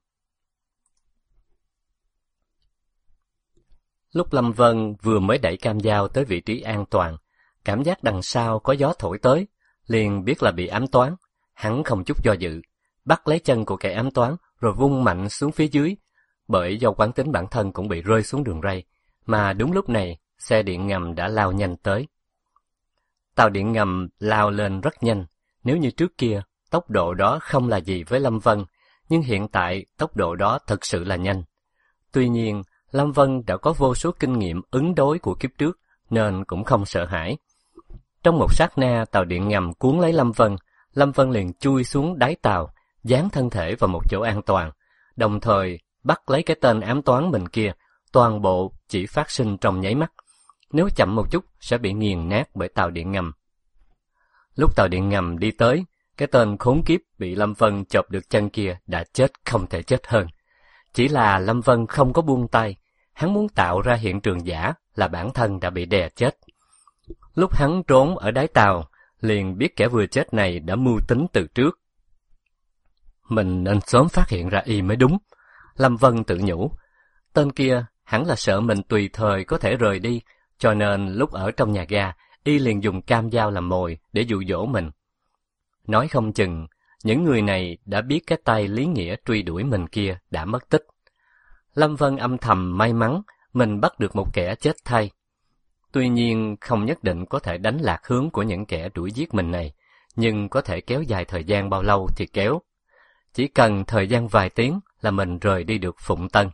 Lúc Lâm Vân vừa mới đẩy Cam Dao tới vị trí an toàn, cảm giác đằng sau có gió thổi tới, liền biết là bị ám toán. Hắn không chút do dự, bắt lấy chân của kẻ ám toán rồi vung mạnh xuống phía dưới, bởi do quán tính bản thân cũng bị rơi xuống đường ray, mà đúng lúc này xe điện ngầm đã lao nhanh tới. Tàu điện ngầm lao lên rất nhanh, nếu như trước kia tốc độ đó không là gì với Lâm Vân, nhưng hiện tại tốc độ đó thực sự là nhanh. Tuy nhiên, Lâm Vân đã có vô số kinh nghiệm ứng đối của kiếp trước, nên cũng không sợ hãi. Trong một sát na tàu điện ngầm cuốn lấy Lâm Vân liền chui xuống đáy tàu, dán thân thể vào một chỗ an toàn, đồng thời bắt lấy cái tên ám toán mình kia, toàn bộ chỉ phát sinh trong nháy mắt. Nếu chậm một chút sẽ bị nghiền nát bởi tàu điện ngầm. Lúc tàu điện ngầm đi tới, cái tên khốn kiếp bị Lâm Vân chộp được chân kia đã chết không thể chết hơn. Chỉ là Lâm Vân không có buông tay, hắn muốn tạo ra hiện trường giả là bản thân đã bị đè chết. Lúc hắn trốn ở đáy tàu, liền biết kẻ vừa chết này đã mưu tính từ trước. Mình nên sớm phát hiện ra y mới đúng, Lâm Vân tự nhủ. Tên kia hẳn là sợ mình tùy thời có thể rời đi, cho nên lúc ở trong nhà ga, y liền dùng Cam Dao làm mồi để dụ dỗ mình. Nói không chừng, những người này đã biết cái tay Lý Nghĩa truy đuổi mình kia đã mất tích. Lâm Vân âm thầm may mắn mình bắt được một kẻ chết thay. Tuy nhiên không nhất định có thể đánh lạc hướng của những kẻ đuổi giết mình này, nhưng có thể kéo dài thời gian bao lâu thì kéo. Chỉ cần thời gian vài tiếng là mình rời đi được Phụng Tân.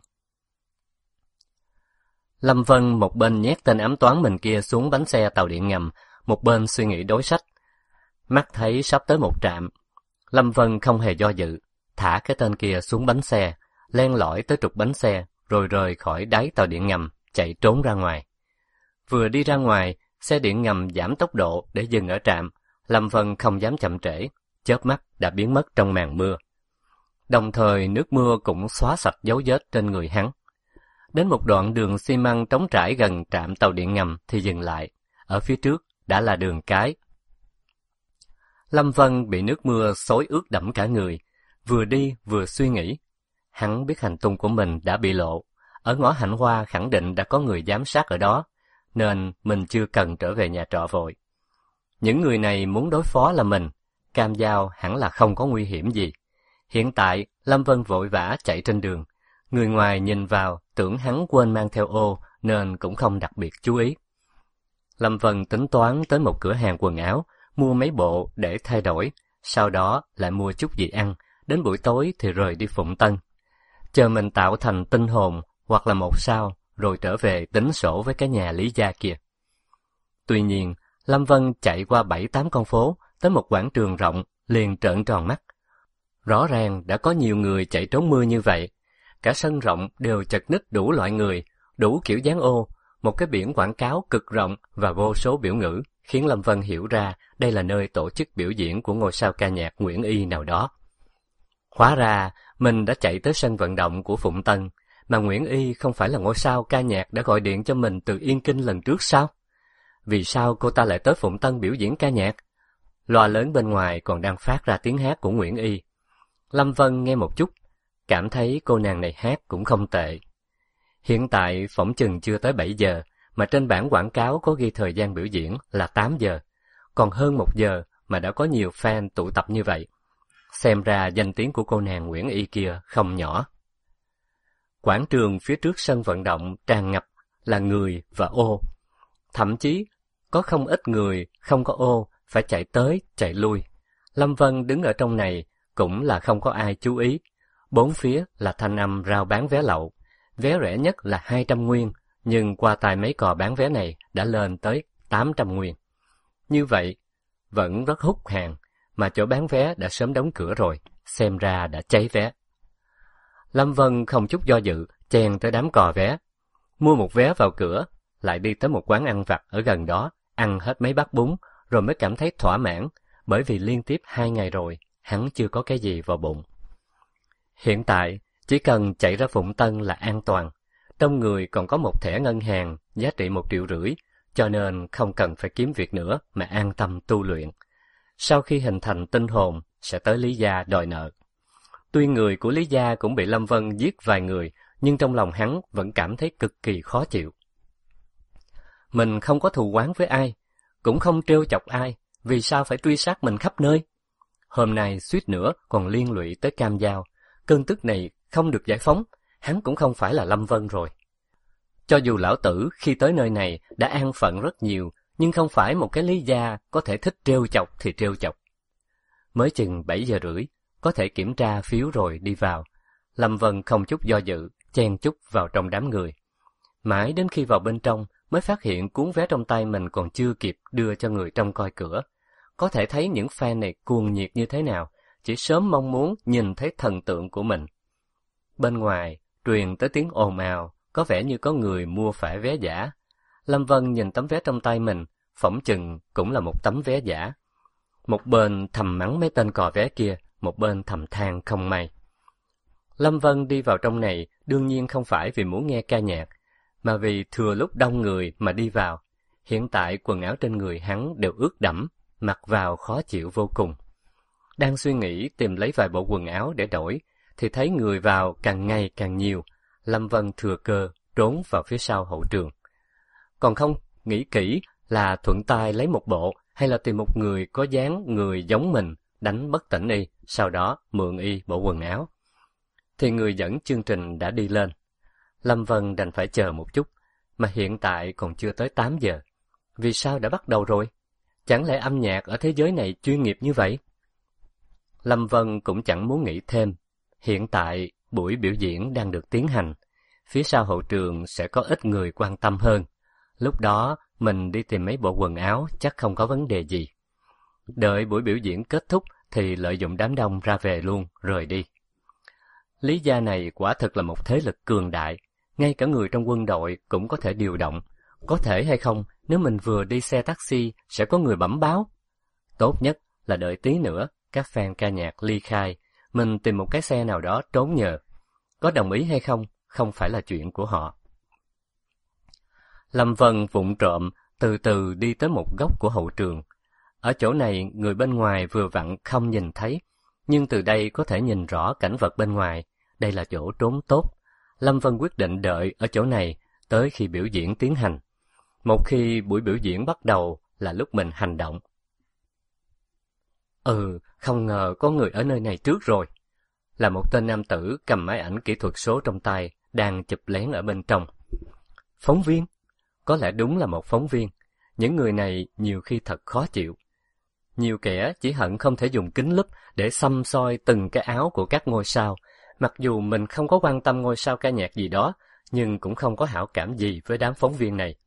Lâm Vân một bên nhét tên ám toán mình kia xuống bánh xe tàu điện ngầm, một bên suy nghĩ đối sách. Mắt thấy sắp tới một trạm, Lâm Vân không hề do dự, thả cái tên kia xuống bánh xe, len lỏi tới trục bánh xe, rồi rời khỏi đáy tàu điện ngầm, chạy trốn ra ngoài. Vừa đi ra ngoài, xe điện ngầm giảm tốc độ để dừng ở trạm, Lâm Vân không dám chậm trễ, chớp mắt đã biến mất trong màn mưa. Đồng thời nước mưa cũng xóa sạch dấu vết trên người hắn. Đến một đoạn đường xi măng trống trải gần trạm tàu điện ngầm thì dừng lại, ở phía trước đã là đường cái. Lâm Vân bị nước mưa xối ướt đẫm cả người, vừa đi vừa suy nghĩ. Hắn biết hành tung của mình đã bị lộ, ở ngõ Hạnh Hoa khẳng định đã có người giám sát ở đó, nên mình chưa cần trở về nhà trọ vội. Những người này muốn đối phó là mình, Cam Dao hẳn là không có nguy hiểm gì. Hiện tại, Lâm Vân vội vã chạy trên đường. Người ngoài nhìn vào tưởng hắn quên mang theo ô nên cũng không đặc biệt chú ý. Lâm Vân tính toán tới một cửa hàng quần áo, mua mấy bộ để thay đổi, sau đó lại mua chút gì ăn, đến buổi tối thì rời đi Phụng Tân. Chờ mình tạo thành tinh hồn hoặc là một sao, rồi trở về tính sổ với cái nhà Lý gia kia. Tuy nhiên, Lâm Vân chạy qua 7-8 con phố, tới một quảng trường rộng, liền trợn tròn mắt. Rõ ràng đã có nhiều người chạy trốn mưa như vậy. Cả sân rộng đều chật ních đủ loại người, đủ kiểu dáng ô, một cái biển quảng cáo cực rộng và vô số biểu ngữ, khiến Lâm Vân hiểu ra đây là nơi tổ chức biểu diễn của ngôi sao ca nhạc Nguyễn Y nào đó. Hóa ra, mình đã chạy tới sân vận động của Phụng Tân, mà Nguyễn Y không phải là ngôi sao ca nhạc đã gọi điện cho mình từ Yên Kinh lần trước sao? Vì sao cô ta lại tới Phụng Tân biểu diễn ca nhạc? Loa lớn bên ngoài còn đang phát ra tiếng hát của Nguyễn Y. Lâm Vân nghe một chút, cảm thấy cô nàng này hát cũng không tệ. Hiện tại phỏng chừng chưa tới 7 giờ, mà trên bảng quảng cáo có ghi thời gian biểu diễn là 8 giờ. Còn hơn 1 giờ mà đã có nhiều fan tụ tập như vậy. Xem ra danh tiếng của cô nàng Nguyễn Y kia không nhỏ. Quảng trường phía trước sân vận động tràn ngập là người và ô. Thậm chí có không ít người không có ô phải chạy tới chạy lui. Lâm Vân đứng ở trong này cũng là không có ai chú ý. Bốn phía là thanh âm rao bán vé lậu. Vé rẻ nhất là 200 nguyên, nhưng qua tay mấy cò bán vé này đã lên tới 800 nguyên. Như vậy, vẫn rất hút hàng, mà chỗ bán vé đã sớm đóng cửa rồi, xem ra đã cháy vé. Lâm Vân không chút do dự, chen tới đám cò vé. Mua một vé vào cửa, lại đi tới một quán ăn vặt ở gần đó, ăn hết mấy bát bún, rồi mới cảm thấy thỏa mãn, bởi vì liên tiếp 2 ngày rồi, hắn chưa có cái gì vào bụng. Hiện tại, chỉ cần chạy ra Phụng Tân là an toàn. Trong người còn có một thẻ ngân hàng giá trị 1,5 triệu, cho nên không cần phải kiếm việc nữa mà an tâm tu luyện. Sau khi hình thành tinh hồn, sẽ tới Lý Gia đòi nợ. Tuy người của Lý Gia cũng bị Lâm Vân giết vài người, nhưng trong lòng hắn vẫn cảm thấy cực kỳ khó chịu. Mình không có thù oán với ai, cũng không trêu chọc ai, vì sao phải truy sát mình khắp nơi? Hôm nay suýt nữa còn liên lụy tới Cam Giao. Cơn tức này không được giải phóng, hắn cũng không phải là Lâm Vân rồi. Cho dù lão tử khi tới nơi này đã an phận rất nhiều, nhưng không phải một cái Lý Gia có thể thích trêu chọc thì trêu chọc. Mới chừng 7 giờ rưỡi, có thể kiểm tra phiếu rồi đi vào. Lâm Vân không chút do dự, chen chúc vào trong đám người. Mãi đến khi vào bên trong, mới phát hiện cuốn vé trong tay mình còn chưa kịp đưa cho người trông coi cửa. Có thể thấy những fan này cuồng nhiệt như thế nào, chỉ sớm mong muốn nhìn thấy thần tượng của mình. Bên ngoài, truyền tới tiếng ồn ào, có vẻ như có người mua phải vé giả. Lâm Vân nhìn tấm vé trong tay mình, phỏng chừng cũng là một tấm vé giả. Một bên thầm mắng mấy tên cò vé kia, một bên thầm than không may. Lâm Vân đi vào trong này đương nhiên không phải vì muốn nghe ca nhạc, mà vì thừa lúc đông người mà đi vào. Hiện tại quần áo trên người hắn đều ướt đẫm, mặc vào khó chịu vô cùng. Đang suy nghĩ tìm lấy vài bộ quần áo để đổi, thì thấy người vào càng ngày càng nhiều. Lâm Vân thừa cơ trốn vào phía sau hậu trường. Còn không nghĩ kỹ là thuận tay lấy một bộ, hay là tìm một người có dáng người giống mình, đánh bất tỉnh y, sau đó mượn y bộ quần áo. Thì người dẫn chương trình đã đi lên. Lâm Vân đành phải chờ một chút, mà hiện tại còn chưa tới 8 giờ. Vì sao đã bắt đầu rồi? Chẳng lẽ âm nhạc ở thế giới này chuyên nghiệp như vậy? Lâm Vân cũng chẳng muốn nghĩ thêm. Hiện tại, buổi biểu diễn đang được tiến hành. Phía sau hậu trường sẽ có ít người quan tâm hơn. Lúc đó, mình đi tìm mấy bộ quần áo chắc không có vấn đề gì. Đợi buổi biểu diễn kết thúc thì lợi dụng đám đông ra về luôn, rời đi. Lý Gia này quả thực là một thế lực cường đại. Ngay cả người trong quân đội cũng có thể điều động. Có thể hay không, nếu mình vừa đi xe taxi sẽ có người bẩm báo. Tốt nhất là đợi tí nữa các fan ca nhạc ly khai, mình tìm một cái xe nào đó trốn nhờ. Có đồng ý hay không, không phải là chuyện của họ. Lâm Vân vụng trộm từ từ đi tới một góc của hậu trường. Ở chỗ này người bên ngoài vừa vặn không nhìn thấy, nhưng từ đây có thể nhìn rõ cảnh vật bên ngoài. Đây là chỗ trốn tốt. Lâm Vân quyết định đợi ở chỗ này tới khi biểu diễn tiến hành. Một khi buổi biểu diễn bắt đầu là lúc mình hành động. Không ngờ có người ở nơi này trước rồi. Là một tên nam tử cầm máy ảnh kỹ thuật số trong tay, đang chụp lén ở bên trong. Phóng viên? Có lẽ đúng là một phóng viên. Những người này nhiều khi thật khó chịu. Nhiều kẻ chỉ hận không thể dùng kính lúp để xăm soi từng cái áo của các ngôi sao. Mặc dù mình không có quan tâm ngôi sao ca nhạc gì đó, nhưng cũng không có hảo cảm gì với đám phóng viên này.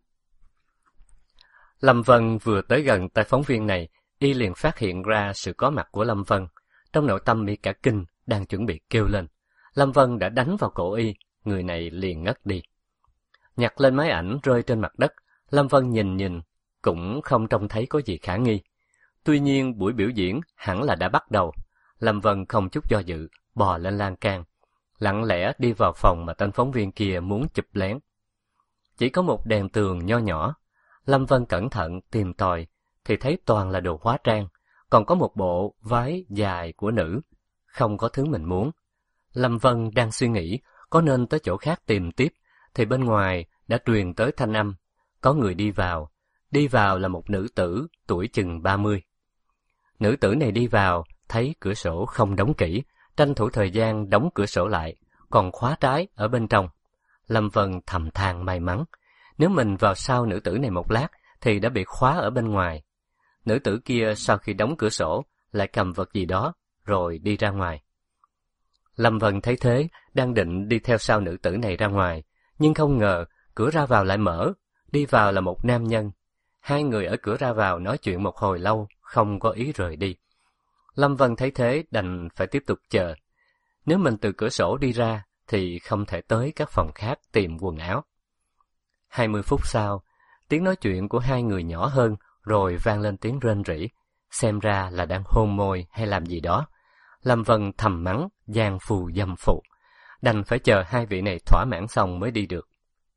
Lâm Vân vừa tới gần tay phóng viên này, y liền phát hiện ra sự có mặt của Lâm Vân. Trong nội tâm y cả kinh, đang chuẩn bị kêu lên. Lâm Vân đã đánh vào cổ y, người này liền ngất đi. Nhặt lên máy ảnh rơi trên mặt đất, Lâm Vân nhìn, cũng không trông thấy có gì khả nghi. Tuy nhiên buổi biểu diễn hẳn là đã bắt đầu. Lâm Vân không chút do dự, bò lên lan can, lặng lẽ đi vào phòng mà tên phóng viên kia muốn chụp lén. Chỉ có một đèn tường nho nhỏ. Lâm Vân cẩn thận tìm tòi, thì thấy toàn là đồ hóa trang, còn có một bộ váy dài của nữ, không có thứ mình muốn. Lâm Vân đang suy nghĩ có nên tới chỗ khác tìm tiếp, thì bên ngoài đã truyền tới thanh âm, có người đi vào. Đi vào là một nữ tử tuổi chừng 30. Nữ tử này đi vào, thấy cửa sổ không đóng kỹ, tranh thủ thời gian đóng cửa sổ lại, còn khóa trái ở bên trong. Lâm Vân thầm than may mắn, nếu mình vào sau nữ tử này một lát thì đã bị khóa ở bên ngoài. Nữ tử kia sau khi đóng cửa sổ lại cầm vật gì đó rồi đi ra ngoài. Lâm Vân thấy thế, đang định đi theo sau nữ tử này ra ngoài, nhưng không ngờ cửa ra vào lại mở, đi vào là một nam nhân. Hai người ở cửa ra vào nói chuyện một hồi lâu, không có ý rời đi. Lâm Vân thấy thế đành phải tiếp tục chờ. Nếu mình từ cửa sổ đi ra thì không thể tới các phòng khác tìm quần áo. 20 phút sau, tiếng nói chuyện của hai người nhỏ hơn, rồi vang lên tiếng rên rỉ, xem ra là đang hôn môi hay làm gì đó. Lâm Vân thầm mắng giang phù dâm phụ, đành phải chờ hai vị này thỏa mãn xong mới đi được.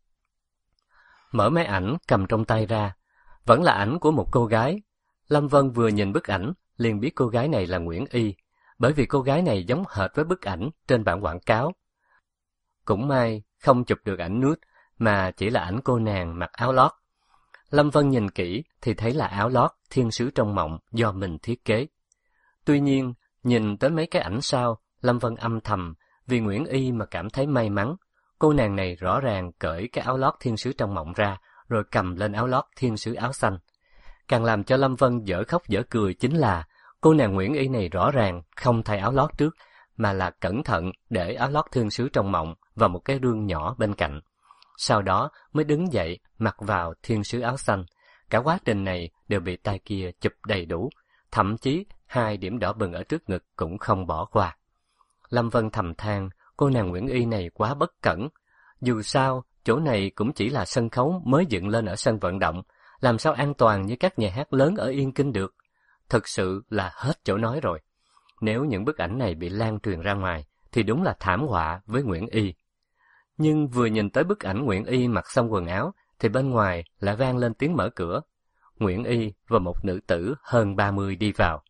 Mở máy ảnh cầm trong tay ra, vẫn là ảnh của một cô gái. Lâm Vân vừa nhìn bức ảnh liền biết cô gái này là Nguyễn Y, bởi vì cô gái này giống hệt với bức ảnh trên bản quảng cáo. Cũng may không chụp được ảnh nude, mà chỉ là ảnh cô nàng mặc áo lót. Lâm Vân nhìn kỹ thì thấy là áo lót thiên sứ trong mộng do mình thiết kế. Tuy nhiên, nhìn tới mấy cái ảnh sau, Lâm Vân âm thầm vì Nguyễn Y mà cảm thấy may mắn. Cô nàng này rõ ràng cởi cái áo lót thiên sứ trong mộng ra, rồi cầm lên áo lót thiên sứ áo xanh. Càng làm cho Lâm Vân dở khóc dở cười chính là cô nàng Nguyễn Y này rõ ràng không thay áo lót trước, mà là cẩn thận để áo lót thiên sứ trong mộng vào một cái rương nhỏ bên cạnh. Sau đó mới đứng dậy mặc vào thiên sứ áo xanh. Cả quá trình này đều bị tay kia chụp đầy đủ, thậm chí 2 điểm đỏ bừng ở trước ngực cũng không bỏ qua. Lâm Vân thầm than, cô nàng Nguyễn Y này quá bất cẩn. Dù sao, chỗ này cũng chỉ là sân khấu mới dựng lên ở sân vận động, làm sao an toàn như các nhà hát lớn ở Yên Kinh được. Thực sự là hết chỗ nói rồi. Nếu những bức ảnh này bị lan truyền ra ngoài, thì đúng là thảm họa với Nguyễn Y. Nhưng vừa nhìn tới bức ảnh Nguyễn Y mặc xong quần áo, thì bên ngoài lại vang lên tiếng mở cửa. Nguyễn Y và một nữ tử hơn 30 đi vào.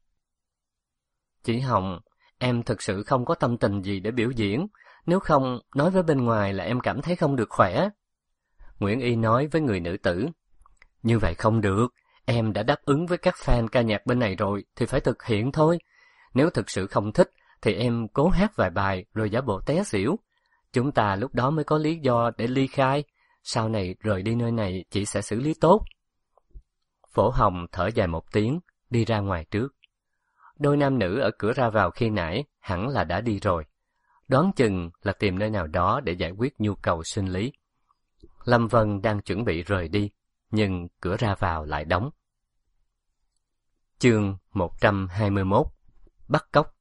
Chị Hồng, em thực sự không có tâm tình gì để biểu diễn, nếu không nói với bên ngoài là em cảm thấy không được khỏe. Nguyễn Y nói với người nữ tử. Như vậy không được, em đã đáp ứng với các fan ca nhạc bên này rồi thì phải thực hiện thôi. Nếu thực sự không thích thì em cố hát vài bài rồi giả bộ té xỉu. Chúng ta lúc đó mới có lý do để ly khai, sau này rời đi nơi này chị sẽ xử lý tốt. Phổ Hồng thở dài một tiếng, đi ra ngoài trước. Đôi nam nữ ở cửa ra vào khi nãy hẳn là đã đi rồi. Đoán chừng là tìm nơi nào đó để giải quyết nhu cầu sinh lý. Lâm Vân đang chuẩn bị rời đi, nhưng cửa ra vào lại đóng. Chương 121 Bắt cóc.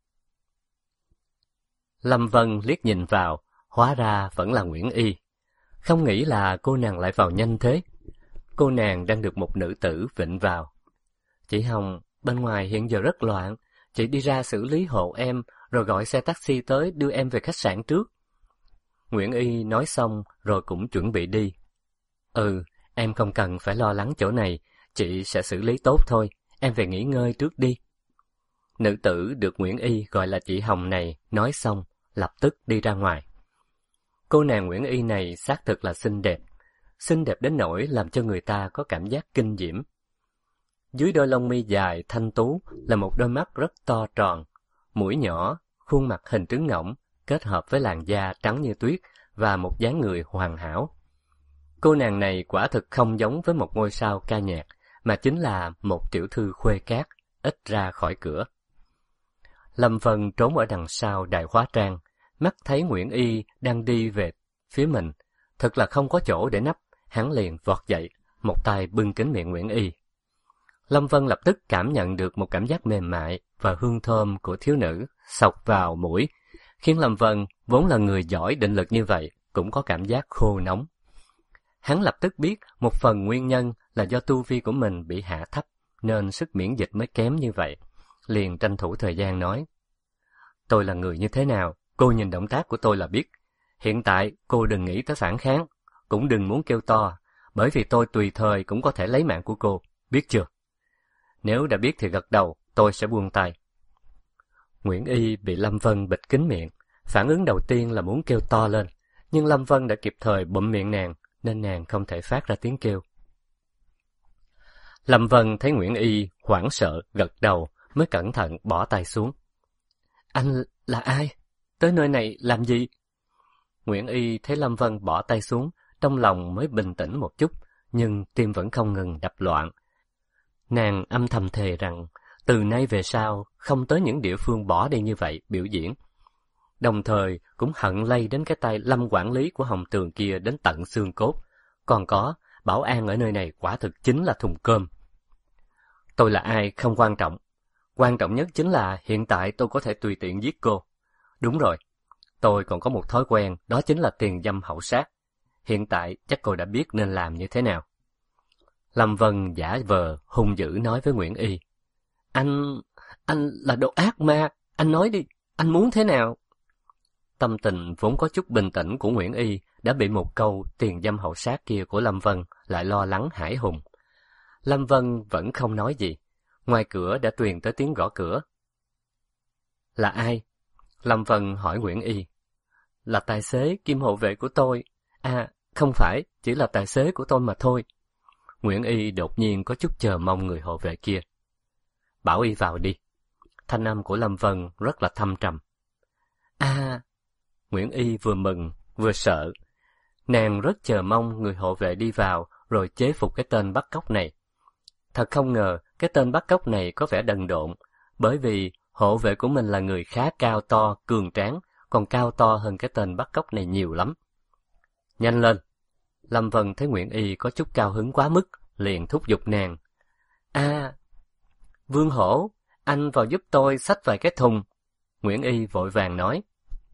Lâm Vân liếc nhìn vào, hóa ra vẫn là Nguyễn Y. Không nghĩ là cô nàng lại vào nhanh thế. Cô nàng đang được một nữ tử vịn vào. Chị Hồng, bên ngoài hiện giờ rất loạn, chị đi ra xử lý hộ em, rồi gọi xe taxi tới đưa em về khách sạn trước. Nguyễn Y nói xong rồi cũng chuẩn bị đi. Em không cần phải lo lắng chỗ này, chị sẽ xử lý tốt thôi, em về nghỉ ngơi trước đi. Nữ tử được Nguyễn Y gọi là chị Hồng này nói xong, lập tức đi ra ngoài. Cô nàng Nguyễn Y này xác thực là xinh đẹp đến nỗi làm cho người ta có cảm giác kinh diễm. Dưới đôi lông mi dài thanh tú là một đôi mắt rất to tròn, mũi nhỏ, khuôn mặt hình trứng ngỗng, kết hợp với làn da trắng như tuyết và một dáng người hoàn hảo. Cô nàng này quả thực không giống với một ngôi sao ca nhạc, mà chính là một tiểu thư khuê cát, ít ra khỏi cửa. Lâm Vân trốn ở đằng sau đài hóa trang, mắt thấy Nguyễn Y đang đi về phía mình, thật là không có chỗ để nấp, hắn liền vọt dậy, một tay bưng kín miệng Nguyễn Y. Lâm Vân lập tức cảm nhận được một cảm giác mềm mại và hương thơm của thiếu nữ xộc vào mũi, khiến Lâm Vân vốn là người giỏi định lực như vậy cũng có cảm giác khô nóng. Hắn lập tức biết một phần nguyên nhân là do tu vi của mình bị hạ thấp, nên sức miễn dịch mới kém như vậy. Liền tranh thủ thời gian nói, tôi là người như thế nào, cô nhìn động tác của tôi là biết. Hiện tại cô đừng nghĩ tới phản kháng, cũng đừng muốn kêu to, bởi vì tôi tùy thời cũng có thể lấy mạng của cô, biết chưa? Nếu đã biết thì gật đầu, tôi sẽ buông tay. Nguyễn Y bị Lâm Vân bịt kín miệng, phản ứng đầu tiên là muốn kêu to lên, nhưng Lâm Vân đã kịp thời bụm miệng nàng, nên nàng không thể phát ra tiếng kêu. Lâm Vân thấy Nguyễn Y hoảng sợ, gật đầu, mới cẩn thận bỏ tay xuống. Anh là ai? Tới nơi này làm gì? Nguyễn Y thấy Lâm Vân bỏ tay xuống, trong lòng mới bình tĩnh một chút, nhưng tim vẫn không ngừng đập loạn. Nàng âm thầm thề rằng, từ nay về sau, không tới những địa phương bỏ đi như vậy biểu diễn. Đồng thời cũng hận lây đến cái tay Lâm quản lý của Hồng Tường kia đến tận xương cốt. Còn có, bảo an ở nơi này quả thực chính là thùng cơm. Tôi là ai không quan trọng. Quan trọng nhất chính là hiện tại tôi có thể tùy tiện giết cô. Đúng rồi, tôi còn có một thói quen, đó chính là tiền dâm hậu sát. Hiện tại chắc cô đã biết nên làm như thế nào. Lâm Vân giả vờ hung dữ nói với Nguyễn Y. Anh là đồ ác ma, anh nói đi, anh muốn thế nào? Tâm tình vốn có chút bình tĩnh của Nguyễn Y đã bị một câu tiền dâm hậu sát kia của Lâm Vân lại lo lắng hãi hùng. Lâm Vân vẫn không nói gì. Ngoài cửa đã truyền tới tiếng gõ cửa. Là ai? Lâm Vân hỏi Nguyễn Y. Là tài xế kiêm hộ vệ của tôi. À, không phải, chỉ là tài xế của tôi mà thôi. Nguyễn Y đột nhiên có chút chờ mong người hộ vệ kia. Bảo Y vào đi. Thanh âm của Lâm Vân rất là thâm trầm. À, Nguyễn Y vừa mừng, vừa sợ. Nàng rất chờ mong người hộ vệ đi vào rồi chế phục cái tên bắt cóc này. Thật không ngờ cái tên bắt cóc này có vẻ đần độn, bởi vì hộ vệ của mình là người khá cao to, cường tráng, còn cao to hơn cái tên bắt cóc này nhiều lắm. Nhanh lên! Lâm Vân thấy Nguyễn Y có chút cao hứng quá mức, liền thúc giục nàng. À, Vương Hổ, anh vào giúp tôi xách vài cái thùng. Nguyễn Y vội vàng nói.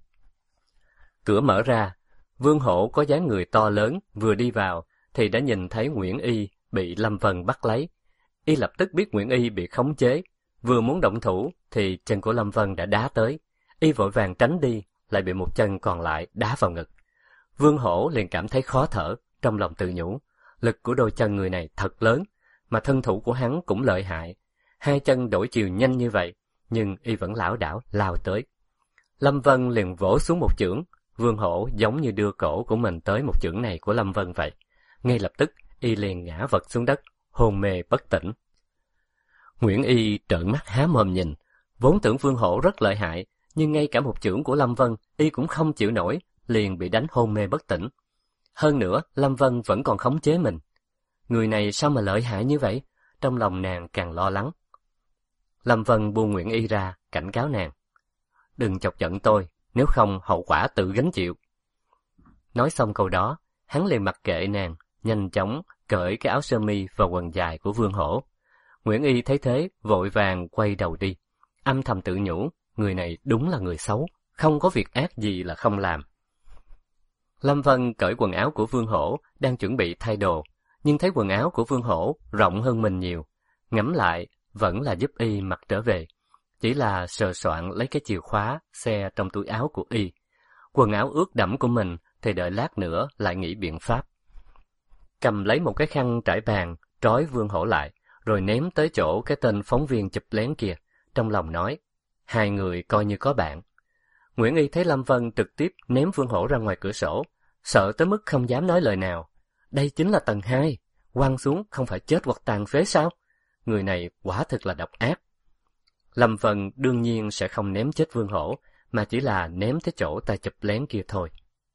Cửa mở ra, Vương Hổ có dáng người to lớn, vừa đi vào thì đã nhìn thấy Nguyễn Y bị Lâm Vân bắt lấy. Y lập tức biết Nguyễn Y bị khống chế, vừa muốn động thủ thì chân của Lâm Vân đã đá tới. Y vội vàng tránh đi, lại bị một chân còn lại đá vào ngực. Vương Hổ liền cảm thấy khó thở, trong lòng tự nhủ, lực của đôi chân người này thật lớn, mà thân thủ của hắn cũng lợi hại. Hai chân đổi chiều nhanh như vậy, nhưng Y vẫn lảo đảo lao tới. Lâm Vân liền vỗ xuống một chưởng, Vương Hổ giống như đưa cổ của mình tới một chưởng này của Lâm Vân vậy. Ngay lập tức, Y liền ngã vật xuống đất, hôn mê bất tỉnh. Nguyễn Y trợn mắt há mồm nhìn, vốn tưởng Vương Hổ rất lợi hại, nhưng ngay cả một chưởng của Lâm Vân, Y cũng không chịu nổi, liền bị đánh hôn mê bất tỉnh. Hơn nữa, Lâm Vân vẫn còn khống chế mình. Người này sao mà lợi hại như vậy? Trong lòng nàng càng lo lắng. Lâm Vân buông Nguyễn Y ra, cảnh cáo nàng. Đừng chọc giận tôi, nếu không hậu quả tự gánh chịu. Nói xong câu đó, hắn liền mặc kệ nàng, nhanh chóng cởi cái áo sơ mi và quần dài của Vương Hổ. Nguyễn Y thấy thế, vội vàng quay đầu đi, âm thầm tự nhủ, người này đúng là người xấu, không có việc ác gì là không làm. Lâm Vân cởi quần áo của Vương Hổ, đang chuẩn bị thay đồ, nhưng thấy quần áo của Vương Hổ rộng hơn mình nhiều, ngẫm lại vẫn là giúp Y mặc trở về, chỉ là sờ soạn lấy cái chìa khóa xe trong túi áo của Y. Quần áo ướt đẫm của mình thì đợi lát nữa lại nghĩ biện pháp. Cầm lấy một cái khăn trải bàn, trói Vương Hổ lại, rồi ném tới chỗ cái tên phóng viên chụp lén kia, trong lòng nói, hai người coi như có bạn. Nguyễn Y thấy Lâm Vân trực tiếp ném Vương Hổ ra ngoài cửa sổ, sợ tới mức không dám nói lời nào. Đây chính là tầng 2, quăng xuống không phải chết hoặc tàn phế sao? Người này quả thực là độc ác. Lâm Vân đương nhiên sẽ không ném chết Vương Hổ, mà chỉ là ném tới chỗ tay chụp lén kia thôi.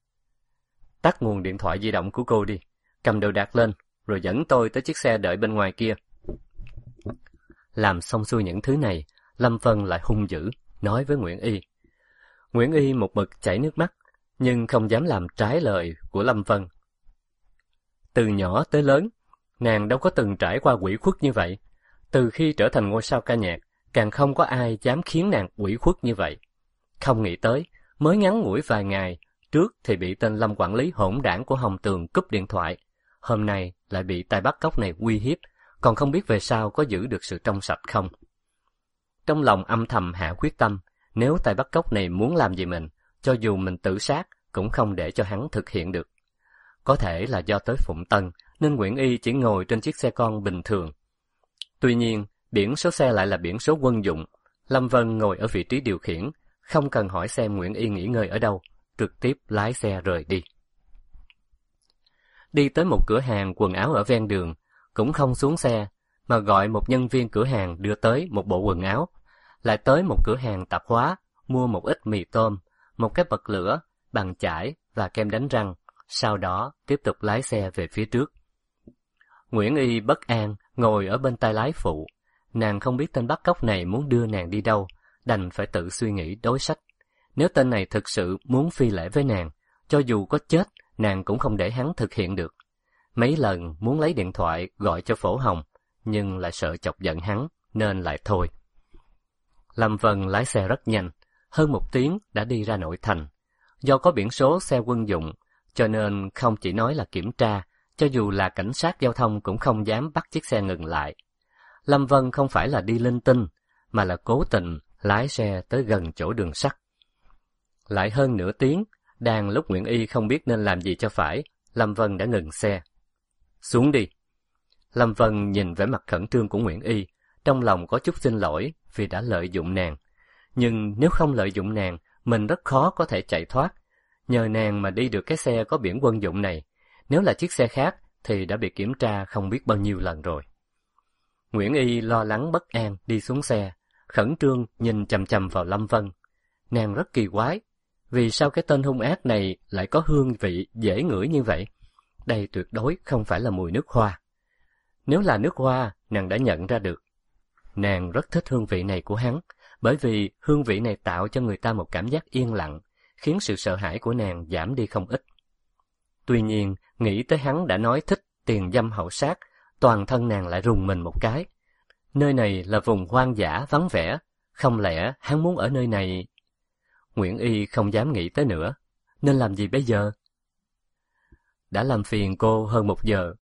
Tắt nguồn điện thoại di động của cô đi, cầm đồ đạc lên, rồi dẫn tôi tới chiếc xe đợi bên ngoài kia. Làm xong xuôi những thứ này, Lâm Vân lại hung dữ, nói với Nguyễn Y. Nguyễn Y một mực chảy nước mắt, nhưng không dám làm trái lời của Lâm Vân. Từ nhỏ tới lớn, nàng đâu có từng trải qua ủy khuất như vậy. Từ khi trở thành ngôi sao ca nhạc, càng không có ai dám khiến nàng ủy khuất như vậy. Không nghĩ tới, mới ngắn ngủi vài ngày, trước thì bị tên Lâm quản lý hỗn đảng của Hồng Tường cúp điện thoại, hôm nay lại bị tay bắt cóc này uy hiếp, còn không biết về sau có giữ được sự trong sạch không. Trong lòng âm thầm hạ quyết tâm, nếu tay bắt cóc này muốn làm gì mình, cho dù mình tự sát cũng không để cho hắn thực hiện được. Có thể là do tới Phụng Tân nên Nguyễn Y chỉ ngồi trên chiếc xe con bình thường. Tuy nhiên, biển số xe lại là biển số quân dụng. Lâm Vân ngồi ở vị trí điều khiển, không cần hỏi xem Nguyễn Y nghỉ ngơi ở đâu, trực tiếp lái xe rời đi. Đi tới một cửa hàng quần áo ở ven đường, cũng không xuống xe, mà gọi một nhân viên cửa hàng đưa tới một bộ quần áo. Lại tới một cửa hàng tạp hóa, mua một ít mì tôm, một cái bật lửa, bàn chải và kem đánh răng, sau đó tiếp tục lái xe về phía trước. Nguyễn Y bất an, ngồi ở bên tay lái phụ. Nàng không biết tên bắt cóc này muốn đưa nàng đi đâu, đành phải tự suy nghĩ đối sách. Nếu tên này thực sự muốn phi lễ với nàng, cho dù có chết, nàng cũng không để hắn thực hiện được. Mấy lần muốn lấy điện thoại gọi cho Phổ Hồng, nhưng lại sợ chọc giận hắn, nên lại thôi. Lâm Vân lái xe rất nhanh, hơn 1 tiếng đã đi ra nội thành. Do có biển số xe quân dụng, cho nên không chỉ nói là kiểm tra, cho dù là cảnh sát giao thông cũng không dám bắt chiếc xe ngừng lại. Lâm Vân không phải là đi linh tinh, mà là cố tình lái xe tới gần chỗ đường sắt. Lại hơn nửa tiếng, đang lúc Nguyễn Y không biết nên làm gì cho phải, Lâm Vân đã ngừng xe. Xuống đi. Lâm Vân nhìn vẻ mặt khẩn trương của Nguyễn Y, trong lòng có chút xin lỗi vì đã lợi dụng nàng. Nhưng nếu không lợi dụng nàng, mình rất khó có thể chạy thoát. Nhờ nàng mà đi được cái xe có biển quân dụng này. Nếu là chiếc xe khác thì đã bị kiểm tra không biết bao nhiêu lần rồi. Nguyễn Y lo lắng bất an đi xuống xe, khẩn trương nhìn chằm chằm vào Lâm Vân. Nàng rất kỳ quái, vì sao cái tên hung ác này lại có hương vị dễ ngửi như vậy? Đây tuyệt đối không phải là mùi nước hoa. Nếu là nước hoa, nàng đã nhận ra được. Nàng rất thích hương vị này của hắn, bởi vì hương vị này tạo cho người ta một cảm giác yên lặng, khiến sự sợ hãi của nàng giảm đi không ít. Tuy nhiên, nghĩ tới hắn đã nói thích tiền dâm hậu sát, toàn thân nàng lại rùng mình một cái. Nơi này là vùng hoang dã vắng vẻ, không lẽ hắn muốn ở nơi này? Nguyễn Y không dám nghĩ tới nữa, nên làm gì bây giờ? Đã làm phiền cô hơn 1 giờ,